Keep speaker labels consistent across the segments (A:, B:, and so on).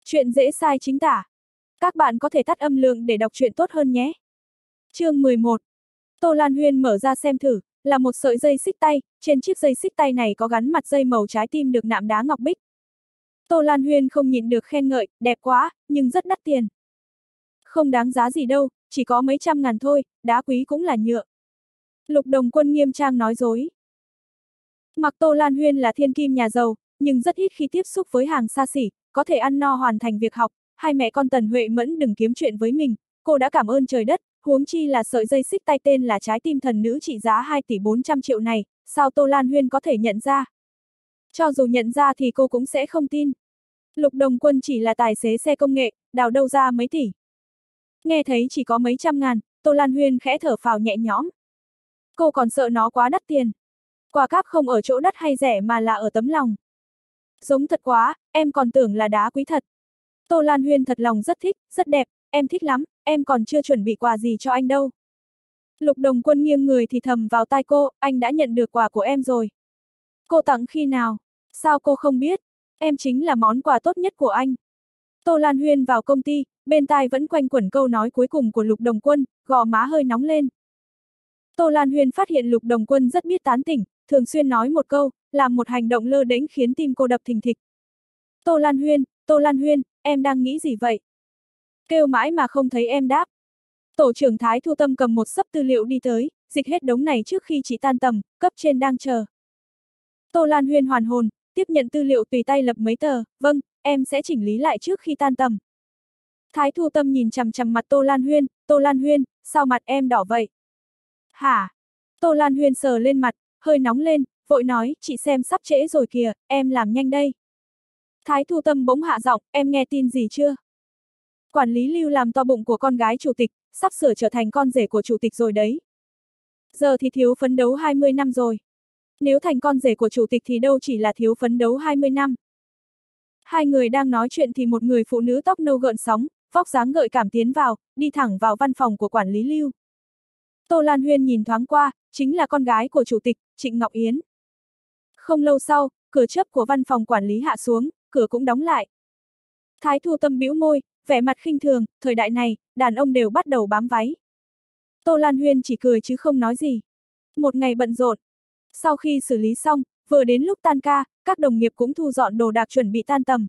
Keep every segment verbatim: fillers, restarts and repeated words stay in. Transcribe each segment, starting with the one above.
A: Chuyện dễ sai chính tả. Các bạn có thể tắt âm lượng để đọc truyện tốt hơn nhé. Chương mười một. Tô Lan Huyên mở ra xem thử, là một sợi dây xích tay, trên chiếc dây xích tay này có gắn mặt dây màu trái tim được nạm đá ngọc bích. Tô Lan Huyên không nhịn được khen ngợi, đẹp quá, nhưng rất đắt tiền. Không đáng giá gì đâu, chỉ có mấy trăm ngàn thôi, đá quý cũng là nhựa. Lục Đồng Quân nghiêm trang nói dối. Mặc Tô Lan Huyên là thiên kim nhà giàu, nhưng rất ít khi tiếp xúc với hàng xa xỉ, có thể ăn no hoàn thành việc học, hai mẹ con Tần Huệ Mẫn đừng kiếm chuyện với mình, cô đã cảm ơn trời đất, huống chi là sợi dây xích tay tên là trái tim thần nữ trị giá hai tỷ bốn trăm triệu này, sao Tô Lan Huyên có thể nhận ra? Cho dù nhận ra thì cô cũng sẽ không tin. Lục Đồng Quân chỉ là tài xế xe công nghệ, đào đâu ra mấy tỷ. Nghe thấy chỉ có mấy trăm ngàn, Tô Lan Huyên khẽ thở phào nhẹ nhõm. Cô còn sợ nó quá đắt tiền. Quà cáp không ở chỗ đắt hay rẻ mà là ở tấm lòng. Giống thật quá, em còn tưởng là đá quý thật. Tô Lan Huyên thật lòng rất thích, rất đẹp, em thích lắm, em còn chưa chuẩn bị quà gì cho anh đâu. Lục Đồng Quân nghiêng người thì thầm vào tai cô, anh đã nhận được quà của em rồi. Cô tặng khi nào? Sao cô không biết? Em chính là món quà tốt nhất của anh. Tô Lan Huyên vào công ty, bên tai vẫn quanh quẩn câu nói cuối cùng của Lục Đồng Quân, gò má hơi nóng lên. Tô Lan Huyên phát hiện Lục Đồng Quân rất biết tán tỉnh, thường xuyên nói một câu, làm một hành động lơ đễnh khiến tim cô đập thình thịch. Tô Lan Huyên, Tô Lan Huyên, em đang nghĩ gì vậy? Kêu mãi mà không thấy em đáp. Tổ trưởng Thái Thu Tâm cầm một xấp tư liệu đi tới, dịch hết đống này trước khi chị tan tầm, cấp trên đang chờ. Tô Lan Huyên hoàn hồn, tiếp nhận tư liệu tùy tay lập mấy tờ, vâng, em sẽ chỉnh lý lại trước khi tan tầm. Thái Thu Tâm nhìn chằm chằm mặt Tô Lan Huyên, Tô Lan Huyên, sao mặt em đỏ vậy? Hả? Tô Lan Huyên sờ lên mặt, hơi nóng lên, vội nói, chị xem sắp trễ rồi kìa, em làm nhanh đây. Thái Thu Tâm bỗng hạ giọng, em nghe tin gì chưa? Quản lý Lưu làm to bụng của con gái chủ tịch, sắp sửa trở thành con rể của chủ tịch rồi đấy. Giờ thì thiếu phấn đấu hai mươi năm rồi. Nếu thành con rể của chủ tịch thì đâu chỉ là thiếu phấn đấu hai mươi năm. Hai người đang nói chuyện thì một người phụ nữ tóc nâu gợn sóng, vóc dáng gợi cảm tiến vào, đi thẳng vào văn phòng của quản lý Lưu. Tô Lan Huyên nhìn thoáng qua, chính là con gái của chủ tịch, Trịnh Ngọc Yến. Không lâu sau, cửa chớp của văn phòng quản lý hạ xuống, cửa cũng đóng lại. Thái Thu Tâm bĩu môi, vẻ mặt khinh thường, thời đại này, đàn ông đều bắt đầu bám váy. Tô Lan Huyên chỉ cười chứ không nói gì. Một ngày bận rộn. Sau khi xử lý xong, vừa đến lúc tan ca, các đồng nghiệp cũng thu dọn đồ đạc chuẩn bị tan tầm.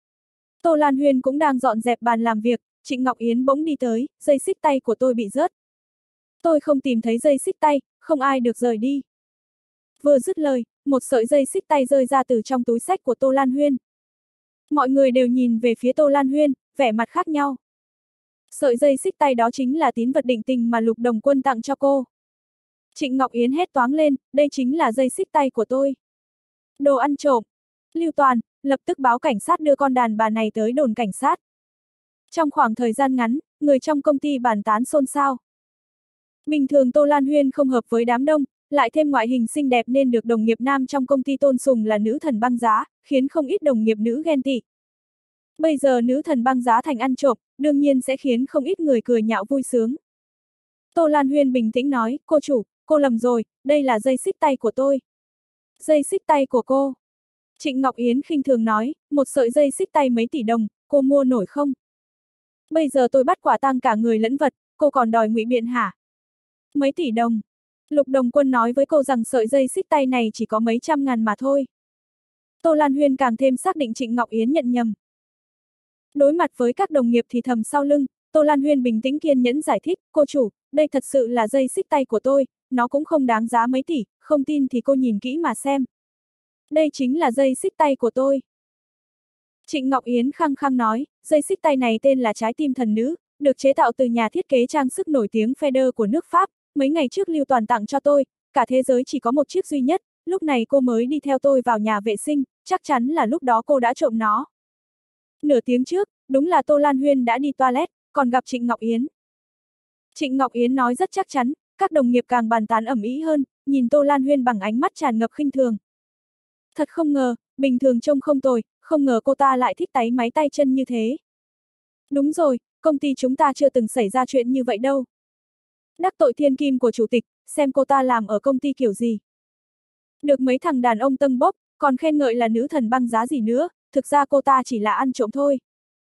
A: Tô Lan Huyên cũng đang dọn dẹp bàn làm việc, Trịnh Ngọc Yến bỗng đi tới, dây xích tay của tôi bị rớt. Tôi không tìm thấy dây xích tay, không ai được rời đi. Vừa dứt lời, một sợi dây xích tay rơi ra từ trong túi xách của Tô Lan Huyên. Mọi người đều nhìn về phía Tô Lan Huyên, vẻ mặt khác nhau. Sợi dây xích tay đó chính là tín vật định tình mà Lục Đồng Quân tặng cho cô. Trịnh Ngọc Yến hét toáng lên, đây chính là dây xích tay của tôi. Đồ ăn trộm. Lưu Toàn, lập tức báo cảnh sát đưa con đàn bà này tới đồn cảnh sát. Trong khoảng thời gian ngắn, người trong công ty bàn tán xôn xao. Bình thường Tô Lan Huyên không hợp với đám đông, lại thêm ngoại hình xinh đẹp nên được đồng nghiệp nam trong công ty tôn sùng là nữ thần băng giá, khiến không ít đồng nghiệp nữ ghen tị. Bây giờ nữ thần băng giá thành ăn trộm, đương nhiên sẽ khiến không ít người cười nhạo vui sướng. Tô Lan Huyên bình tĩnh nói, cô chủ, cô lầm rồi, đây là dây xích tay của tôi. Dây xích tay của cô. Trịnh Ngọc Yến khinh thường nói, một sợi dây xích tay mấy tỷ đồng, cô mua nổi không? Bây giờ tôi bắt quả tang cả người lẫn vật, cô còn đòi ngụy biện hả? Mấy tỷ đồng. Lục Đồng Quân nói với cô rằng sợi dây xích tay này chỉ có mấy trăm ngàn mà thôi. Tô Lan Huyên càng thêm xác định Trịnh Ngọc Yến nhận nhầm. Đối mặt với các đồng nghiệp thì thầm sau lưng, Tô Lan Huyên bình tĩnh kiên nhẫn giải thích, cô chủ, đây thật sự là dây xích tay của tôi, nó cũng không đáng giá mấy tỷ, không tin thì cô nhìn kỹ mà xem. Đây chính là dây xích tay của tôi. Trịnh Ngọc Yến khăng khăng nói, dây xích tay này tên là trái tim thần nữ, được chế tạo từ nhà thiết kế trang sức nổi tiếng Feder của nước Pháp, mấy ngày trước Lưu Toàn tặng cho tôi, cả thế giới chỉ có một chiếc duy nhất, lúc này cô mới đi theo tôi vào nhà vệ sinh, chắc chắn là lúc đó cô đã trộm nó. Nửa tiếng trước, đúng là Tô Lan Huyên đã đi toilet, còn gặp Trịnh Ngọc Yến. Trịnh Ngọc Yến nói rất chắc chắn, các đồng nghiệp càng bàn tán ầm ĩ hơn, nhìn Tô Lan Huyên bằng ánh mắt tràn ngập khinh thường. Thật không ngờ, bình thường trông không tồi, không ngờ cô ta lại thích táy máy tay chân như thế. Đúng rồi, công ty chúng ta chưa từng xảy ra chuyện như vậy đâu. Đắc tội thiên kim của chủ tịch, xem cô ta làm ở công ty kiểu gì. Được mấy thằng đàn ông tâng bốc, còn khen ngợi là nữ thần băng giá gì nữa, thực ra cô ta chỉ là ăn trộm thôi.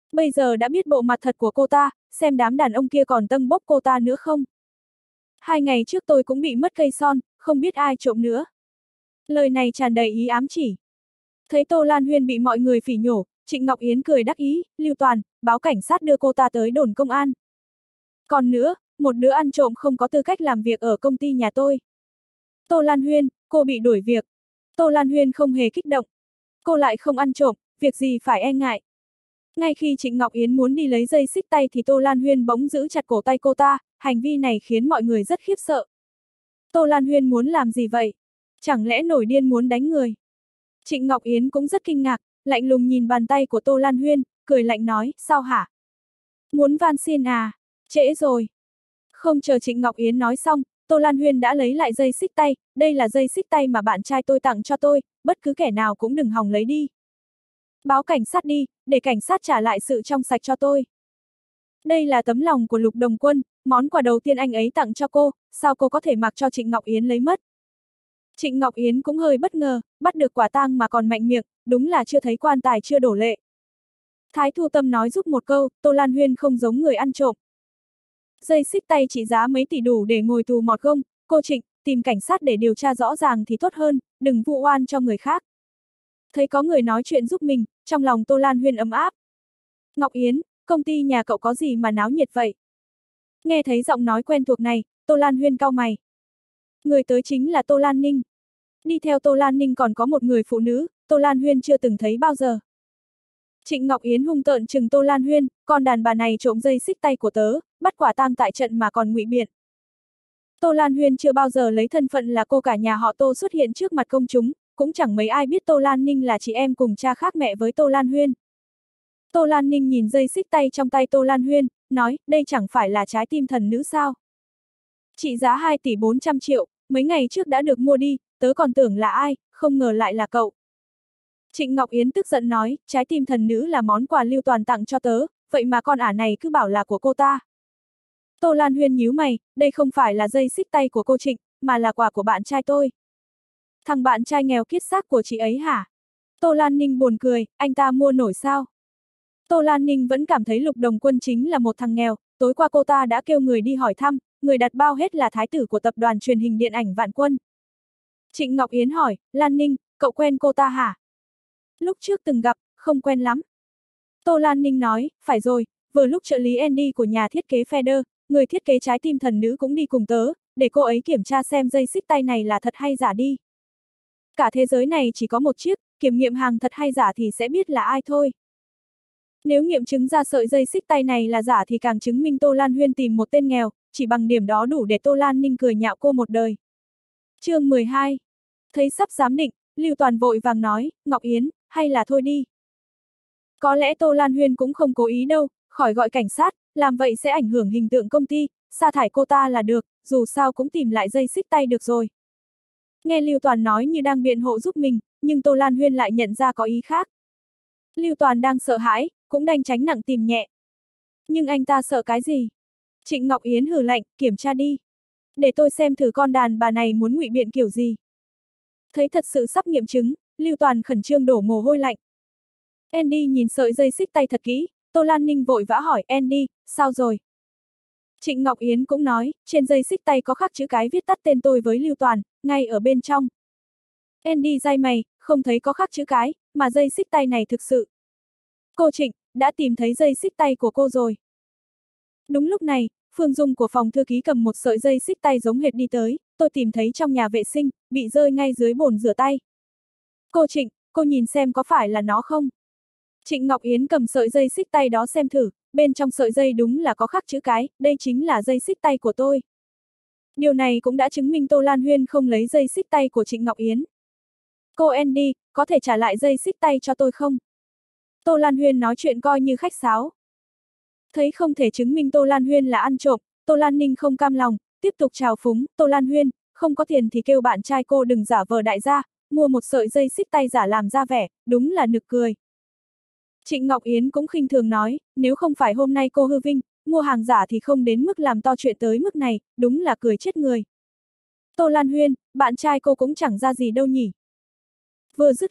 A: Bây giờ đã biết bộ mặt thật của cô ta, xem đám đàn ông kia còn tâng bốc cô ta nữa không. Hai ngày trước tôi cũng bị mất cây son, không biết ai trộm nữa. Lời này tràn đầy ý ám chỉ. Thấy Tô Lan Huyên bị mọi người phỉ nhổ, Trịnh Ngọc Yến cười đắc ý, Lưu Toàn, báo cảnh sát đưa cô ta tới đồn công an. Còn nữa, một đứa ăn trộm không có tư cách làm việc ở công ty nhà tôi. Tô Lan Huyên, cô bị đuổi việc. Tô Lan Huyên không hề kích động. Cô lại không ăn trộm, việc gì phải e ngại. Ngay khi Trịnh Ngọc Yến muốn đi lấy dây xích tay thì Tô Lan Huyên bỗng giữ chặt cổ tay cô ta, hành vi này khiến mọi người rất khiếp sợ. Tô Lan Huyên muốn làm gì vậy? Chẳng lẽ nổi điên muốn đánh người? Trịnh Ngọc Yến cũng rất kinh ngạc, lạnh lùng nhìn bàn tay của Tô Lan Huyên, cười lạnh nói, sao hả? Muốn van xin à? Trễ rồi. Không chờ Trịnh Ngọc Yến nói xong, Tô Lan Huyên đã lấy lại dây xích tay, đây là dây xích tay mà bạn trai tôi tặng cho tôi, bất cứ kẻ nào cũng đừng hòng lấy đi. Báo cảnh sát đi, để cảnh sát trả lại sự trong sạch cho tôi. Đây là tấm lòng của Lục Đồng Quân, món quà đầu tiên anh ấy tặng cho cô, sao cô có thể mặc cho Trịnh Ngọc Yến lấy mất? Trịnh Ngọc Yến cũng hơi bất ngờ, bắt được quả tang mà còn mạnh miệng, đúng là chưa thấy quan tài chưa đổ lệ. Thái Thu Tâm nói giúp một câu, Tô Lan Huyên không giống người ăn trộm. Dây xích tay trị giá mấy tỷ đủ để ngồi tù mọt gông, cô Trịnh, tìm cảnh sát để điều tra rõ ràng thì tốt hơn, đừng vu oan cho người khác. Thấy có người nói chuyện giúp mình, trong lòng Tô Lan Huyên ấm áp. Ngọc Yến, công ty nhà cậu có gì mà náo nhiệt vậy? Nghe thấy giọng nói quen thuộc này, Tô Lan Huyên cau mày. Người tới chính là Tô Lan Ninh. Đi theo Tô Lan Ninh còn có một người phụ nữ, Tô Lan Huyên chưa từng thấy bao giờ. Trịnh Ngọc Yến hung tợn trừng Tô Lan Huyên, con đàn bà này trộm dây xích tay của tớ, bắt quả tang tại trận mà còn ngụy biện. Tô Lan Huyên chưa bao giờ lấy thân phận là cô cả nhà họ Tô xuất hiện trước mặt công chúng, cũng chẳng mấy ai biết Tô Lan Ninh là chị em cùng cha khác mẹ với Tô Lan Huyên. Tô Lan Ninh nhìn dây xích tay trong tay Tô Lan Huyên, nói, đây chẳng phải là trái tim thần nữ sao? Trị giá hai tỷ bốn trăm triệu, mấy ngày trước đã được mua đi, tớ còn tưởng là ai, không ngờ lại là cậu. Trịnh Ngọc Yến tức giận nói, trái tim thần nữ là món quà Lưu Toàn tặng cho tớ, vậy mà con ả này cứ bảo là của cô ta. Tô Lan Huyên nhíu mày, đây không phải là dây xích tay của cô Trịnh, mà là quà của bạn trai tôi. Thằng bạn trai nghèo kiết xác của chị ấy hả? Tô Lan Ninh buồn cười, anh ta mua nổi sao? Tô Lan Ninh vẫn cảm thấy Lục Đồng Quân chính là một thằng nghèo, tối qua cô ta đã kêu người đi hỏi thăm, người đặt bao hết là thái tử của tập đoàn truyền hình điện ảnh Vạn Quân. Trịnh Ngọc Yến hỏi, Lan Ninh, cậu quen cô ta hả? Lúc trước từng gặp, không quen lắm. Tô Lan Ninh nói, phải rồi, vừa lúc trợ lý Andy của nhà thiết kế Feder, người thiết kế trái tim thần nữ cũng đi cùng tớ, để cô ấy kiểm tra xem dây xích tay này là thật hay giả đi. Cả thế giới này chỉ có một chiếc, kiểm nghiệm hàng thật hay giả thì sẽ biết là ai thôi. Nếu nghiệm chứng ra sợi dây xích tay này là giả thì càng chứng minh Tô Lan Huyên tìm một tên nghèo, chỉ bằng điểm đó đủ để Tô Lan Ninh cười nhạo cô một đời. Chương mười hai. Thấy sắp giám định, Lưu Toàn vội vàng nói, Ngọc Yến, hay là thôi đi. Có lẽ Tô Lan Huyên cũng không cố ý đâu, khỏi gọi cảnh sát, làm vậy sẽ ảnh hưởng hình tượng công ty, sa thải cô ta là được, dù sao cũng tìm lại dây xích tay được rồi. Nghe Lưu Toàn nói như đang biện hộ giúp mình, nhưng Tô Lan Huyên lại nhận ra có ý khác. Lưu Toàn đang sợ hãi, cũng đành tránh nặng tìm nhẹ. Nhưng anh ta sợ cái gì? Trịnh Ngọc Yến hừ lạnh, kiểm tra đi. Để tôi xem thử con đàn bà này muốn ngụy biện kiểu gì. Thấy thật sự sắp nghiệm chứng, Lưu Toàn khẩn trương đổ mồ hôi lạnh. Andy nhìn sợi dây xích tay thật kỹ, Tô Lan Ninh vội vã hỏi, Andy, sao rồi? Trịnh Ngọc Yến cũng nói, trên dây xích tay có khắc chữ cái viết tắt tên tôi với Lưu Toàn, ngay ở bên trong. Andy day mày, không thấy có khắc chữ cái, mà dây xích tay này thực sự. Cô Trịnh, đã tìm thấy dây xích tay của cô rồi. Đúng lúc này, Phương Dung của phòng thư ký cầm một sợi dây xích tay giống hệt đi tới, tôi tìm thấy trong nhà vệ sinh, bị rơi ngay dưới bồn rửa tay. Cô Trịnh, cô nhìn xem có phải là nó không? Trịnh Ngọc Yến cầm sợi dây xích tay đó xem thử, bên trong sợi dây đúng là có khắc chữ cái, đây chính là dây xích tay của tôi. Điều này cũng đã chứng minh Tô Lan Huyên không lấy dây xích tay của Trịnh Ngọc Yến. Cô Andy, có thể trả lại dây xích tay cho tôi không? Tô Lan Huyên nói chuyện coi như khách sáo. Thấy không thể chứng minh Tô Lan Huyên là ăn trộm, Tô Lan Ninh không cam lòng, tiếp tục trào phúng, Tô Lan Huyên, không có tiền thì kêu bạn trai cô đừng giả vờ đại gia, mua một sợi dây xích tay giả làm ra vẻ, đúng là nực cười. Trịnh Ngọc Yến cũng khinh thường nói, nếu không phải hôm nay cô hư vinh, mua hàng giả thì không đến mức làm to chuyện tới mức này, đúng là cười chết người. Tô Lan Huyên, bạn trai cô cũng chẳng ra gì đâu nhỉ. Vừa dứt lời,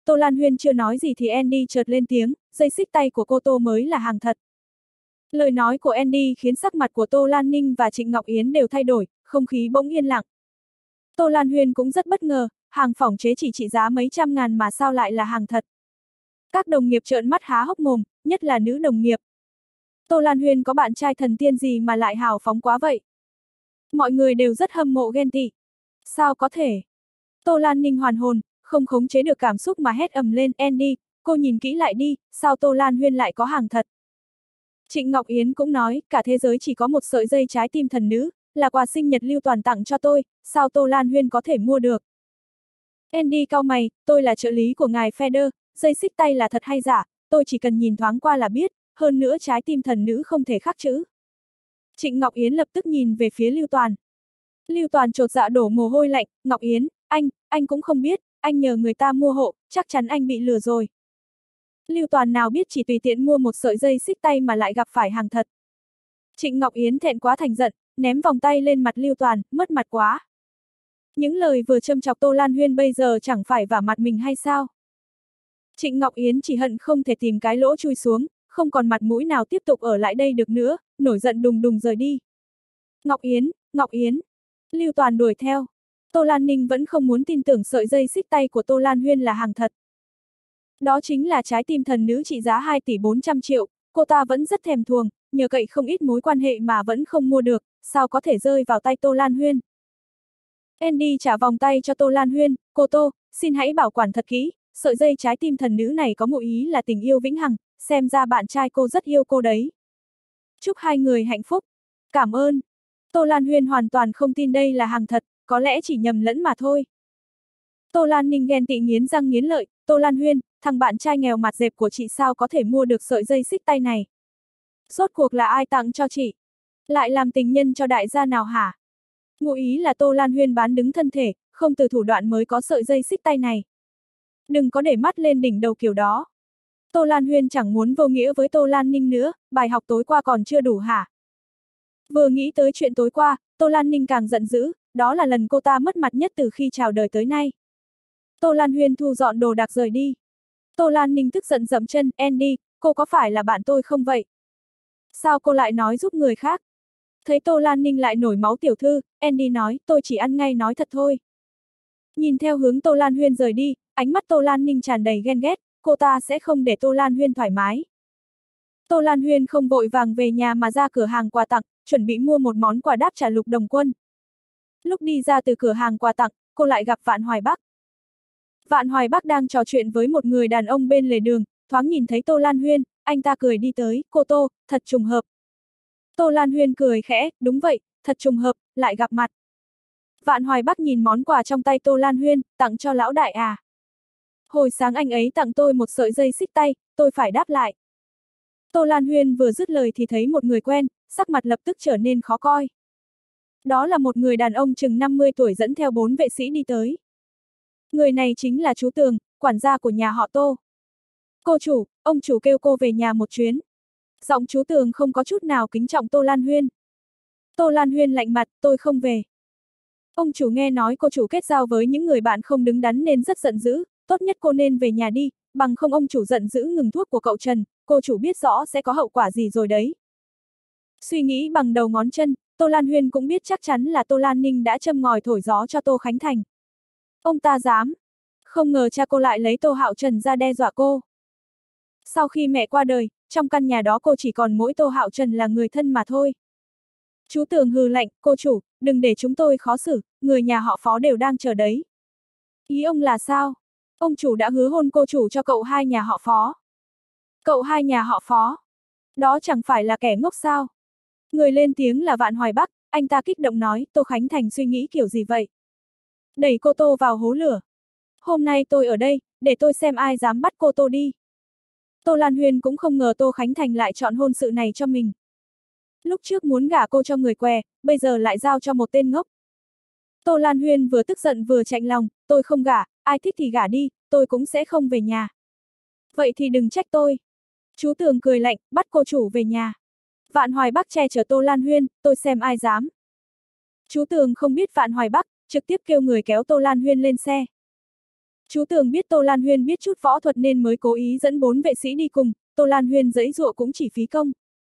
A: Tô Lan Huyên chưa nói gì thì Andy chợt lên tiếng, dây xích tay của cô Tô mới là hàng thật. Lời nói của Andy khiến sắc mặt của Tô Lan Ninh và Trịnh Ngọc Yến đều thay đổi, không khí bỗng yên lặng. Tô Lan Huyên cũng rất bất ngờ, hàng phỏng chế chỉ trị giá mấy trăm ngàn mà sao lại là hàng thật. Các đồng nghiệp trợn mắt há hốc mồm, nhất là nữ đồng nghiệp. Tô Lan Huyên có bạn trai thần tiên gì mà lại hào phóng quá vậy? Mọi người đều rất hâm mộ ghen tị. Sao có thể? Tô Lan Ninh hoàn hồn, không khống chế được cảm xúc mà hét ầm lên, Andy, cô nhìn kỹ lại đi, sao Tô Lan Huyên lại có hàng thật? Trịnh Ngọc Yến cũng nói, cả thế giới chỉ có một sợi dây trái tim thần nữ, là quà sinh nhật Lưu Toàn tặng cho tôi, sao Tô Lan Huyên có thể mua được? Andy cau mày, tôi là trợ lý của ngài Feder, dây xích tay là thật hay giả, tôi chỉ cần nhìn thoáng qua là biết, hơn nữa trái tim thần nữ không thể khắc chữ. Trịnh Ngọc Yến lập tức nhìn về phía Lưu Toàn. Lưu Toàn chột dạ đổ mồ hôi lạnh, Ngọc Yến, anh, anh cũng không biết, anh nhờ người ta mua hộ, chắc chắn anh bị lừa rồi. Lưu Toàn nào biết chỉ tùy tiện mua một sợi dây xích tay mà lại gặp phải hàng thật. Trịnh Ngọc Yến thẹn quá thành giận, ném vòng tay lên mặt Lưu Toàn, mất mặt quá. Những lời vừa châm chọc Tô Lan Huyên bây giờ chẳng phải vả mặt mình hay sao? Trịnh Ngọc Yến chỉ hận không thể tìm cái lỗ chui xuống, không còn mặt mũi nào tiếp tục ở lại đây được nữa, nổi giận đùng đùng rời đi. Ngọc Yến, Ngọc Yến. Lưu Toàn đuổi theo. Tô Lan Ninh vẫn không muốn tin tưởng sợi dây xích tay của Tô Lan Huyên là hàng thật. Đó chính là trái tim thần nữ trị giá hai tỷ bốn trăm triệu, cô ta vẫn rất thèm thuồng, nhờ cậy không ít mối quan hệ mà vẫn không mua được, sao có thể rơi vào tay Tô Lan Huyên. Andy trả vòng tay cho Tô Lan Huyên, cô Tô, xin hãy bảo quản thật kỹ, sợi dây trái tim thần nữ này có ngụ ý là tình yêu vĩnh hằng, xem ra bạn trai cô rất yêu cô đấy. Chúc hai người hạnh phúc. Cảm ơn. Tô Lan Huyên hoàn toàn không tin đây là hàng thật, có lẽ chỉ nhầm lẫn mà thôi. Tô Lan Ninh ghen tị nghiến răng nghiến lợi, Tô Lan Huyên, thằng bạn trai nghèo mặt dẹp của chị sao có thể mua được sợi dây xích tay này? Rốt cuộc là ai tặng cho chị? Lại làm tình nhân cho đại gia nào hả? Ngụ ý là Tô Lan Huyên bán đứng thân thể, không từ thủ đoạn mới có sợi dây xích tay này. Đừng có để mắt lên đỉnh đầu kiểu đó. Tô Lan Huyên chẳng muốn vô nghĩa với Tô Lan Ninh nữa, bài học tối qua còn chưa đủ hả? Vừa nghĩ tới chuyện tối qua, Tô Lan Ninh càng giận dữ, đó là lần cô ta mất mặt nhất từ khi chào đời tới nay. Tô Lan Huyên thu dọn đồ đạc rời đi. Tô Lan Ninh tức giận dậm chân, Andy, cô có phải là bạn tôi không vậy? Sao cô lại nói giúp người khác? Thấy Tô Lan Ninh lại nổi máu tiểu thư, Andy nói, tôi chỉ ăn ngay nói thật thôi. Nhìn theo hướng Tô Lan Huyên rời đi, ánh mắt Tô Lan Ninh tràn đầy ghen ghét, cô ta sẽ không để Tô Lan Huyên thoải mái. Tô Lan Huyên không vội vàng về nhà mà ra cửa hàng quà tặng, chuẩn bị mua một món quà đáp trả Lục Đồng Quân. Lúc đi ra từ cửa hàng quà tặng, cô lại gặp Vạn Hoài Bắc. Vạn Hoài Bắc đang trò chuyện với một người đàn ông bên lề đường, thoáng nhìn thấy Tô Lan Huyên, anh ta cười đi tới, cô Tô, thật trùng hợp. Tô Lan Huyên cười khẽ, đúng vậy, thật trùng hợp, lại gặp mặt. Vạn Hoài Bắc nhìn món quà trong tay Tô Lan Huyên, tặng cho lão đại à. Hồi sáng anh ấy tặng tôi một sợi dây xích tay, tôi phải đáp lại. Tô Lan Huyên vừa dứt lời thì thấy một người quen, sắc mặt lập tức trở nên khó coi. Đó là một người đàn ông chừng năm mươi tuổi dẫn theo bốn vệ sĩ đi tới. Người này chính là chú Tường, quản gia của nhà họ Tô. Cô chủ, ông chủ kêu cô về nhà một chuyến. Giọng chú Tường không có chút nào kính trọng Tô Lan Huyên. Tô Lan Huyên lạnh mặt, tôi không về. Ông chủ nghe nói cô chủ kết giao với những người bạn không đứng đắn nên rất giận dữ, tốt nhất cô nên về nhà đi, bằng không ông chủ giận dữ ngừng thuốc của cậu Trần, cô chủ biết rõ sẽ có hậu quả gì rồi đấy. Suy nghĩ bằng đầu ngón chân, Tô Lan Huyên cũng biết chắc chắn là Tô Lan Ninh đã châm ngòi thổi gió cho Tô Khánh Thành. Ông ta dám. Không ngờ cha cô lại lấy Tô Hạo Trần ra đe dọa cô. Sau khi mẹ qua đời, trong căn nhà đó cô chỉ còn mỗi Tô Hạo Trần là người thân mà thôi. Chú Tường hừ lạnh, cô chủ, đừng để chúng tôi khó xử, người nhà họ Phó đều đang chờ đấy. Ý ông là sao? Ông chủ đã hứa hôn cô chủ cho cậu hai nhà họ Phó. Cậu hai nhà họ Phó? Đó chẳng phải là kẻ ngốc sao? Người lên tiếng là Vạn Hoài Bắc, anh ta kích động nói, Tô Khánh Thành suy nghĩ kiểu gì vậy? Đẩy cô Tô vào hố lửa. Hôm nay tôi ở đây, để tôi xem ai dám bắt cô Tô đi. Tô Lan Huyên cũng không ngờ Tô Khánh Thành lại chọn hôn sự này cho mình. Lúc trước muốn gả cô cho người què, bây giờ lại giao cho một tên ngốc. Tô Lan Huyên vừa tức giận vừa chạnh lòng, tôi không gả, ai thích thì gả đi, tôi cũng sẽ không về nhà. Vậy thì đừng trách tôi. Chú Tường cười lạnh, bắt cô chủ về nhà. Vạn Hoài Bắc che chở Tô Lan Huyên, tôi xem ai dám. Chú Tường không biết Vạn Hoài Bắc, trực tiếp kêu người kéo Tô Lan Huyên lên xe. Chú Tường biết Tô Lan Huyên biết chút võ thuật nên mới cố ý dẫn bốn vệ sĩ đi cùng, Tô Lan Huyên giãy giụa cũng chỉ phí công.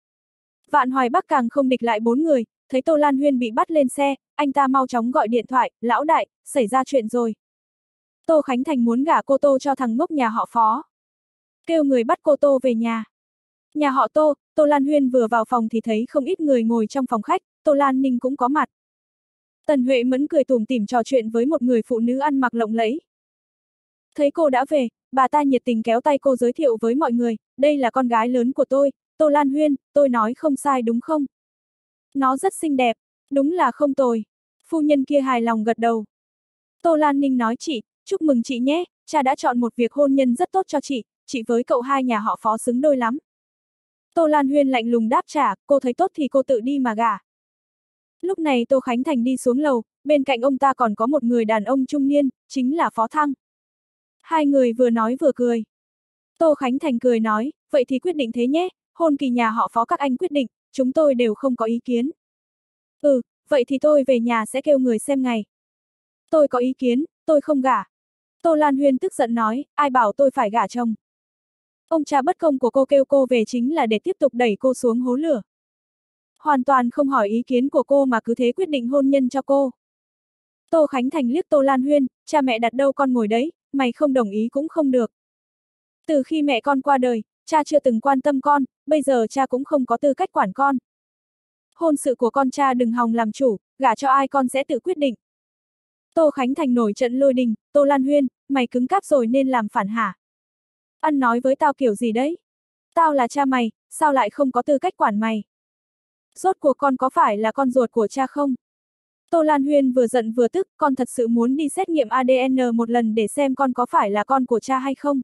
A: Vạn Hoài Bắc càng không địch lại bốn người, thấy Tô Lan Huyên bị bắt lên xe, anh ta mau chóng gọi điện thoại, lão đại, xảy ra chuyện rồi. Tô Khánh Thành muốn gả cô Tô cho thằng ngốc nhà họ Phó. Kêu người bắt cô Tô về nhà. Nhà họ Tô, Tô Lan Huyên vừa vào phòng thì thấy không ít người ngồi trong phòng khách, Tô Lan Ninh cũng có mặt. Tần Huệ Mẫn cười tủm tỉm trò chuyện với một người phụ nữ ăn mặc lộng lẫy. Thấy cô đã về, bà ta nhiệt tình kéo tay cô giới thiệu với mọi người, đây là con gái lớn của tôi, Tô Lan Huyên, tôi nói không sai đúng không? Nó rất xinh đẹp, đúng là không tồi. Phu nhân kia hài lòng gật đầu. Tô Lan Ninh nói chị, chúc mừng chị nhé, cha đã chọn một việc hôn nhân rất tốt cho chị, chị với cậu hai nhà họ Phó xứng đôi lắm. Tô Lan Huyên lạnh lùng đáp trả, cô thấy tốt thì cô tự đi mà gả. Lúc này Tô Khánh Thành đi xuống lầu, bên cạnh ông ta còn có một người đàn ông trung niên, chính là Phó Thăng. Hai người vừa nói vừa cười. Tô Khánh Thành cười nói, vậy thì quyết định thế nhé, hôn kỳ nhà họ Phó các anh quyết định, chúng tôi đều không có ý kiến. Ừ, vậy thì tôi về nhà sẽ kêu người xem ngày. Tôi có ý kiến, tôi không gả. Tô Lan Huyên tức giận nói, ai bảo tôi phải gả chồng. Ông cha bất công của cô kêu cô về chính là để tiếp tục đẩy cô xuống hố lửa. Hoàn toàn không hỏi ý kiến của cô mà cứ thế quyết định hôn nhân cho cô. Tô Khánh Thành liếc Tô Lan Huyên, cha mẹ đặt đâu con ngồi đấy, mày không đồng ý cũng không được. Từ khi mẹ con qua đời, cha chưa từng quan tâm con, bây giờ cha cũng không có tư cách quản con. Hôn sự của con cha đừng hòng làm chủ, gả cho ai con sẽ tự quyết định. Tô Khánh Thành nổi trận lôi đình, Tô Lan Huyên, mày cứng cáp rồi nên làm phản hả? Ăn nói với tao kiểu gì đấy? Tao là cha mày, sao lại không có tư cách quản mày? Rốt cuộc con có phải là con ruột của cha không? Tô Lan Huyên vừa giận vừa tức, con thật sự muốn đi xét nghiệm a đê en một lần để xem con có phải là con của cha hay không.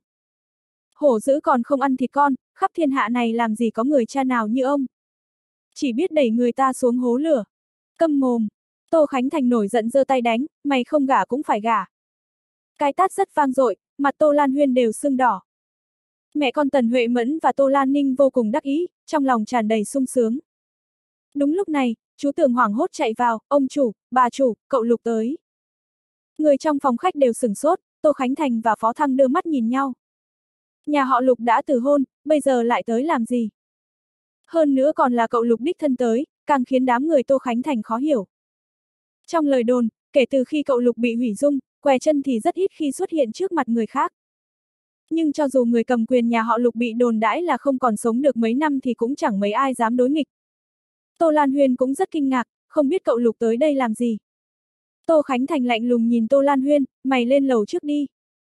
A: Hổ dữ còn không ăn thịt con, khắp thiên hạ này làm gì có người cha nào như ông. Chỉ biết đẩy người ta xuống hố lửa. Câm mồm. Tô Khánh Thành nổi giận giơ tay đánh, mày không gả cũng phải gả. Cái tát rất vang dội, mặt Tô Lan Huyên đều sưng đỏ. Mẹ con Tần Huệ Mẫn và Tô Lan Ninh vô cùng đắc ý, trong lòng tràn đầy sung sướng. Đúng lúc này, chú Tường hoảng hốt chạy vào, ông chủ, bà chủ, cậu Lục tới. Người trong phòng khách đều sửng sốt, Tô Khánh Thành và Phó Thăng đưa mắt nhìn nhau. Nhà họ Lục đã từ hôn, bây giờ lại tới làm gì? Hơn nữa còn là cậu Lục đích thân tới, càng khiến đám người Tô Khánh Thành khó hiểu. Trong lời đồn, kể từ khi cậu Lục bị hủy dung, què chân thì rất ít khi xuất hiện trước mặt người khác. Nhưng cho dù người cầm quyền nhà họ Lục bị đồn đãi là không còn sống được mấy năm thì cũng chẳng mấy ai dám đối nghịch. Tô Lan Huyên cũng rất kinh ngạc, không biết cậu Lục tới đây làm gì. Tô Khánh Thành lạnh lùng nhìn Tô Lan Huyên, mày lên lầu trước đi.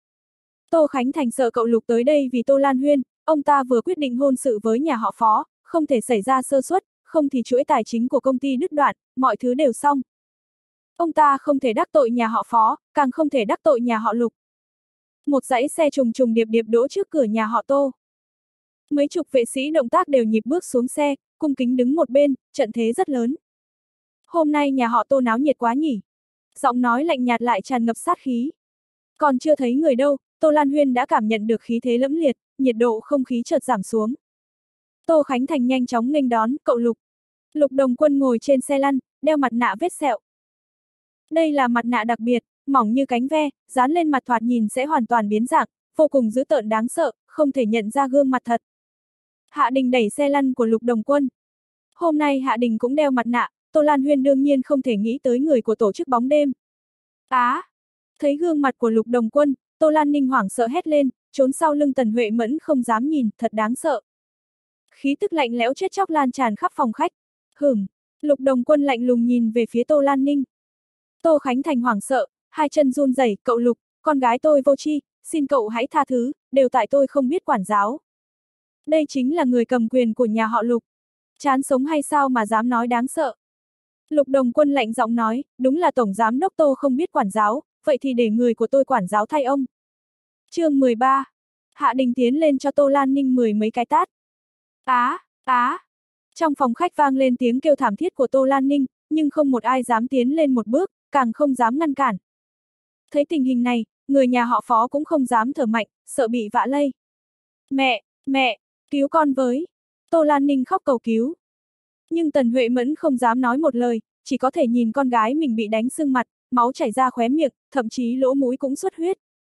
A: Tô Khánh Thành sợ cậu Lục tới đây vì Tô Lan Huyên, ông ta vừa quyết định hôn sự với nhà họ Phó, không thể xảy ra sơ suất, không thì chuỗi tài chính của công ty đứt đoạn, mọi thứ đều xong. Ông ta không thể đắc tội nhà họ Phó, càng không thể đắc tội nhà họ Lục. Một dãy xe trùng trùng điệp điệp đỗ trước cửa nhà họ Tô. Mấy chục vệ sĩ động tác đều nhịp bước xuống xe, cung kính đứng một bên, trận thế rất lớn. Hôm nay nhà họ Tô náo nhiệt quá nhỉ? Giọng nói lạnh nhạt lại tràn ngập sát khí. Còn chưa thấy người đâu, Tô Lan Huyên đã cảm nhận được khí thế lẫm liệt, nhiệt độ không khí chợt giảm xuống. Tô Khánh Thành nhanh chóng nghênh đón, cậu Lục. Lục Đồng Quân ngồi trên xe lăn, đeo mặt nạ vết sẹo. Đây là mặt nạ đặc biệt, mỏng như cánh ve, dán lên mặt thoạt nhìn sẽ hoàn toàn biến dạng, vô cùng dữ tợn đáng sợ, không thể nhận ra gương mặt thật. Hạ Đình đẩy xe lăn của Lục Đồng Quân. Hôm nay Hạ Đình cũng đeo mặt nạ, Tô Lan Huyên đương nhiên không thể nghĩ tới người của tổ chức bóng đêm. Á! À, thấy gương mặt của Lục Đồng Quân, Tô Lan Ninh hoảng sợ hét lên, trốn sau lưng Tần Huệ Mẫn không dám nhìn, thật đáng sợ. Khí tức lạnh lẽo chết chóc lan tràn khắp phòng khách. Hửm! Lục Đồng Quân lạnh lùng nhìn về phía Tô Lan Ninh. Tô Khánh Thành hoảng sợ, hai chân run rẩy, cậu Lục, con gái tôi vô tri, xin cậu hãy tha thứ, đều tại tôi không biết quản giáo. Đây chính là người cầm quyền của nhà họ Lục. Chán sống hay sao mà dám nói đáng sợ. Lục Đồng Quân lạnh giọng nói, đúng là tổng giám đốc Tô không biết quản giáo, vậy thì để người của tôi quản giáo thay ông. Chương mười ba. Hạ Đình tiến lên cho Tô Lan Ninh mười mấy cái tát. Á, á. Trong phòng khách vang lên tiếng kêu thảm thiết của Tô Lan Ninh, nhưng không một ai dám tiến lên một bước, càng không dám ngăn cản. Thấy tình hình này, người nhà họ Phó cũng không dám thở mạnh, sợ bị vạ lây. Mẹ, mẹ, cứu con với. Tô Lan Ninh khóc cầu cứu. Nhưng Tần Huệ Mẫn không dám nói một lời, chỉ có thể nhìn con gái mình bị đánh sưng mặt, máu chảy ra khóe miệng, thậm chí lỗ mũi cũng xuất huyết.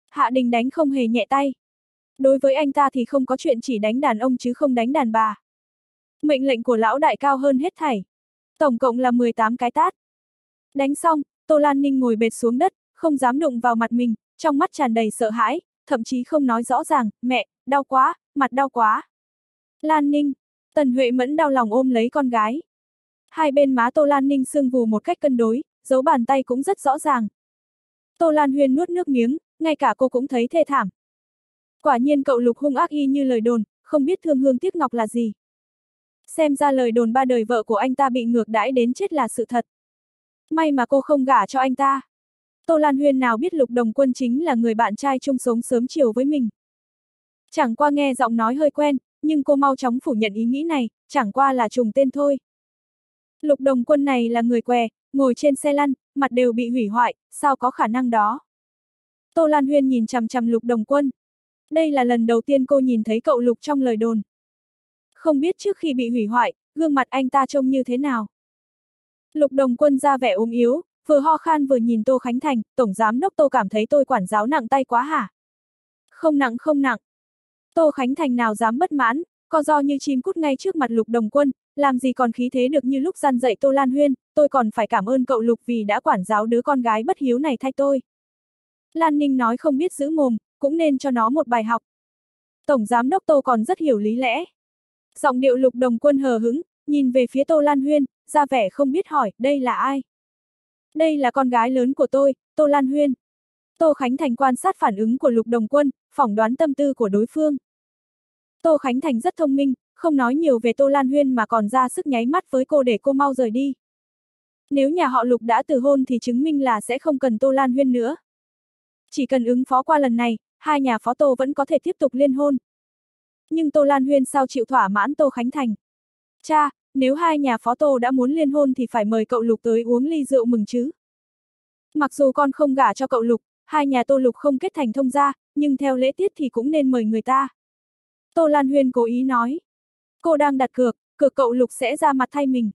A: Hạ Đình đánh không hề nhẹ tay. Đối với anh ta thì không có chuyện chỉ đánh đàn ông chứ không đánh đàn bà. Mệnh lệnh của lão đại cao hơn hết thảy. Tổng cộng là mười tám cái tát. Đánh xong, Tô Lan Ninh ngồi bệt xuống đất, không dám đụng vào mặt mình, trong mắt tràn đầy sợ hãi, thậm chí không nói rõ ràng, mẹ, đau quá, mặt đau quá. Lan Ninh, Tần Huệ Mẫn đau lòng ôm lấy con gái. Hai bên má Tô Lan Ninh sưng vù một cách cân đối, dấu bàn tay cũng rất rõ ràng. Tô Lan Huyên nuốt nước miếng, ngay cả cô cũng thấy thê thảm. Quả nhiên cậu Lục hung ác y như lời đồn, không biết thương hương tiếc ngọc là gì. Xem ra lời đồn ba đời vợ của anh ta bị ngược đãi đến chết là sự thật. May mà cô không gả cho anh ta. Tô Lan Huyên nào biết Lục Đồng Quân chính là người bạn trai chung sống sớm chiều với mình. Chẳng qua nghe giọng nói hơi quen, nhưng cô mau chóng phủ nhận ý nghĩ này, chẳng qua là trùng tên thôi. Lục Đồng Quân này là người què, ngồi trên xe lăn, mặt đều bị hủy hoại, sao có khả năng đó. Tô Lan Huyên nhìn chằm chằm Lục Đồng Quân. Đây là lần đầu tiên cô nhìn thấy cậu Lục trong lời đồn. Không biết trước khi bị hủy hoại, gương mặt anh ta trông như thế nào. Lục Đồng Quân ra vẻ ốm yếu, vừa ho khan vừa nhìn Tô Khánh Thành, tổng giám đốc Tô cảm thấy tôi quản giáo nặng tay quá hả? Không nặng không nặng. Tô Khánh Thành nào dám bất mãn, co ro như chim cút ngay trước mặt Lục Đồng Quân, làm gì còn khí thế được như lúc gian dạy Tô Lan Huyên, tôi còn phải cảm ơn cậu Lục vì đã quản giáo đứa con gái bất hiếu này thay tôi. Lan Ninh nói không biết giữ mồm, cũng nên cho nó một bài học. Tổng giám đốc Tô còn rất hiểu lý lẽ. Giọng điệu Lục Đồng Quân hờ hững, nhìn về phía Tô Lan Huyên, ra vẻ không biết hỏi, đây là ai? Đây là con gái lớn của tôi, Tô Lan Huyên. Tô Khánh Thành quan sát phản ứng của Lục Đồng Quân, phỏng đoán tâm tư của đối phương. Tô Khánh Thành rất thông minh, không nói nhiều về Tô Lan Huyên mà còn ra sức nháy mắt với cô để cô mau rời đi. Nếu nhà họ Lục đã từ hôn thì chứng minh là sẽ không cần Tô Lan Huyên nữa. Chỉ cần ứng phó qua lần này, hai nhà phó Tô vẫn có thể tiếp tục liên hôn. Nhưng Tô Lan Huyên sao chịu thỏa mãn Tô Khánh Thành? Cha, nếu hai nhà phó Tô đã muốn liên hôn thì phải mời cậu Lục tới uống ly rượu mừng chứ. Mặc dù con không gả cho cậu Lục, hai nhà Tô Lục không kết thành thông gia, nhưng theo lễ tiết thì cũng nên mời người ta. Tô Lan Huyên cố ý nói. Cô đang đặt cược, cược cậu Lục sẽ ra mặt thay mình.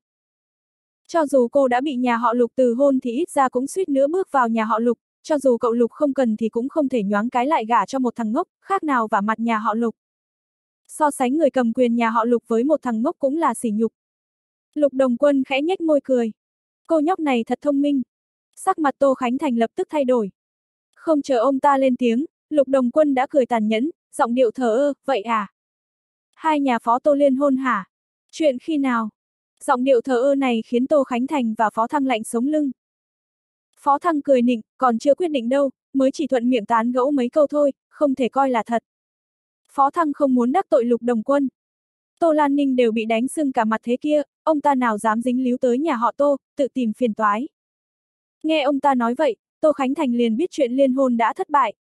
A: Cho dù cô đã bị nhà họ Lục từ hôn thì ít ra cũng suýt nữa bước vào nhà họ Lục, cho dù cậu Lục không cần thì cũng không thể nhoáng cái lại gả cho một thằng ngốc, khác nào vả mặt nhà họ Lục. So sánh người cầm quyền nhà họ Lục với một thằng ngốc cũng là sỉ nhục. Lục Đồng Quân khẽ nhếch môi cười. Cô nhóc này thật thông minh. Sắc mặt Tô Khánh Thành lập tức thay đổi. Không chờ ông ta lên tiếng, Lục Đồng Quân đã cười tàn nhẫn, giọng điệu thờ ơ, vậy à? Hai nhà phó Tô liên hôn hả? Chuyện khi nào? Giọng điệu thờ ơ này khiến Tô Khánh Thành và Phó Thăng lạnh sống lưng. Phó Thăng cười nịnh, còn chưa quyết định đâu, mới chỉ thuận miệng tán gẫu mấy câu thôi, không thể coi là thật. Phó Thăng không muốn đắc tội Lục Đồng Quân. Tô Lan Ninh đều bị đánh sưng cả mặt thế kia, ông ta nào dám dính líu tới nhà họ Tô, tự tìm phiền toái. Nghe ông ta nói vậy, Tô Khánh Thành liền biết chuyện liên hôn đã thất bại.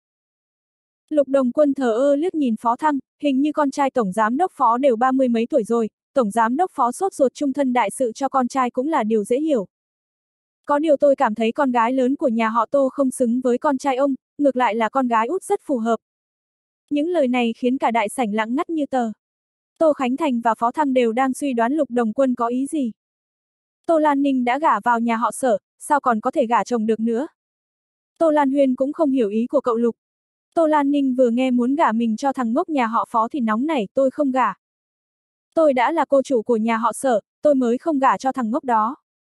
A: Lục Đồng Quân thờ ơ liếc nhìn Phó Thăng, hình như con trai tổng giám đốc Phó đều ba mươi mấy tuổi rồi, tổng giám đốc Phó sốt ruột chung thân đại sự cho con trai cũng là điều dễ hiểu. Có điều tôi cảm thấy con gái lớn của nhà họ Tô không xứng với con trai ông, ngược lại là con gái út rất phù hợp. Những lời này khiến cả đại sảnh lặng ngắt như tờ. Tô Khánh Thành và Phó Thăng đều đang suy đoán Lục Đồng Quân có ý gì. Tô Lan Ninh đã gả vào nhà họ Sở, sao còn có thể gả chồng được nữa. Tô Lan Huyên cũng không hiểu ý của cậu Lục. Tô Lan Ninh vừa nghe muốn gả mình cho thằng ngốc nhà họ Phó thì nóng nảy, tôi không gả. Tôi đã là cô chủ của nhà họ Sở, tôi mới không gả cho thằng ngốc đó.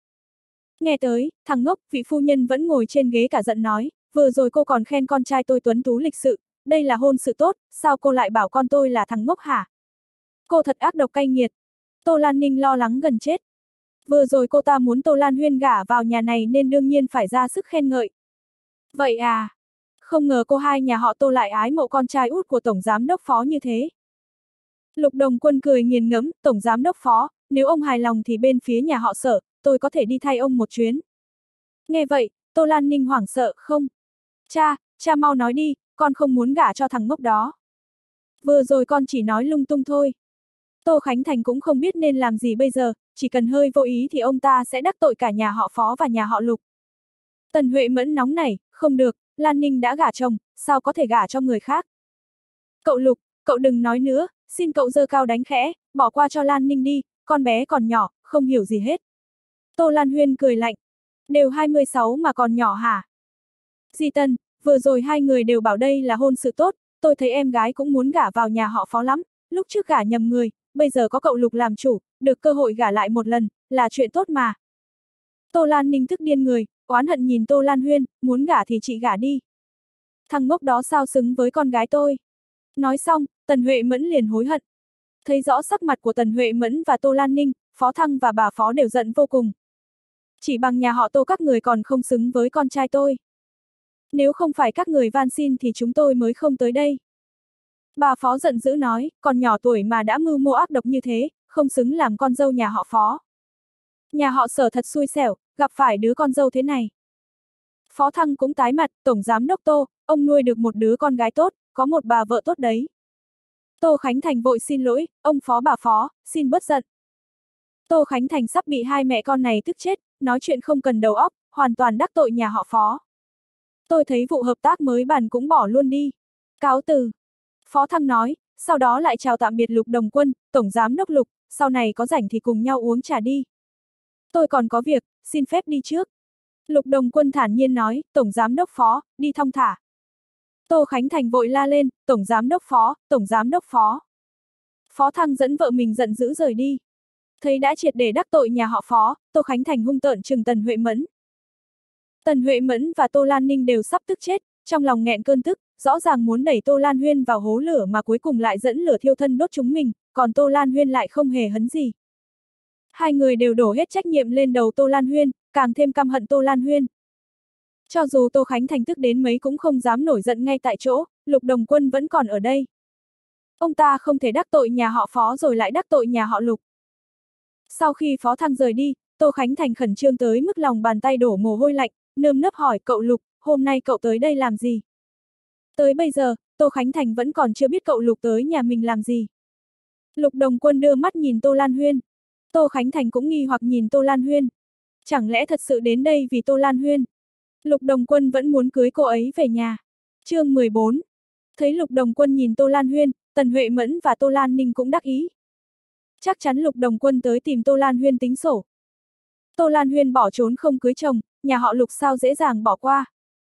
A: Nghe tới, thằng ngốc, vị phu nhân vẫn ngồi trên ghế cả giận nói, vừa rồi cô còn khen con trai tôi tuấn tú lịch sự, đây là hôn sự tốt, sao cô lại bảo con tôi là thằng ngốc hả? Cô thật ác độc cay nghiệt. Tô Lan Ninh lo lắng gần chết. Vừa rồi cô ta muốn Tô Lan Huyên gả vào nhà này nên đương nhiên phải ra sức khen ngợi. Vậy à? Không ngờ cô hai nhà họ Tô lại ái mộ con trai út của Tổng Giám đốc Phó như thế. Lục Đồng Quân cười nghiền ngẫm, Tổng Giám đốc Phó, nếu ông hài lòng thì bên phía nhà họ Sở, tôi có thể đi thay ông một chuyến. Nghe vậy, Tô Lan Ninh hoảng sợ, không. Cha, cha mau nói đi, con không muốn gả cho thằng ngốc đó. Vừa rồi con chỉ nói lung tung thôi. Tô Khánh Thành cũng không biết nên làm gì bây giờ, chỉ cần hơi vô ý thì ông ta sẽ đắc tội cả nhà họ Phó và nhà họ Lục. Tần Huệ Mẫn nóng nảy, không được, Lan Ninh đã gả chồng, sao có thể gả cho người khác. Cậu Lục, cậu đừng nói nữa, xin cậu giơ cao đánh khẽ, bỏ qua cho Lan Ninh đi, con bé còn nhỏ, không hiểu gì hết. Tô Lan Huyên cười lạnh, đều hai mươi sáu mà còn nhỏ hả? Di Tân, vừa rồi hai người đều bảo đây là hôn sự tốt, tôi thấy em gái cũng muốn gả vào nhà họ Phó lắm, lúc trước gả nhầm người, bây giờ có cậu Lục làm chủ, được cơ hội gả lại một lần, là chuyện tốt mà. Tô Lan Ninh tức điên người, oán hận nhìn Tô Lan Huyên, muốn gả thì chị gả đi. Thằng ngốc đó sao xứng với con gái tôi. Nói xong, Tần Huệ Mẫn liền hối hận. Thấy rõ sắc mặt của Tần Huệ Mẫn và Tô Lan Ninh, Phó Thăng và bà Phó đều giận vô cùng. Chỉ bằng nhà họ Tô các người còn không xứng với con trai tôi. Nếu không phải các người van xin thì chúng tôi mới không tới đây. Bà Phó giận dữ nói, còn nhỏ tuổi mà đã mưu mô ác độc như thế, không xứng làm con dâu nhà họ Phó. Nhà họ Sở thật xui xẻo, gặp phải đứa con dâu thế này. Phó Thăng cũng tái mặt, Tổng Giám đốc Tô, ông nuôi được một đứa con gái tốt, có một bà vợ tốt đấy. Tô Khánh Thành vội xin lỗi, ông Phó bà Phó, xin bớt giận. Tô Khánh Thành sắp bị hai mẹ con này tức chết, nói chuyện không cần đầu óc, hoàn toàn đắc tội nhà họ Phó. Tôi thấy vụ hợp tác mới bàn cũng bỏ luôn đi. Cáo từ. Phó Thăng nói, sau đó lại chào tạm biệt Lục Đồng Quân, Tổng Giám đốc Lục, sau này có rảnh thì cùng nhau uống trà đi. Tôi còn có việc, xin phép đi trước. Lục Đồng Quân thản nhiên nói, Tổng Giám đốc Phó, đi thong thả. Tô Khánh Thành vội la lên, Tổng Giám đốc Phó, Tổng Giám đốc Phó. Phó Thăng dẫn vợ mình giận dữ rời đi. Thấy đã triệt để đắc tội nhà họ Phó, Tô Khánh Thành hung tợn trừng Tần Huệ Mẫn. Tần Huệ Mẫn và Tô Lan Ninh đều sắp tức chết, trong lòng nghẹn cơn tức, rõ ràng muốn đẩy Tô Lan Huyên vào hố lửa mà cuối cùng lại dẫn lửa thiêu thân đốt chúng mình, còn Tô Lan Huyên lại không hề hấn gì. Hai người đều đổ hết trách nhiệm lên đầu Tô Lan Huyên, càng thêm căm hận Tô Lan Huyên. Cho dù Tô Khánh Thành tức đến mấy cũng không dám nổi giận ngay tại chỗ, Lục Đồng Quân vẫn còn ở đây. Ông ta không thể đắc tội nhà họ Phó rồi lại đắc tội nhà họ Lục. Sau khi Phó Thăng rời đi, Tô Khánh Thành khẩn trương tới mức lòng bàn tay đổ mồ hôi lạnh, nơm nớp hỏi cậu Lục, hôm nay cậu tới đây làm gì? Tới bây giờ, Tô Khánh Thành vẫn còn chưa biết cậu Lục tới nhà mình làm gì. Lục Đồng Quân đưa mắt nhìn Tô Lan Huyên. Tô Khánh Thành cũng nghi hoặc nhìn Tô Lan Huyên. Chẳng lẽ thật sự đến đây vì Tô Lan Huyên? Lục Đồng Quân vẫn muốn cưới cô ấy về nhà. Chương mười bốn. Thấy Lục Đồng Quân nhìn Tô Lan Huyên, Tần Huệ Mẫn và Tô Lan Ninh cũng đắc ý. Chắc chắn Lục Đồng Quân tới tìm Tô Lan Huyên tính sổ. Tô Lan Huyên bỏ trốn không cưới chồng, nhà họ Lục sao dễ dàng bỏ qua.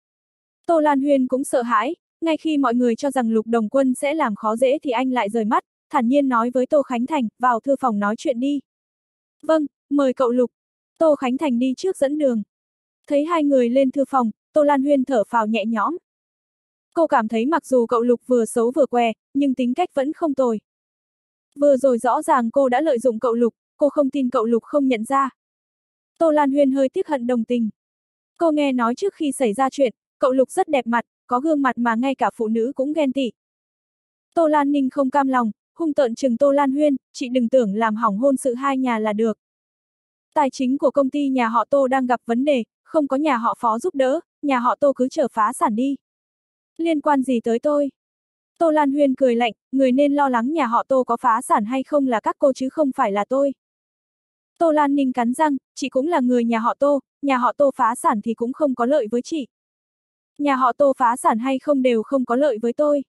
A: Tô Lan Huyên cũng sợ hãi, ngay khi mọi người cho rằng Lục Đồng Quân sẽ làm khó dễ thì anh lại rời mắt, thản nhiên nói với Tô Khánh Thành, vào thư phòng nói chuyện đi. Vâng, mời cậu Lục. Tô Khánh Thành đi trước dẫn đường. Thấy hai người lên thư phòng, Tô Lan Huyên thở phào nhẹ nhõm. Cô cảm thấy mặc dù cậu Lục vừa xấu vừa què, nhưng tính cách vẫn không tồi. Vừa rồi rõ ràng cô đã lợi dụng cậu Lục, cô không tin cậu Lục không nhận ra. Tô Lan Huyên hơi tiếc hận đồng tình. Cô nghe nói trước khi xảy ra chuyện, cậu Lục rất đẹp mặt, có gương mặt mà ngay cả phụ nữ cũng ghen tị. Tô Lan Ninh không cam lòng, hung tợn trừng Tô Lan Huyên, chị đừng tưởng làm hỏng hôn sự hai nhà là được. Tài chính của công ty nhà họ Tô đang gặp vấn đề, không có nhà họ Phó giúp đỡ, nhà họ Tô cứ chờ phá sản đi. Liên quan gì tới tôi? Tô Lan Huyên cười lạnh, người nên lo lắng nhà họ Tô có phá sản hay không là các cô chứ không phải là tôi. Tô Lan Ninh cắn răng, chị cũng là người nhà họ Tô, nhà họ Tô phá sản thì cũng không có lợi với chị. Nhà họ Tô phá sản hay không đều không có lợi với tôi.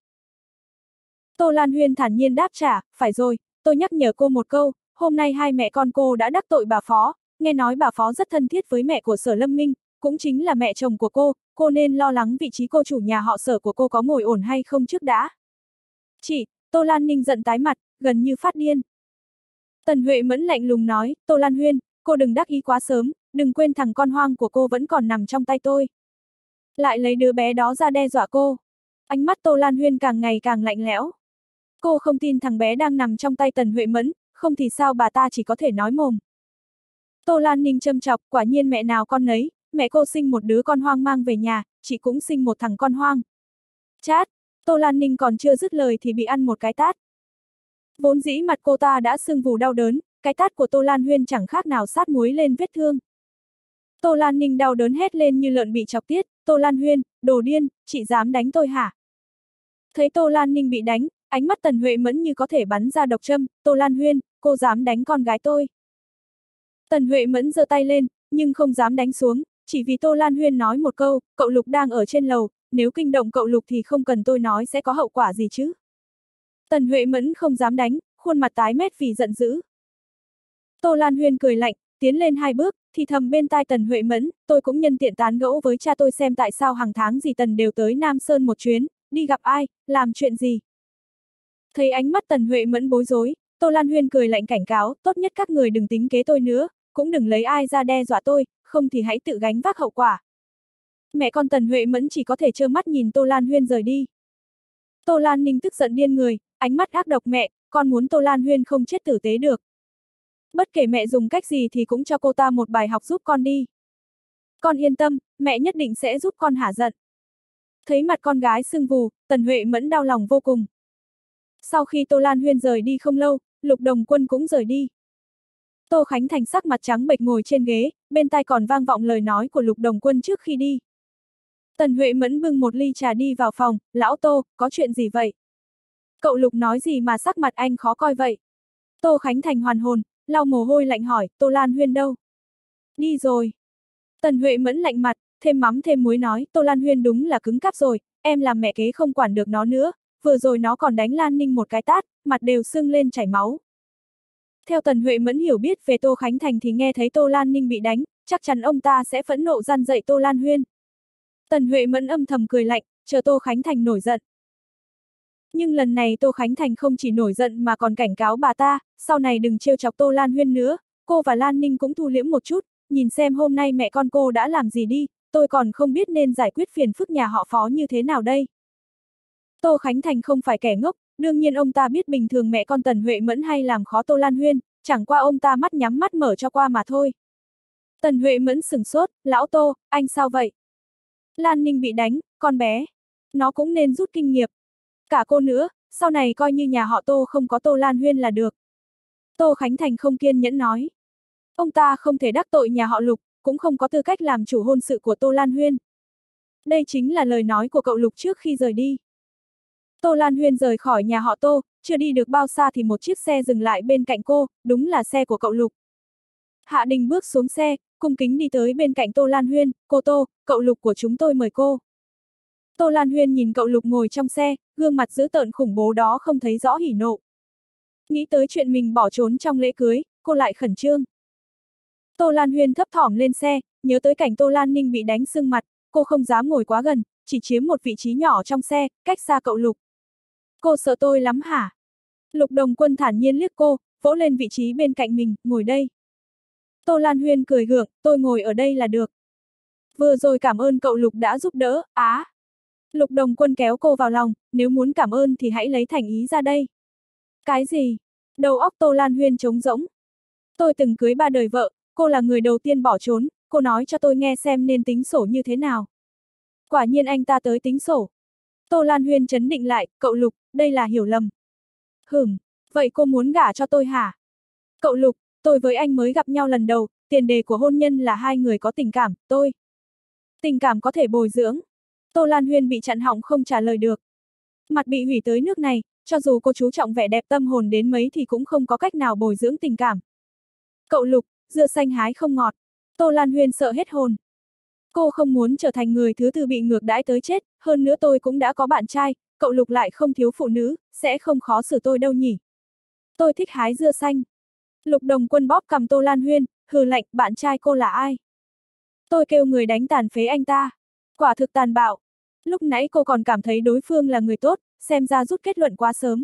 A: Tô Lan Huyên thản nhiên đáp trả, phải rồi, tôi nhắc nhở cô một câu, hôm nay hai mẹ con cô đã đắc tội bà Phó, nghe nói bà Phó rất thân thiết với mẹ của Sở Lâm Minh, cũng chính là mẹ chồng của cô, cô nên lo lắng vị trí cô chủ nhà họ Sở của cô có ngồi ổn hay không trước đã. Chị, Tô Lan Ninh giận tái mặt, gần như phát điên. Tần Huệ Mẫn lạnh lùng nói, Tô Lan Huyên, cô đừng đắc ý quá sớm, đừng quên thằng con hoang của cô vẫn còn nằm trong tay tôi. Lại lấy đứa bé đó ra đe dọa cô. Ánh mắt Tô Lan Huyên càng ngày càng lạnh lẽo. Cô không tin thằng bé đang nằm trong tay Tần Huệ Mẫn, không thì sao bà ta chỉ có thể nói mồm. Tô Lan Ninh châm chọc, quả nhiên mẹ nào con nấy, mẹ cô sinh một đứa con hoang mang về nhà, chị cũng sinh một thằng con hoang. Chát, Tô Lan Ninh còn chưa dứt lời thì bị ăn một cái tát. Vốn dĩ mặt cô ta đã sưng vù đau đớn, cái tát của Tô Lan Huyên chẳng khác nào sát muối lên vết thương. Tô Lan Ninh đau đớn hét lên như lợn bị chọc tiết, Tô Lan Huyên, đồ điên, chị dám đánh tôi hả? Thấy Tô Lan Ninh bị đánh, ánh mắt Tần Huệ Mẫn như có thể bắn ra độc châm, Tô Lan Huyên, cô dám đánh con gái tôi. Tần Huệ Mẫn giơ tay lên, nhưng không dám đánh xuống, chỉ vì Tô Lan Huyên nói một câu, cậu Lục đang ở trên lầu, nếu kinh động cậu Lục thì không cần tôi nói sẽ có hậu quả gì chứ. Tần Huệ Mẫn không dám đánh, khuôn mặt tái mét vì giận dữ. Tô Lan Huyên cười lạnh, tiến lên hai bước, thì thầm bên tai Tần Huệ Mẫn, tôi cũng nhân tiện tán gẫu với cha tôi xem tại sao hàng tháng gì Tần đều tới Nam Sơn một chuyến, đi gặp ai, làm chuyện gì. Thấy ánh mắt Tần Huệ Mẫn bối rối, Tô Lan Huyên cười lạnh cảnh cáo, tốt nhất các người đừng tính kế tôi nữa, cũng đừng lấy ai ra đe dọa tôi, không thì hãy tự gánh vác hậu quả. Mẹ con Tần Huệ Mẫn chỉ có thể trơ mắt nhìn Tô Lan Huyên rời đi. Tô Lan Ninh tức giận điên người, ánh mắt ác độc, mẹ, con muốn Tô Lan Huyên không chết tử tế được. Bất kể mẹ dùng cách gì thì cũng cho cô ta một bài học giúp con đi. Con yên tâm, mẹ nhất định sẽ giúp con hả giận. Thấy mặt con gái sưng vù, Tần Huệ Mẫn đau lòng vô cùng. Sau khi Tô Lan Huyên rời đi không lâu, Lục Đồng Quân cũng rời đi. Tô Khánh Thành sắc mặt trắng bệch ngồi trên ghế, bên tai còn vang vọng lời nói của Lục Đồng Quân trước khi đi. Tần Huệ Mẫn bưng một ly trà đi vào phòng, lão Tô, có chuyện gì vậy? Cậu Lục nói gì mà sắc mặt anh khó coi vậy? Tô Khánh Thành hoàn hồn, lau mồ hôi lạnh hỏi, Tô Lan Huyên đâu? Đi rồi. Tần Huệ Mẫn lạnh mặt, thêm mắm thêm muối nói, Tô Lan Huyên đúng là cứng cáp rồi, em làm mẹ kế không quản được nó nữa, vừa rồi nó còn đánh Lan Ninh một cái tát, mặt đều sưng lên chảy máu. Theo Tần Huệ Mẫn hiểu biết về Tô Khánh Thành thì nghe thấy Tô Lan Ninh bị đánh, chắc chắn ông ta sẽ phẫn nộ gian dạy Tô Lan Huyên. Tần Huệ Mẫn âm thầm cười lạnh, chờ Tô Khánh Thành nổi giận. Nhưng lần này Tô Khánh Thành không chỉ nổi giận mà còn cảnh cáo bà ta, sau này đừng trêu chọc Tô Lan Huyên nữa, cô và Lan Ninh cũng thu liễm một chút, nhìn xem hôm nay mẹ con cô đã làm gì đi, tôi còn không biết nên giải quyết phiền phức nhà họ Phó như thế nào đây. Tô Khánh Thành không phải kẻ ngốc, đương nhiên ông ta biết bình thường mẹ con Tần Huệ Mẫn hay làm khó Tô Lan Huyên, chẳng qua ông ta mắt nhắm mắt mở cho qua mà thôi. Tần Huệ Mẫn sửng sốt, lão Tô, anh sao vậy? Lan Ninh bị đánh, con bé. Nó cũng nên rút kinh nghiệm. Cả cô nữa, sau này coi như nhà họ Tô không có Tô Lan Huyên là được. Tô Khánh Thành không kiên nhẫn nói. Ông ta không thể đắc tội nhà họ Lục, cũng không có tư cách làm chủ hôn sự của Tô Lan Huyên. Đây chính là lời nói của cậu Lục trước khi rời đi. Tô Lan Huyên rời khỏi nhà họ Tô, chưa đi được bao xa thì một chiếc xe dừng lại bên cạnh cô, đúng là xe của cậu Lục. Hạ Đình bước xuống xe, cung kính đi tới bên cạnh Tô Lan Huyên, cô Tô, cậu Lục của chúng tôi mời cô. Tô Lan Huyên nhìn cậu Lục ngồi trong xe, gương mặt dữ tợn khủng bố đó không thấy rõ hỉ nộ. Nghĩ tới chuyện mình bỏ trốn trong lễ cưới, cô lại khẩn trương. Tô Lan Huyên thấp thỏm lên xe, nhớ tới cảnh Tô Lan Ninh bị đánh sưng mặt, cô không dám ngồi quá gần, chỉ chiếm một vị trí nhỏ trong xe, cách xa cậu Lục. Cô sợ tôi lắm hả? Lục Đồng Quân thản nhiên liếc cô, vỗ lên vị trí bên cạnh mình, ngồi đây. Tô Lan Huyên cười gượng, tôi ngồi ở đây là được. Vừa rồi cảm ơn cậu Lục đã giúp đỡ, á. Lục Đồng Quân kéo cô vào lòng, nếu muốn cảm ơn thì hãy lấy thành ý ra đây. Cái gì? Đầu óc Tô Lan Huyên trống rỗng. Tôi từng cưới ba đời vợ, cô là người đầu tiên bỏ trốn, cô nói cho tôi nghe xem nên tính sổ như thế nào. Quả nhiên anh ta tới tính sổ. Tô Lan Huyên trấn định lại, cậu Lục, đây là hiểu lầm. Hửm, vậy cô muốn gả cho tôi hả? Cậu Lục, tôi với anh mới gặp nhau lần đầu, tiền đề của hôn nhân là hai người có tình cảm, tôi. Tình cảm có thể bồi dưỡng. Tô Lan Huyên bị chặn họng không trả lời được. Mặt bị hủy tới nước này, cho dù cô chú trọng vẻ đẹp tâm hồn đến mấy thì cũng không có cách nào bồi dưỡng tình cảm. Cậu Lục, dưa xanh hái không ngọt. Tô Lan Huyên sợ hết hồn. Cô không muốn trở thành người thứ tư bị ngược đãi tới chết, hơn nữa tôi cũng đã có bạn trai, cậu Lục lại không thiếu phụ nữ, sẽ không khó xử tôi đâu nhỉ. Tôi thích hái dưa xanh. Lục Đồng Quân bóp cầm Tô Lan Huyên, hừ lạnh, bạn trai cô là ai? Tôi kêu người đánh tàn phế anh ta. Quả thực tàn bạo. Lúc nãy cô còn cảm thấy đối phương là người tốt, xem ra rút kết luận quá sớm.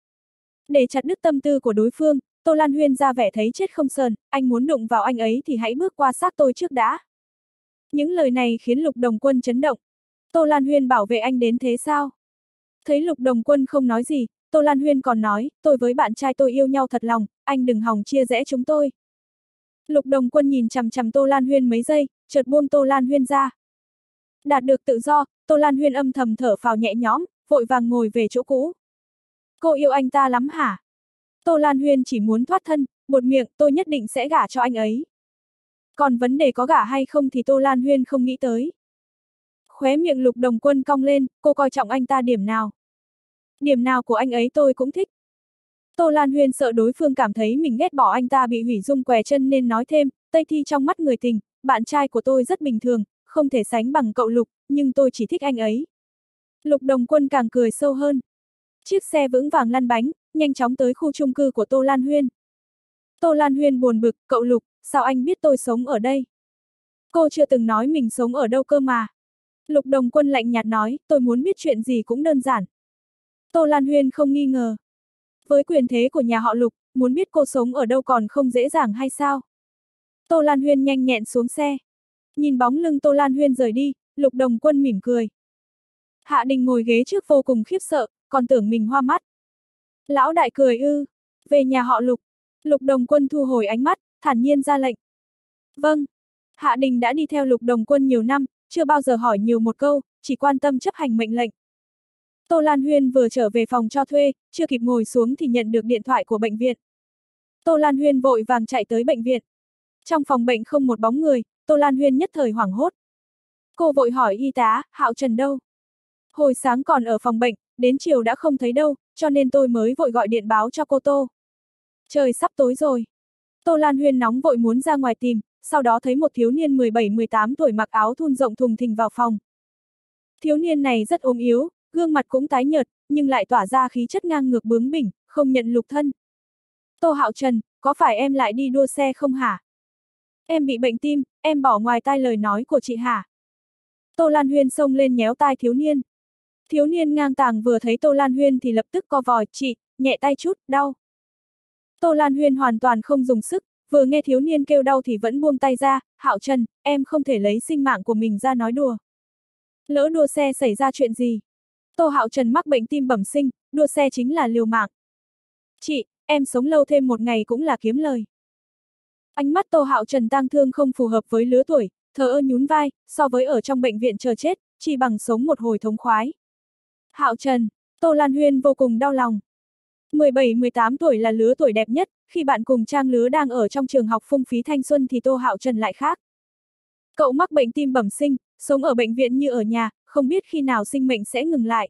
A: Để chặt đứt tâm tư của đối phương, Tô Lan Huyên ra vẻ thấy chết không sờn, anh muốn đụng vào anh ấy thì hãy bước qua xác tôi trước đã. Những lời này khiến Lục Đồng Quân chấn động. Tô Lan Huyên bảo vệ anh đến thế sao? Thấy Lục Đồng Quân không nói gì, Tô Lan Huyên còn nói, tôi với bạn trai tôi yêu nhau thật lòng, anh đừng hòng chia rẽ chúng tôi. Lục Đồng Quân nhìn chằm chằm Tô Lan Huyên mấy giây, chợt buông Tô Lan Huyên ra. Đạt được tự do, Tô Lan Huyên âm thầm thở phào nhẹ nhõm, vội vàng ngồi về chỗ cũ. Cô yêu anh ta lắm hả? Tô Lan Huyên chỉ muốn thoát thân, buột miệng, tôi nhất định sẽ gả cho anh ấy. Còn vấn đề có gả hay không thì Tô Lan Huyên không nghĩ tới. Khóe miệng Lục Đồng Quân cong lên, cô coi trọng anh ta điểm nào? Điểm nào của anh ấy tôi cũng thích. Tô Lan Huyên sợ đối phương cảm thấy mình ghét bỏ anh ta bị hủy dung què chân nên nói thêm, Tây Thi trong mắt người tình, bạn trai của tôi rất bình thường, không thể sánh bằng cậu Lục, nhưng tôi chỉ thích anh ấy. Lục Đồng Quân càng cười sâu hơn. Chiếc xe vững vàng lăn bánh, nhanh chóng tới khu chung cư của Tô Lan Huyên. Tô Lan Huyên buồn bực, cậu Lục, sao anh biết tôi sống ở đây? Cô chưa từng nói mình sống ở đâu cơ mà. Lục Đồng Quân lạnh nhạt nói, tôi muốn biết chuyện gì cũng đơn giản. Tô Lan Huyên không nghi ngờ. Với quyền thế của nhà họ Lục, muốn biết cô sống ở đâu còn không dễ dàng hay sao? Tô Lan Huyên nhanh nhẹn xuống xe. Nhìn bóng lưng Tô Lan Huyên rời đi, Lục Đồng Quân mỉm cười. Hạ Đình ngồi ghế trước vô cùng khiếp sợ, còn tưởng mình hoa mắt. Lão đại cười ư, về nhà họ Lục. Lục Đồng Quân thu hồi ánh mắt, thản nhiên ra lệnh. Vâng. Hạ Đình đã đi theo Lục Đồng Quân nhiều năm, chưa bao giờ hỏi nhiều một câu, chỉ quan tâm chấp hành mệnh lệnh. Tô Lan Huyên vừa trở về phòng cho thuê, chưa kịp ngồi xuống thì nhận được điện thoại của bệnh viện. Tô Lan Huyên vội vàng chạy tới bệnh viện. Trong phòng bệnh không một bóng người, Tô Lan Huyên nhất thời hoảng hốt. Cô vội hỏi y tá, Hạo Trần đâu? Hồi sáng còn ở phòng bệnh, đến chiều đã không thấy đâu, cho nên tôi mới vội gọi điện báo cho cô Tô. Trời sắp tối rồi. Tô Lan Huyên nóng vội muốn ra ngoài tìm, sau đó thấy một thiếu niên mười bảy mười tám tuổi mặc áo thun rộng thùng thình vào phòng. Thiếu niên này rất ốm yếu, gương mặt cũng tái nhợt, nhưng lại tỏa ra khí chất ngang ngược bướng bỉnh, không nhận lục thân. Tô Hạo Trần, có phải em lại đi đua xe không hả? Em bị bệnh tim, em bỏ ngoài tai lời nói của chị hả? Tô Lan Huyên xông lên nhéo tai thiếu niên. Thiếu niên ngang tàng vừa thấy Tô Lan Huyên thì lập tức co vòi, chị, nhẹ tay chút, đau. Tô Lan Huyên hoàn toàn không dùng sức, vừa nghe thiếu niên kêu đau thì vẫn buông tay ra, Hạo Trần, em không thể lấy sinh mạng của mình ra nói đùa. Lỡ đua xe xảy ra chuyện gì? Tô Hạo Trần mắc bệnh tim bẩm sinh, đua xe chính là liều mạng. Chị, em sống lâu thêm một ngày cũng là kiếm lời. Ánh mắt Tô Hạo Trần tang thương không phù hợp với lứa tuổi, thờ ơ nhún vai, so với ở trong bệnh viện chờ chết, chỉ bằng sống một hồi thống khoái. Hạo Trần, Tô Lan Huyên vô cùng đau lòng. mười bảy mười tám tuổi là lứa tuổi đẹp nhất, khi bạn cùng trang lứa đang ở trong trường học phung phí thanh xuân thì Tô Hạo Trần lại khác. Cậu mắc bệnh tim bẩm sinh, sống ở bệnh viện như ở nhà, không biết khi nào sinh mệnh sẽ ngừng lại.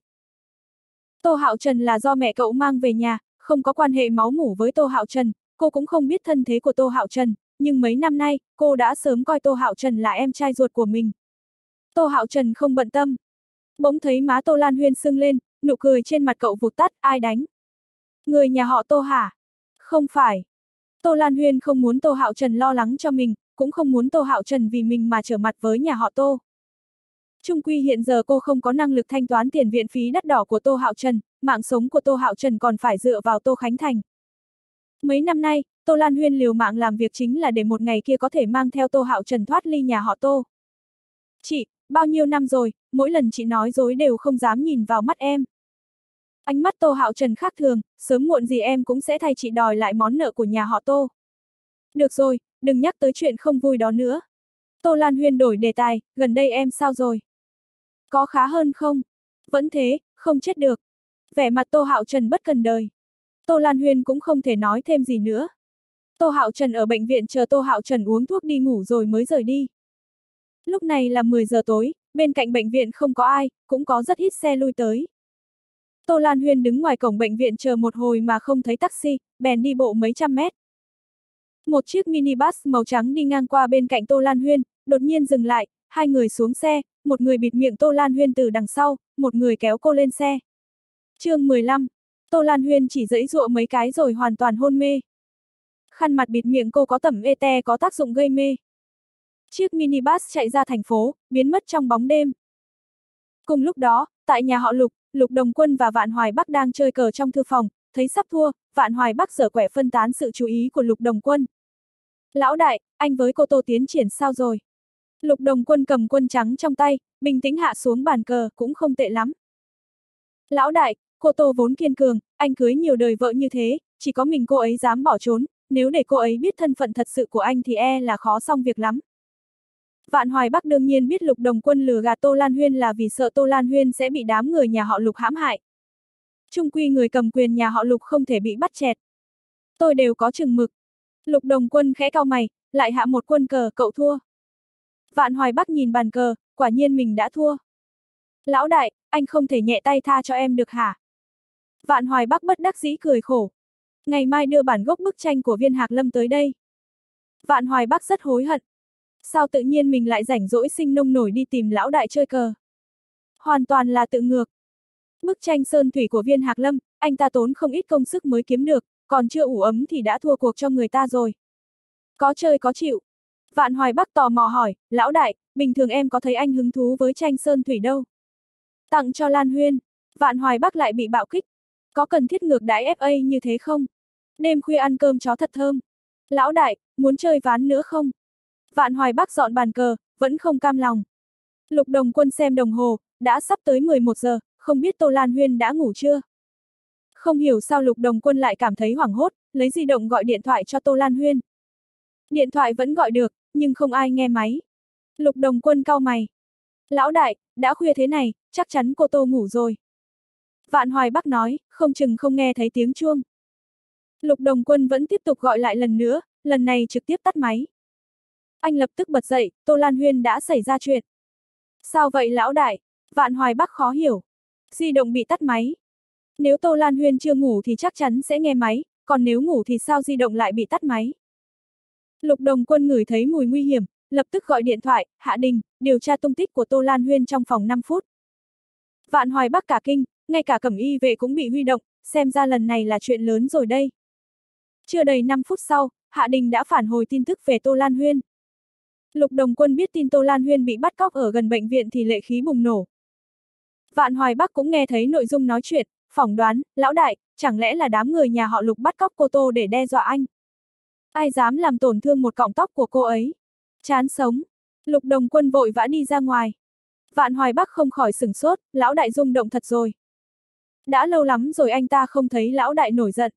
A: Tô Hạo Trần là do mẹ cậu mang về nhà, không có quan hệ máu mủ với Tô Hạo Trần, cô cũng không biết thân thế của Tô Hạo Trần, nhưng mấy năm nay, cô đã sớm coi Tô Hạo Trần là em trai ruột của mình. Tô Hạo Trần không bận tâm. Bỗng thấy má Tô Lan Huyên sưng lên, nụ cười trên mặt cậu vụt tắt, ai đánh? Người nhà họ Tô hả? Không phải. Tô Lan Huyên không muốn Tô Hạo Trần lo lắng cho mình, cũng không muốn Tô Hạo Trần vì mình mà trở mặt với nhà họ Tô. Chung quy hiện giờ cô không có năng lực thanh toán tiền viện phí đắt đỏ của Tô Hạo Trần, mạng sống của Tô Hạo Trần còn phải dựa vào Tô Khánh Thành. Mấy năm nay, Tô Lan Huyên liều mạng làm việc chính là để một ngày kia có thể mang theo Tô Hạo Trần thoát ly nhà họ Tô. Chị, bao nhiêu năm rồi, mỗi lần chị nói dối đều không dám nhìn vào mắt em. Ánh mắt Tô Hạo Trần khác thường, sớm muộn gì em cũng sẽ thay chị đòi lại món nợ của nhà họ Tô. Được rồi, đừng nhắc tới chuyện không vui đó nữa. Tô Lan Huyên đổi đề tài, gần đây em sao rồi? Có khá hơn không? Vẫn thế, không chết được. Vẻ mặt Tô Hạo Trần bất cần đời. Tô Lan Huyên cũng không thể nói thêm gì nữa. Tô Hạo Trần ở bệnh viện chờ Tô Hạo Trần uống thuốc đi ngủ rồi mới rời đi. Lúc này là mười giờ tối, bên cạnh bệnh viện không có ai, cũng có rất ít xe lui tới. Tô Lan Huyên đứng ngoài cổng bệnh viện chờ một hồi mà không thấy taxi, bèn đi bộ mấy trăm mét. Một chiếc minibus màu trắng đi ngang qua bên cạnh Tô Lan Huyên, đột nhiên dừng lại, hai người xuống xe, một người bịt miệng Tô Lan Huyên từ đằng sau, một người kéo cô lên xe. Chương mười lăm, Tô Lan Huyên chỉ giãy giụa mấy cái rồi hoàn toàn hôn mê. Khăn mặt bịt miệng cô có tẩm ete có tác dụng gây mê. Chiếc minibus chạy ra thành phố, biến mất trong bóng đêm. Cùng lúc đó, tại nhà họ Lục, Lục Đồng Quân và Vạn Hoài Bắc đang chơi cờ trong thư phòng, thấy sắp thua, Vạn Hoài Bắc giở quẻ phân tán sự chú ý của Lục Đồng Quân. Lão đại, anh với cô Tô tiến triển sao rồi? Lục Đồng Quân cầm quân trắng trong tay, bình tĩnh hạ xuống bàn cờ, cũng không tệ lắm. Lão đại, cô Tô vốn kiên cường, anh cưới nhiều đời vợ như thế, chỉ có mình cô ấy dám bỏ trốn, nếu để cô ấy biết thân phận thật sự của anh thì e là khó xong việc lắm. Vạn Hoài Bắc đương nhiên biết Lục Đồng Quân lừa gạt Tô Lan Huyên là vì sợ Tô Lan Huyên sẽ bị đám người nhà họ Lục hãm hại. Chung quy người cầm quyền nhà họ Lục không thể bị bắt chẹt. Tôi đều có chừng mực. Lục Đồng Quân khẽ cau mày, lại hạ một quân cờ, cậu thua. Vạn Hoài Bắc nhìn bàn cờ, quả nhiên mình đã thua. Lão đại, anh không thể nhẹ tay tha cho em được hả? Vạn Hoài Bắc bất đắc dĩ cười khổ. Ngày mai đưa bản gốc bức tranh của Viên Hạc Lâm tới đây. Vạn Hoài Bắc rất hối hận. Sao tự nhiên mình lại rảnh rỗi sinh nông nổi đi tìm lão đại chơi cờ? Hoàn toàn là tự ngược. Bức tranh sơn thủy của Viên Hạc Lâm, anh ta tốn không ít công sức mới kiếm được, còn chưa ủ ấm thì đã thua cuộc cho người ta rồi. Có chơi có chịu. Vạn Hoài Bắc tò mò hỏi, lão đại, bình thường em có thấy anh hứng thú với tranh sơn thủy đâu. Tặng cho Lan Huyên. Vạn Hoài Bắc lại bị bạo kích. Có cần thiết ngược đãi ép a như thế không? Đêm khuya ăn cơm chó thật thơm. Lão đại, muốn chơi ván nữa không? Vạn Hoài Bắc dọn bàn cờ, vẫn không cam lòng. Lục Đồng Quân xem đồng hồ, đã sắp tới mười một giờ, không biết Tô Lan Huyên đã ngủ chưa? Không hiểu sao Lục Đồng Quân lại cảm thấy hoảng hốt, lấy di động gọi điện thoại cho Tô Lan Huyên. Điện thoại vẫn gọi được, nhưng không ai nghe máy. Lục Đồng Quân cau mày. Lão đại, đã khuya thế này, chắc chắn cô Tô ngủ rồi. Vạn Hoài Bắc nói, không chừng không nghe thấy tiếng chuông. Lục Đồng Quân vẫn tiếp tục gọi lại lần nữa, lần này trực tiếp tắt máy. Anh lập tức bật dậy, Tô Lan Huyên đã xảy ra chuyện. Sao vậy lão đại? Vạn Hoài Bắc khó hiểu. Di động bị tắt máy. Nếu Tô Lan Huyên chưa ngủ thì chắc chắn sẽ nghe máy, còn nếu ngủ thì sao di động lại bị tắt máy? Lục Đồng Quân ngửi thấy mùi nguy hiểm, lập tức gọi điện thoại, Hạ Đình, điều tra tung tích của Tô Lan Huyên trong vòng năm phút. Vạn Hoài Bắc cả kinh, ngay cả cẩm y vệ cũng bị huy động, xem ra lần này là chuyện lớn rồi đây. Chưa đầy năm phút sau, Hạ Đình đã phản hồi tin tức về Tô Lan Huyên. Lục Đồng Quân biết tin Tô Lan Huyên bị bắt cóc ở gần bệnh viện thì lệ khí bùng nổ. Vạn Hoài Bắc cũng nghe thấy nội dung nói chuyện, phỏng đoán, lão đại, chẳng lẽ là đám người nhà họ Lục bắt cóc cô Tô để đe dọa anh? Ai dám làm tổn thương một cọng tóc của cô ấy? Chán sống. Lục Đồng Quân vội vã đi ra ngoài. Vạn Hoài Bắc không khỏi sửng sốt, lão đại rung động thật rồi. Đã lâu lắm rồi anh ta không thấy lão đại nổi giận.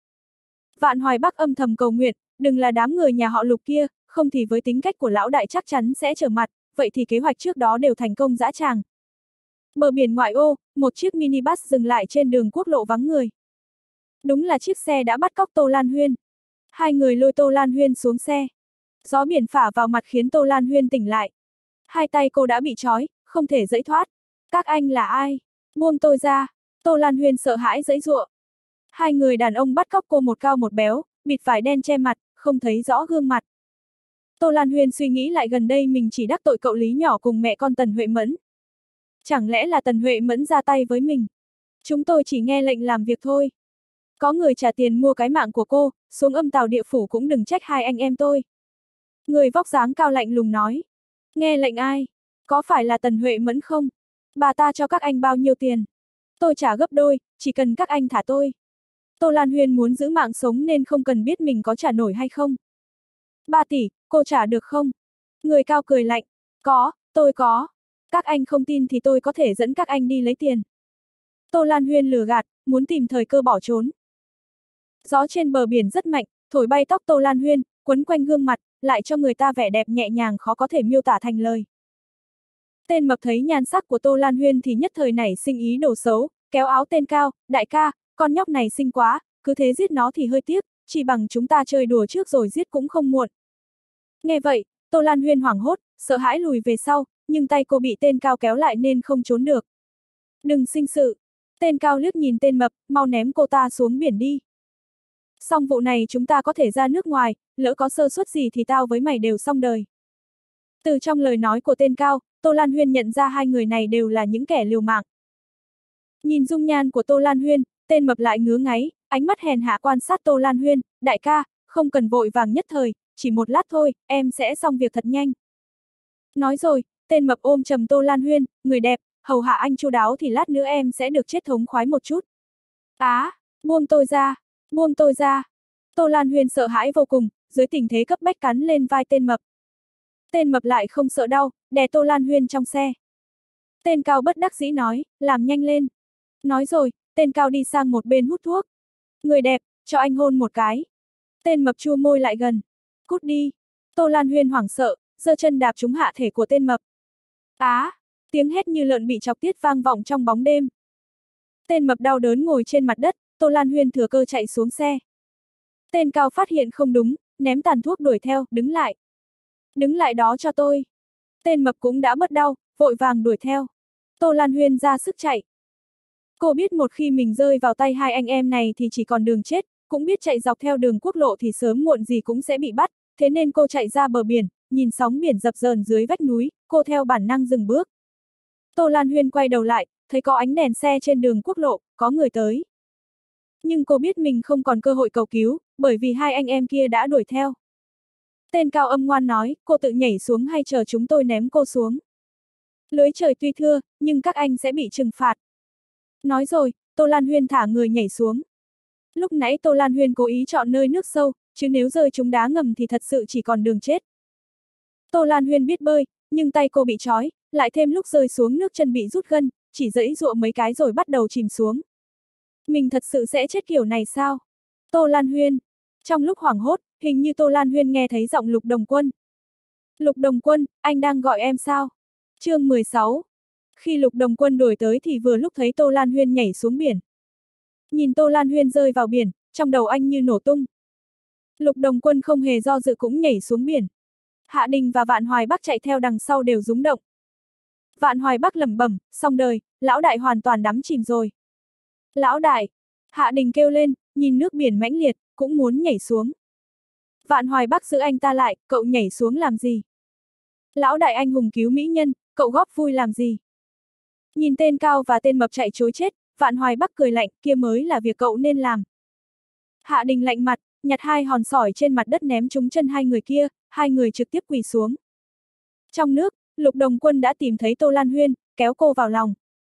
A: Vạn Hoài Bắc âm thầm cầu nguyện, đừng là đám người nhà họ Lục kia, không thì với tính cách của lão đại chắc chắn sẽ trở mặt, vậy thì kế hoạch trước đó đều thành công dã tràng. Bờ biển ngoại ô, một chiếc minibus dừng lại trên đường quốc lộ vắng người. Đúng là chiếc xe đã bắt cóc Tô Lan Huyên. Hai người lôi Tô Lan Huyên xuống xe. Gió biển phả vào mặt khiến Tô Lan Huyên tỉnh lại. Hai tay cô đã bị trói, không thể giãy thoát. Các anh là ai? Buông tôi ra. Tô Lan Huyên sợ hãi giãy giụa. Hai người đàn ông bắt cóc cô một cao một béo, bịt vải đen che mặt, không thấy rõ gương mặt. Tô Lan Huyên suy nghĩ lại gần đây mình chỉ đắc tội cậu Lý nhỏ cùng mẹ con Tần Huệ Mẫn. Chẳng lẽ là Tần Huệ Mẫn ra tay với mình? Chúng tôi chỉ nghe lệnh làm việc thôi. Có người trả tiền mua cái mạng của cô, xuống âm tào địa phủ cũng đừng trách hai anh em tôi. Người vóc dáng cao lạnh lùng nói. Nghe lệnh ai? Có phải là Tần Huệ Mẫn không? Bà ta cho các anh bao nhiêu tiền? Tôi trả gấp đôi, chỉ cần các anh thả tôi. Tô Lan Huyên muốn giữ mạng sống nên không cần biết mình có trả nổi hay không. Ba tỷ, cô trả được không? Người cao cười lạnh. Có, tôi có. Các anh không tin thì tôi có thể dẫn các anh đi lấy tiền. Tô Lan Huyên lừa gạt, muốn tìm thời cơ bỏ trốn. Gió trên bờ biển rất mạnh, thổi bay tóc Tô Lan Huyên, quấn quanh gương mặt, lại cho người ta vẻ đẹp nhẹ nhàng khó có thể miêu tả thành lời. Tên mập thấy nhan sắc của Tô Lan Huyên thì nhất thời nảy sinh ý đồ xấu, kéo áo tên cao, đại ca, con nhóc này xinh quá, cứ thế giết nó thì hơi tiếc, chỉ bằng chúng ta chơi đùa trước rồi giết cũng không muộn. Nghe vậy, Tô Lan Huyên hoảng hốt, sợ hãi lùi về sau, nhưng tay cô bị tên cao kéo lại nên không trốn được. Đừng sinh sự. Tên cao liếc nhìn tên mập, mau ném cô ta xuống biển đi. Xong vụ này chúng ta có thể ra nước ngoài, lỡ có sơ suất gì thì tao với mày đều xong đời. Từ trong lời nói của tên cao, Tô Lan Huyên nhận ra hai người này đều là những kẻ liều mạng. Nhìn dung nhan của Tô Lan Huyên, tên mập lại ngứa ngáy, ánh mắt hèn hạ quan sát Tô Lan Huyên, đại ca, không cần vội vàng nhất thời, chỉ một lát thôi, em sẽ xong việc thật nhanh. Nói rồi, tên mập ôm chầm Tô Lan Huyên, người đẹp, hầu hạ anh chu đáo thì lát nữa em sẽ được chết thống khoái một chút. Á, à, buông tôi ra, buông tôi ra. Tô Lan Huyên sợ hãi vô cùng, dưới tình thế cấp bách cắn lên vai tên mập. Tên mập lại không sợ đau, đè Tô Lan Huyên trong xe. Tên cao bất đắc dĩ nói, làm nhanh lên. Nói rồi, tên cao đi sang một bên hút thuốc. Người đẹp, cho anh hôn một cái. Tên mập chua môi lại gần. Cút đi. Tô Lan Huyên hoảng sợ, giơ chân đạp trúng hạ thể của tên mập. Á, à, tiếng hét như lợn bị chọc tiết vang vọng trong bóng đêm. Tên mập đau đớn ngồi trên mặt đất, Tô Lan Huyên thừa cơ chạy xuống xe. Tên cao phát hiện không đúng, ném tàn thuốc đuổi theo, đứng lại. Đứng lại đó cho tôi. Tên mập cũng đã bớt đau, vội vàng đuổi theo. Tô Lan Huyên ra sức chạy. Cô biết một khi mình rơi vào tay hai anh em này thì chỉ còn đường chết, cũng biết chạy dọc theo đường quốc lộ thì sớm muộn gì cũng sẽ bị bắt, thế nên cô chạy ra bờ biển, nhìn sóng biển dập dờn dưới vách núi, cô theo bản năng dừng bước. Tô Lan Huyên quay đầu lại, thấy có ánh đèn xe trên đường quốc lộ, có người tới. Nhưng cô biết mình không còn cơ hội cầu cứu, bởi vì hai anh em kia đã đuổi theo. Tên cao âm ngoan nói, cô tự nhảy xuống hay chờ chúng tôi ném cô xuống. Lưới trời tuy thưa, nhưng các anh sẽ bị trừng phạt. Nói rồi, Tô Lan Huyên thả người nhảy xuống. Lúc nãy Tô Lan Huyên cố ý chọn nơi nước sâu, chứ nếu rơi trúng đá ngầm thì thật sự chỉ còn đường chết. Tô Lan Huyên biết bơi, nhưng tay cô bị trói, lại thêm lúc rơi xuống nước chân bị rút gân, chỉ giãy giụa mấy cái rồi bắt đầu chìm xuống. Mình thật sự sẽ chết kiểu này sao? Tô Lan Huyên. Trong lúc hoảng hốt, hình như Tô Lan Huyên nghe thấy giọng Lục Đồng Quân. Lục Đồng Quân, anh đang gọi em sao? Chương mười sáu. Khi Lục Đồng Quân đuổi tới thì vừa lúc thấy Tô Lan Huyên nhảy xuống biển. Nhìn Tô Lan Huyên rơi vào biển, trong đầu anh như nổ tung. Lục Đồng Quân không hề do dự cũng nhảy xuống biển. Hạ Đình và Vạn Hoài Bắc chạy theo đằng sau đều rúng động. Vạn Hoài Bắc lẩm bẩm, xong đời, lão đại hoàn toàn đắm chìm rồi. Lão đại! Hạ Đình kêu lên, nhìn nước biển mãnh liệt, cũng muốn nhảy xuống. Vạn Hoài Bắc giữ anh ta lại, cậu nhảy xuống làm gì? Lão đại anh hùng cứu mỹ nhân, cậu góp vui làm gì? Nhìn tên cao và tên mập chạy trối chết, Vạn Hoài Bắc cười lạnh, kia mới là việc cậu nên làm. Hạ Đình lạnh mặt, nhặt hai hòn sỏi trên mặt đất ném trúng chân hai người kia, hai người trực tiếp quỳ xuống. Trong nước, Lục Đồng Quân đã tìm thấy Tô Lan Huyên, kéo cô vào lòng.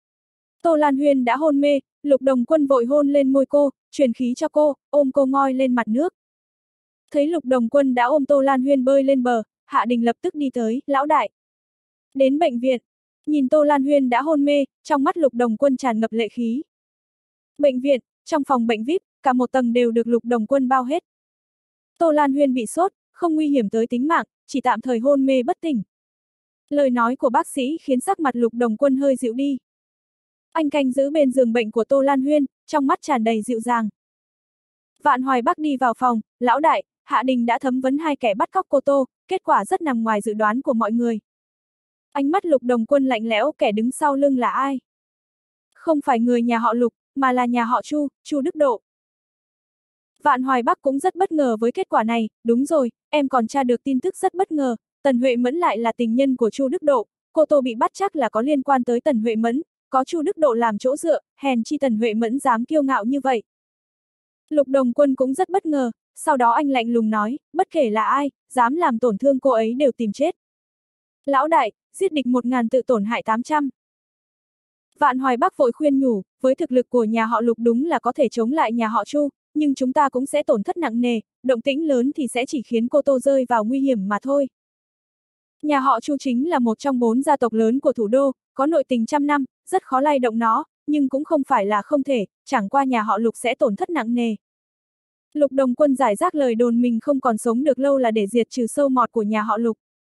A: Tô Lan Huyên đã hôn mê, Lục Đồng Quân vội hôn lên môi cô, truyền khí cho cô, ôm cô ngoi lên mặt nước. Thấy Lục Đồng Quân đã ôm Tô Lan Huyên bơi lên bờ, Hạ Đình lập tức đi tới, lão đại. Đến bệnh viện, nhìn Tô Lan Huyên đã hôn mê, trong mắt Lục Đồng Quân tràn ngập lệ khí. Bệnh viện, trong phòng bệnh vi ai pi, cả một tầng đều được Lục Đồng Quân bao hết. Tô Lan Huyên bị sốt, không nguy hiểm tới tính mạng, chỉ tạm thời hôn mê bất tỉnh. Lời nói của bác sĩ khiến sắc mặt Lục Đồng Quân hơi dịu đi. Anh canh giữ bên giường bệnh của Tô Lan Huyên, trong mắt tràn đầy dịu dàng. Vạn Hoài Bắc đi vào phòng, lão đại, Hạ Đình đã thẩm vấn hai kẻ bắt cóc cô Tô, kết quả rất nằm ngoài dự đoán của mọi người. Ánh mắt Lục Đồng Quân lạnh lẽo, kẻ đứng sau lưng là ai? Không phải người nhà họ Lục, mà là nhà họ Chu, Chu Đức Độ. Vạn Hoài Bắc cũng rất bất ngờ với kết quả này, đúng rồi, em còn tra được tin tức rất bất ngờ, Tần Huệ Mẫn lại là tình nhân của Chu Đức Độ, cô Tô bị bắt chắc là có liên quan tới Tần Huệ Mẫn, có Chu Đức Độ làm chỗ dựa, hèn chi Tần Huệ Mẫn dám kiêu ngạo như vậy. Lục Đồng Quân cũng rất bất ngờ, sau đó anh lạnh lùng nói, bất kể là ai, dám làm tổn thương cô ấy đều tìm chết. Lão đại, giết địch một ngàn tự tổn hại tám trăm. Vạn Hoài Bắc vội khuyên nhủ, với thực lực của nhà họ Lục đúng là có thể chống lại nhà họ Chu, nhưng chúng ta cũng sẽ tổn thất nặng nề, động tĩnh lớn thì sẽ chỉ khiến cô Tô rơi vào nguy hiểm mà thôi. Nhà họ Chu chính là một trong bốn gia tộc lớn của thủ đô, có nội tình trăm năm, rất khó lay động nó, nhưng cũng không phải là không thể, chẳng qua nhà họ Lục sẽ tổn thất nặng nề. Lục Đồng Quân giải rác lời đồn mình không còn sống được lâu là để diệt trừ sâu mọt của nhà họ Lục.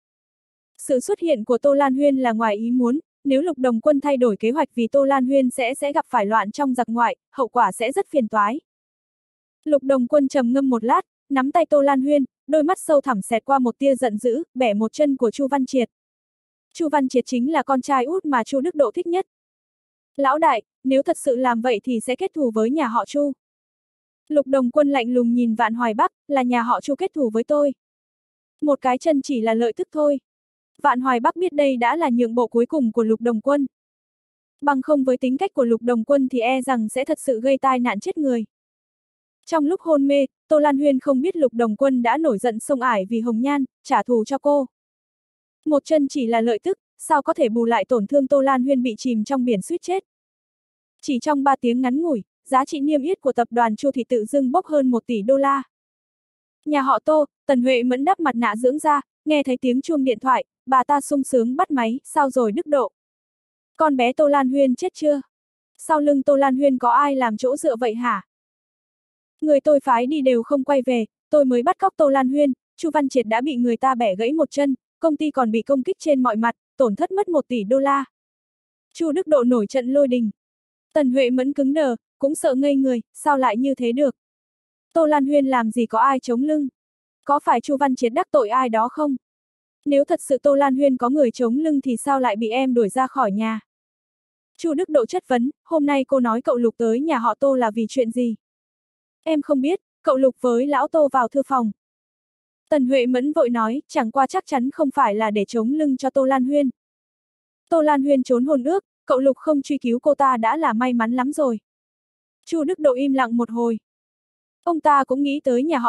A: Sự xuất hiện của Tô Lan Huyên là ngoài ý muốn, nếu Lục Đồng Quân thay đổi kế hoạch vì Tô Lan Huyên sẽ sẽ gặp phải loạn trong giặc ngoại, hậu quả sẽ rất phiền toái. Lục Đồng Quân trầm ngâm một lát, nắm tay Tô Lan Huyên, đôi mắt sâu thẳm xẹt qua một tia giận dữ, bẻ một chân của Chu Văn Triệt. Chu Văn Triệt chính là con trai út mà Chu Đức Độ thích nhất. Lão đại, nếu thật sự làm vậy thì sẽ kết thù với nhà họ Chu. Lục Đồng Quân lạnh lùng nhìn Vạn Hoài Bắc, là nhà họ Chu kết thù với tôi. Một cái chân chỉ là lợi tức thôi. Vạn Hoài Bắc biết đây đã là nhượng bộ cuối cùng của Lục Đồng Quân. Bằng không với tính cách của Lục Đồng Quân thì e rằng sẽ thật sự gây tai nạn chết người. Trong lúc hôn mê, Tô Lan Huyên không biết Lục Đồng Quân đã nổi giận xông ải vì Hồng Nhan, trả thù cho cô. Một chân chỉ là lợi tức, sao có thể bù lại tổn thương Tô Lan Huyên bị chìm trong biển suýt chết. Chỉ trong ba tiếng ngắn ngủi, giá trị niêm yết của tập đoàn Chu Thị tự dưng bốc hơn một tỷ đô la. Nhà họ Tô, Tần Huệ Mẫn đắp mặt nạ dưỡng da, nghe thấy tiếng chuông điện thoại, bà ta sung sướng bắt máy, sao rồi Đức Độ? Con bé Tô Lan Huyên chết chưa? Sau lưng Tô Lan Huyên có ai làm chỗ dựa vậy hả? Người tôi phái đi đều không quay về, tôi mới bắt cóc Tô Lan Huyên, Chu Văn Triệt đã bị người ta bẻ gãy một chân, công ty còn bị công kích trên mọi mặt, tổn thất mất một tỷ đô la. Chu Đức Độ nổi trận lôi đình. Tần Huệ Mẫn cứng đờ, cũng sợ ngây người, sao lại như thế được? Tô Lan Huyên làm gì có ai chống lưng? Có phải Chu Văn Triệt đắc tội ai đó không? Nếu thật sự Tô Lan Huyên có người chống lưng thì sao lại bị em đuổi ra khỏi nhà? Chu Đức Độ chất vấn, hôm nay cô nói cậu Lục tới nhà họ Tô là vì chuyện gì? Em không biết, cậu Lục với lão Tô vào thư phòng. Tần Huệ Mẫn vội nói, chẳng qua chắc chắn không phải là để chống lưng cho Tô Lan Huyên. Tô Lan Huyên trốn hôn ước, cậu Lục không truy cứu cô ta đã là may mắn lắm rồi. Chu Đức Độ im lặng một hồi. Ông ta cũng nghĩ tới nhà họ Lục,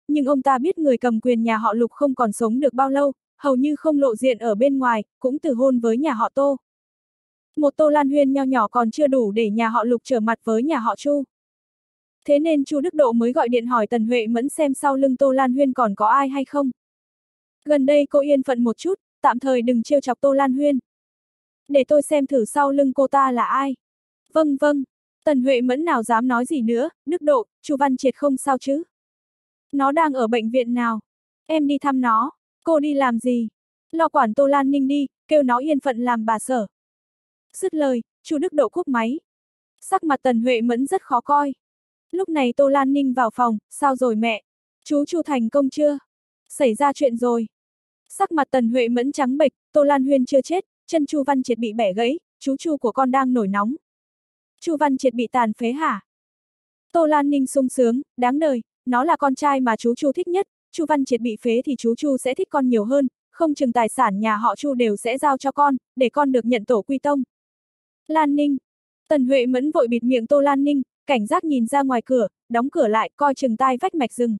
A: nhưng ông ta biết người cầm quyền nhà họ Lục không còn sống được bao lâu, hầu như không lộ diện ở bên ngoài, cũng từ hôn với nhà họ Tô. Một Tô Lan Huyên nho nhỏ còn chưa đủ để nhà họ Lục trở mặt với nhà họ Chu. Thế nên Chu Đức Độ mới gọi điện hỏi Tần Huệ Mẫn xem sau lưng Tô Lan Huyên còn có ai hay không. Gần đây cô yên phận một chút, tạm thời đừng trêu chọc Tô Lan Huyên. Để tôi xem thử sau lưng cô ta là ai. Vâng vâng, Tần Huệ Mẫn nào dám nói gì nữa, Đức Độ, Chu Văn Triệt không sao chứ? Nó đang ở bệnh viện nào? Em đi thăm nó. Cô đi làm gì? Lo quản Tô Lan Ninh đi, kêu nó yên phận làm bà Sở. Dứt lời, Chu Đức Độ cúp máy. Sắc mặt Tần Huệ Mẫn rất khó coi. Lúc này Tô Lan Ninh vào phòng, sao rồi mẹ? Chú Chu thành công chưa? Xảy ra chuyện rồi. Sắc mặt Tần Huệ Mẫn trắng bệch, Tô Lan Huyên chưa chết, chân Chu Văn Triệt bị bẻ gãy, chú Chu của con đang nổi nóng. Chu Văn Triệt bị tàn phế hả? Tô Lan Ninh sung sướng, đáng đời, nó là con trai mà chú Chu thích nhất, Chu Văn Triệt bị phế thì chú Chu sẽ thích con nhiều hơn, không chừng tài sản nhà họ Chu đều sẽ giao cho con, để con được nhận tổ quy tông. Lan Ninh. Tần Huệ Mẫn vội bịt miệng Tô Lan Ninh, cảnh giác nhìn ra ngoài cửa, đóng cửa lại, coi chừng tai vách mạch rừng.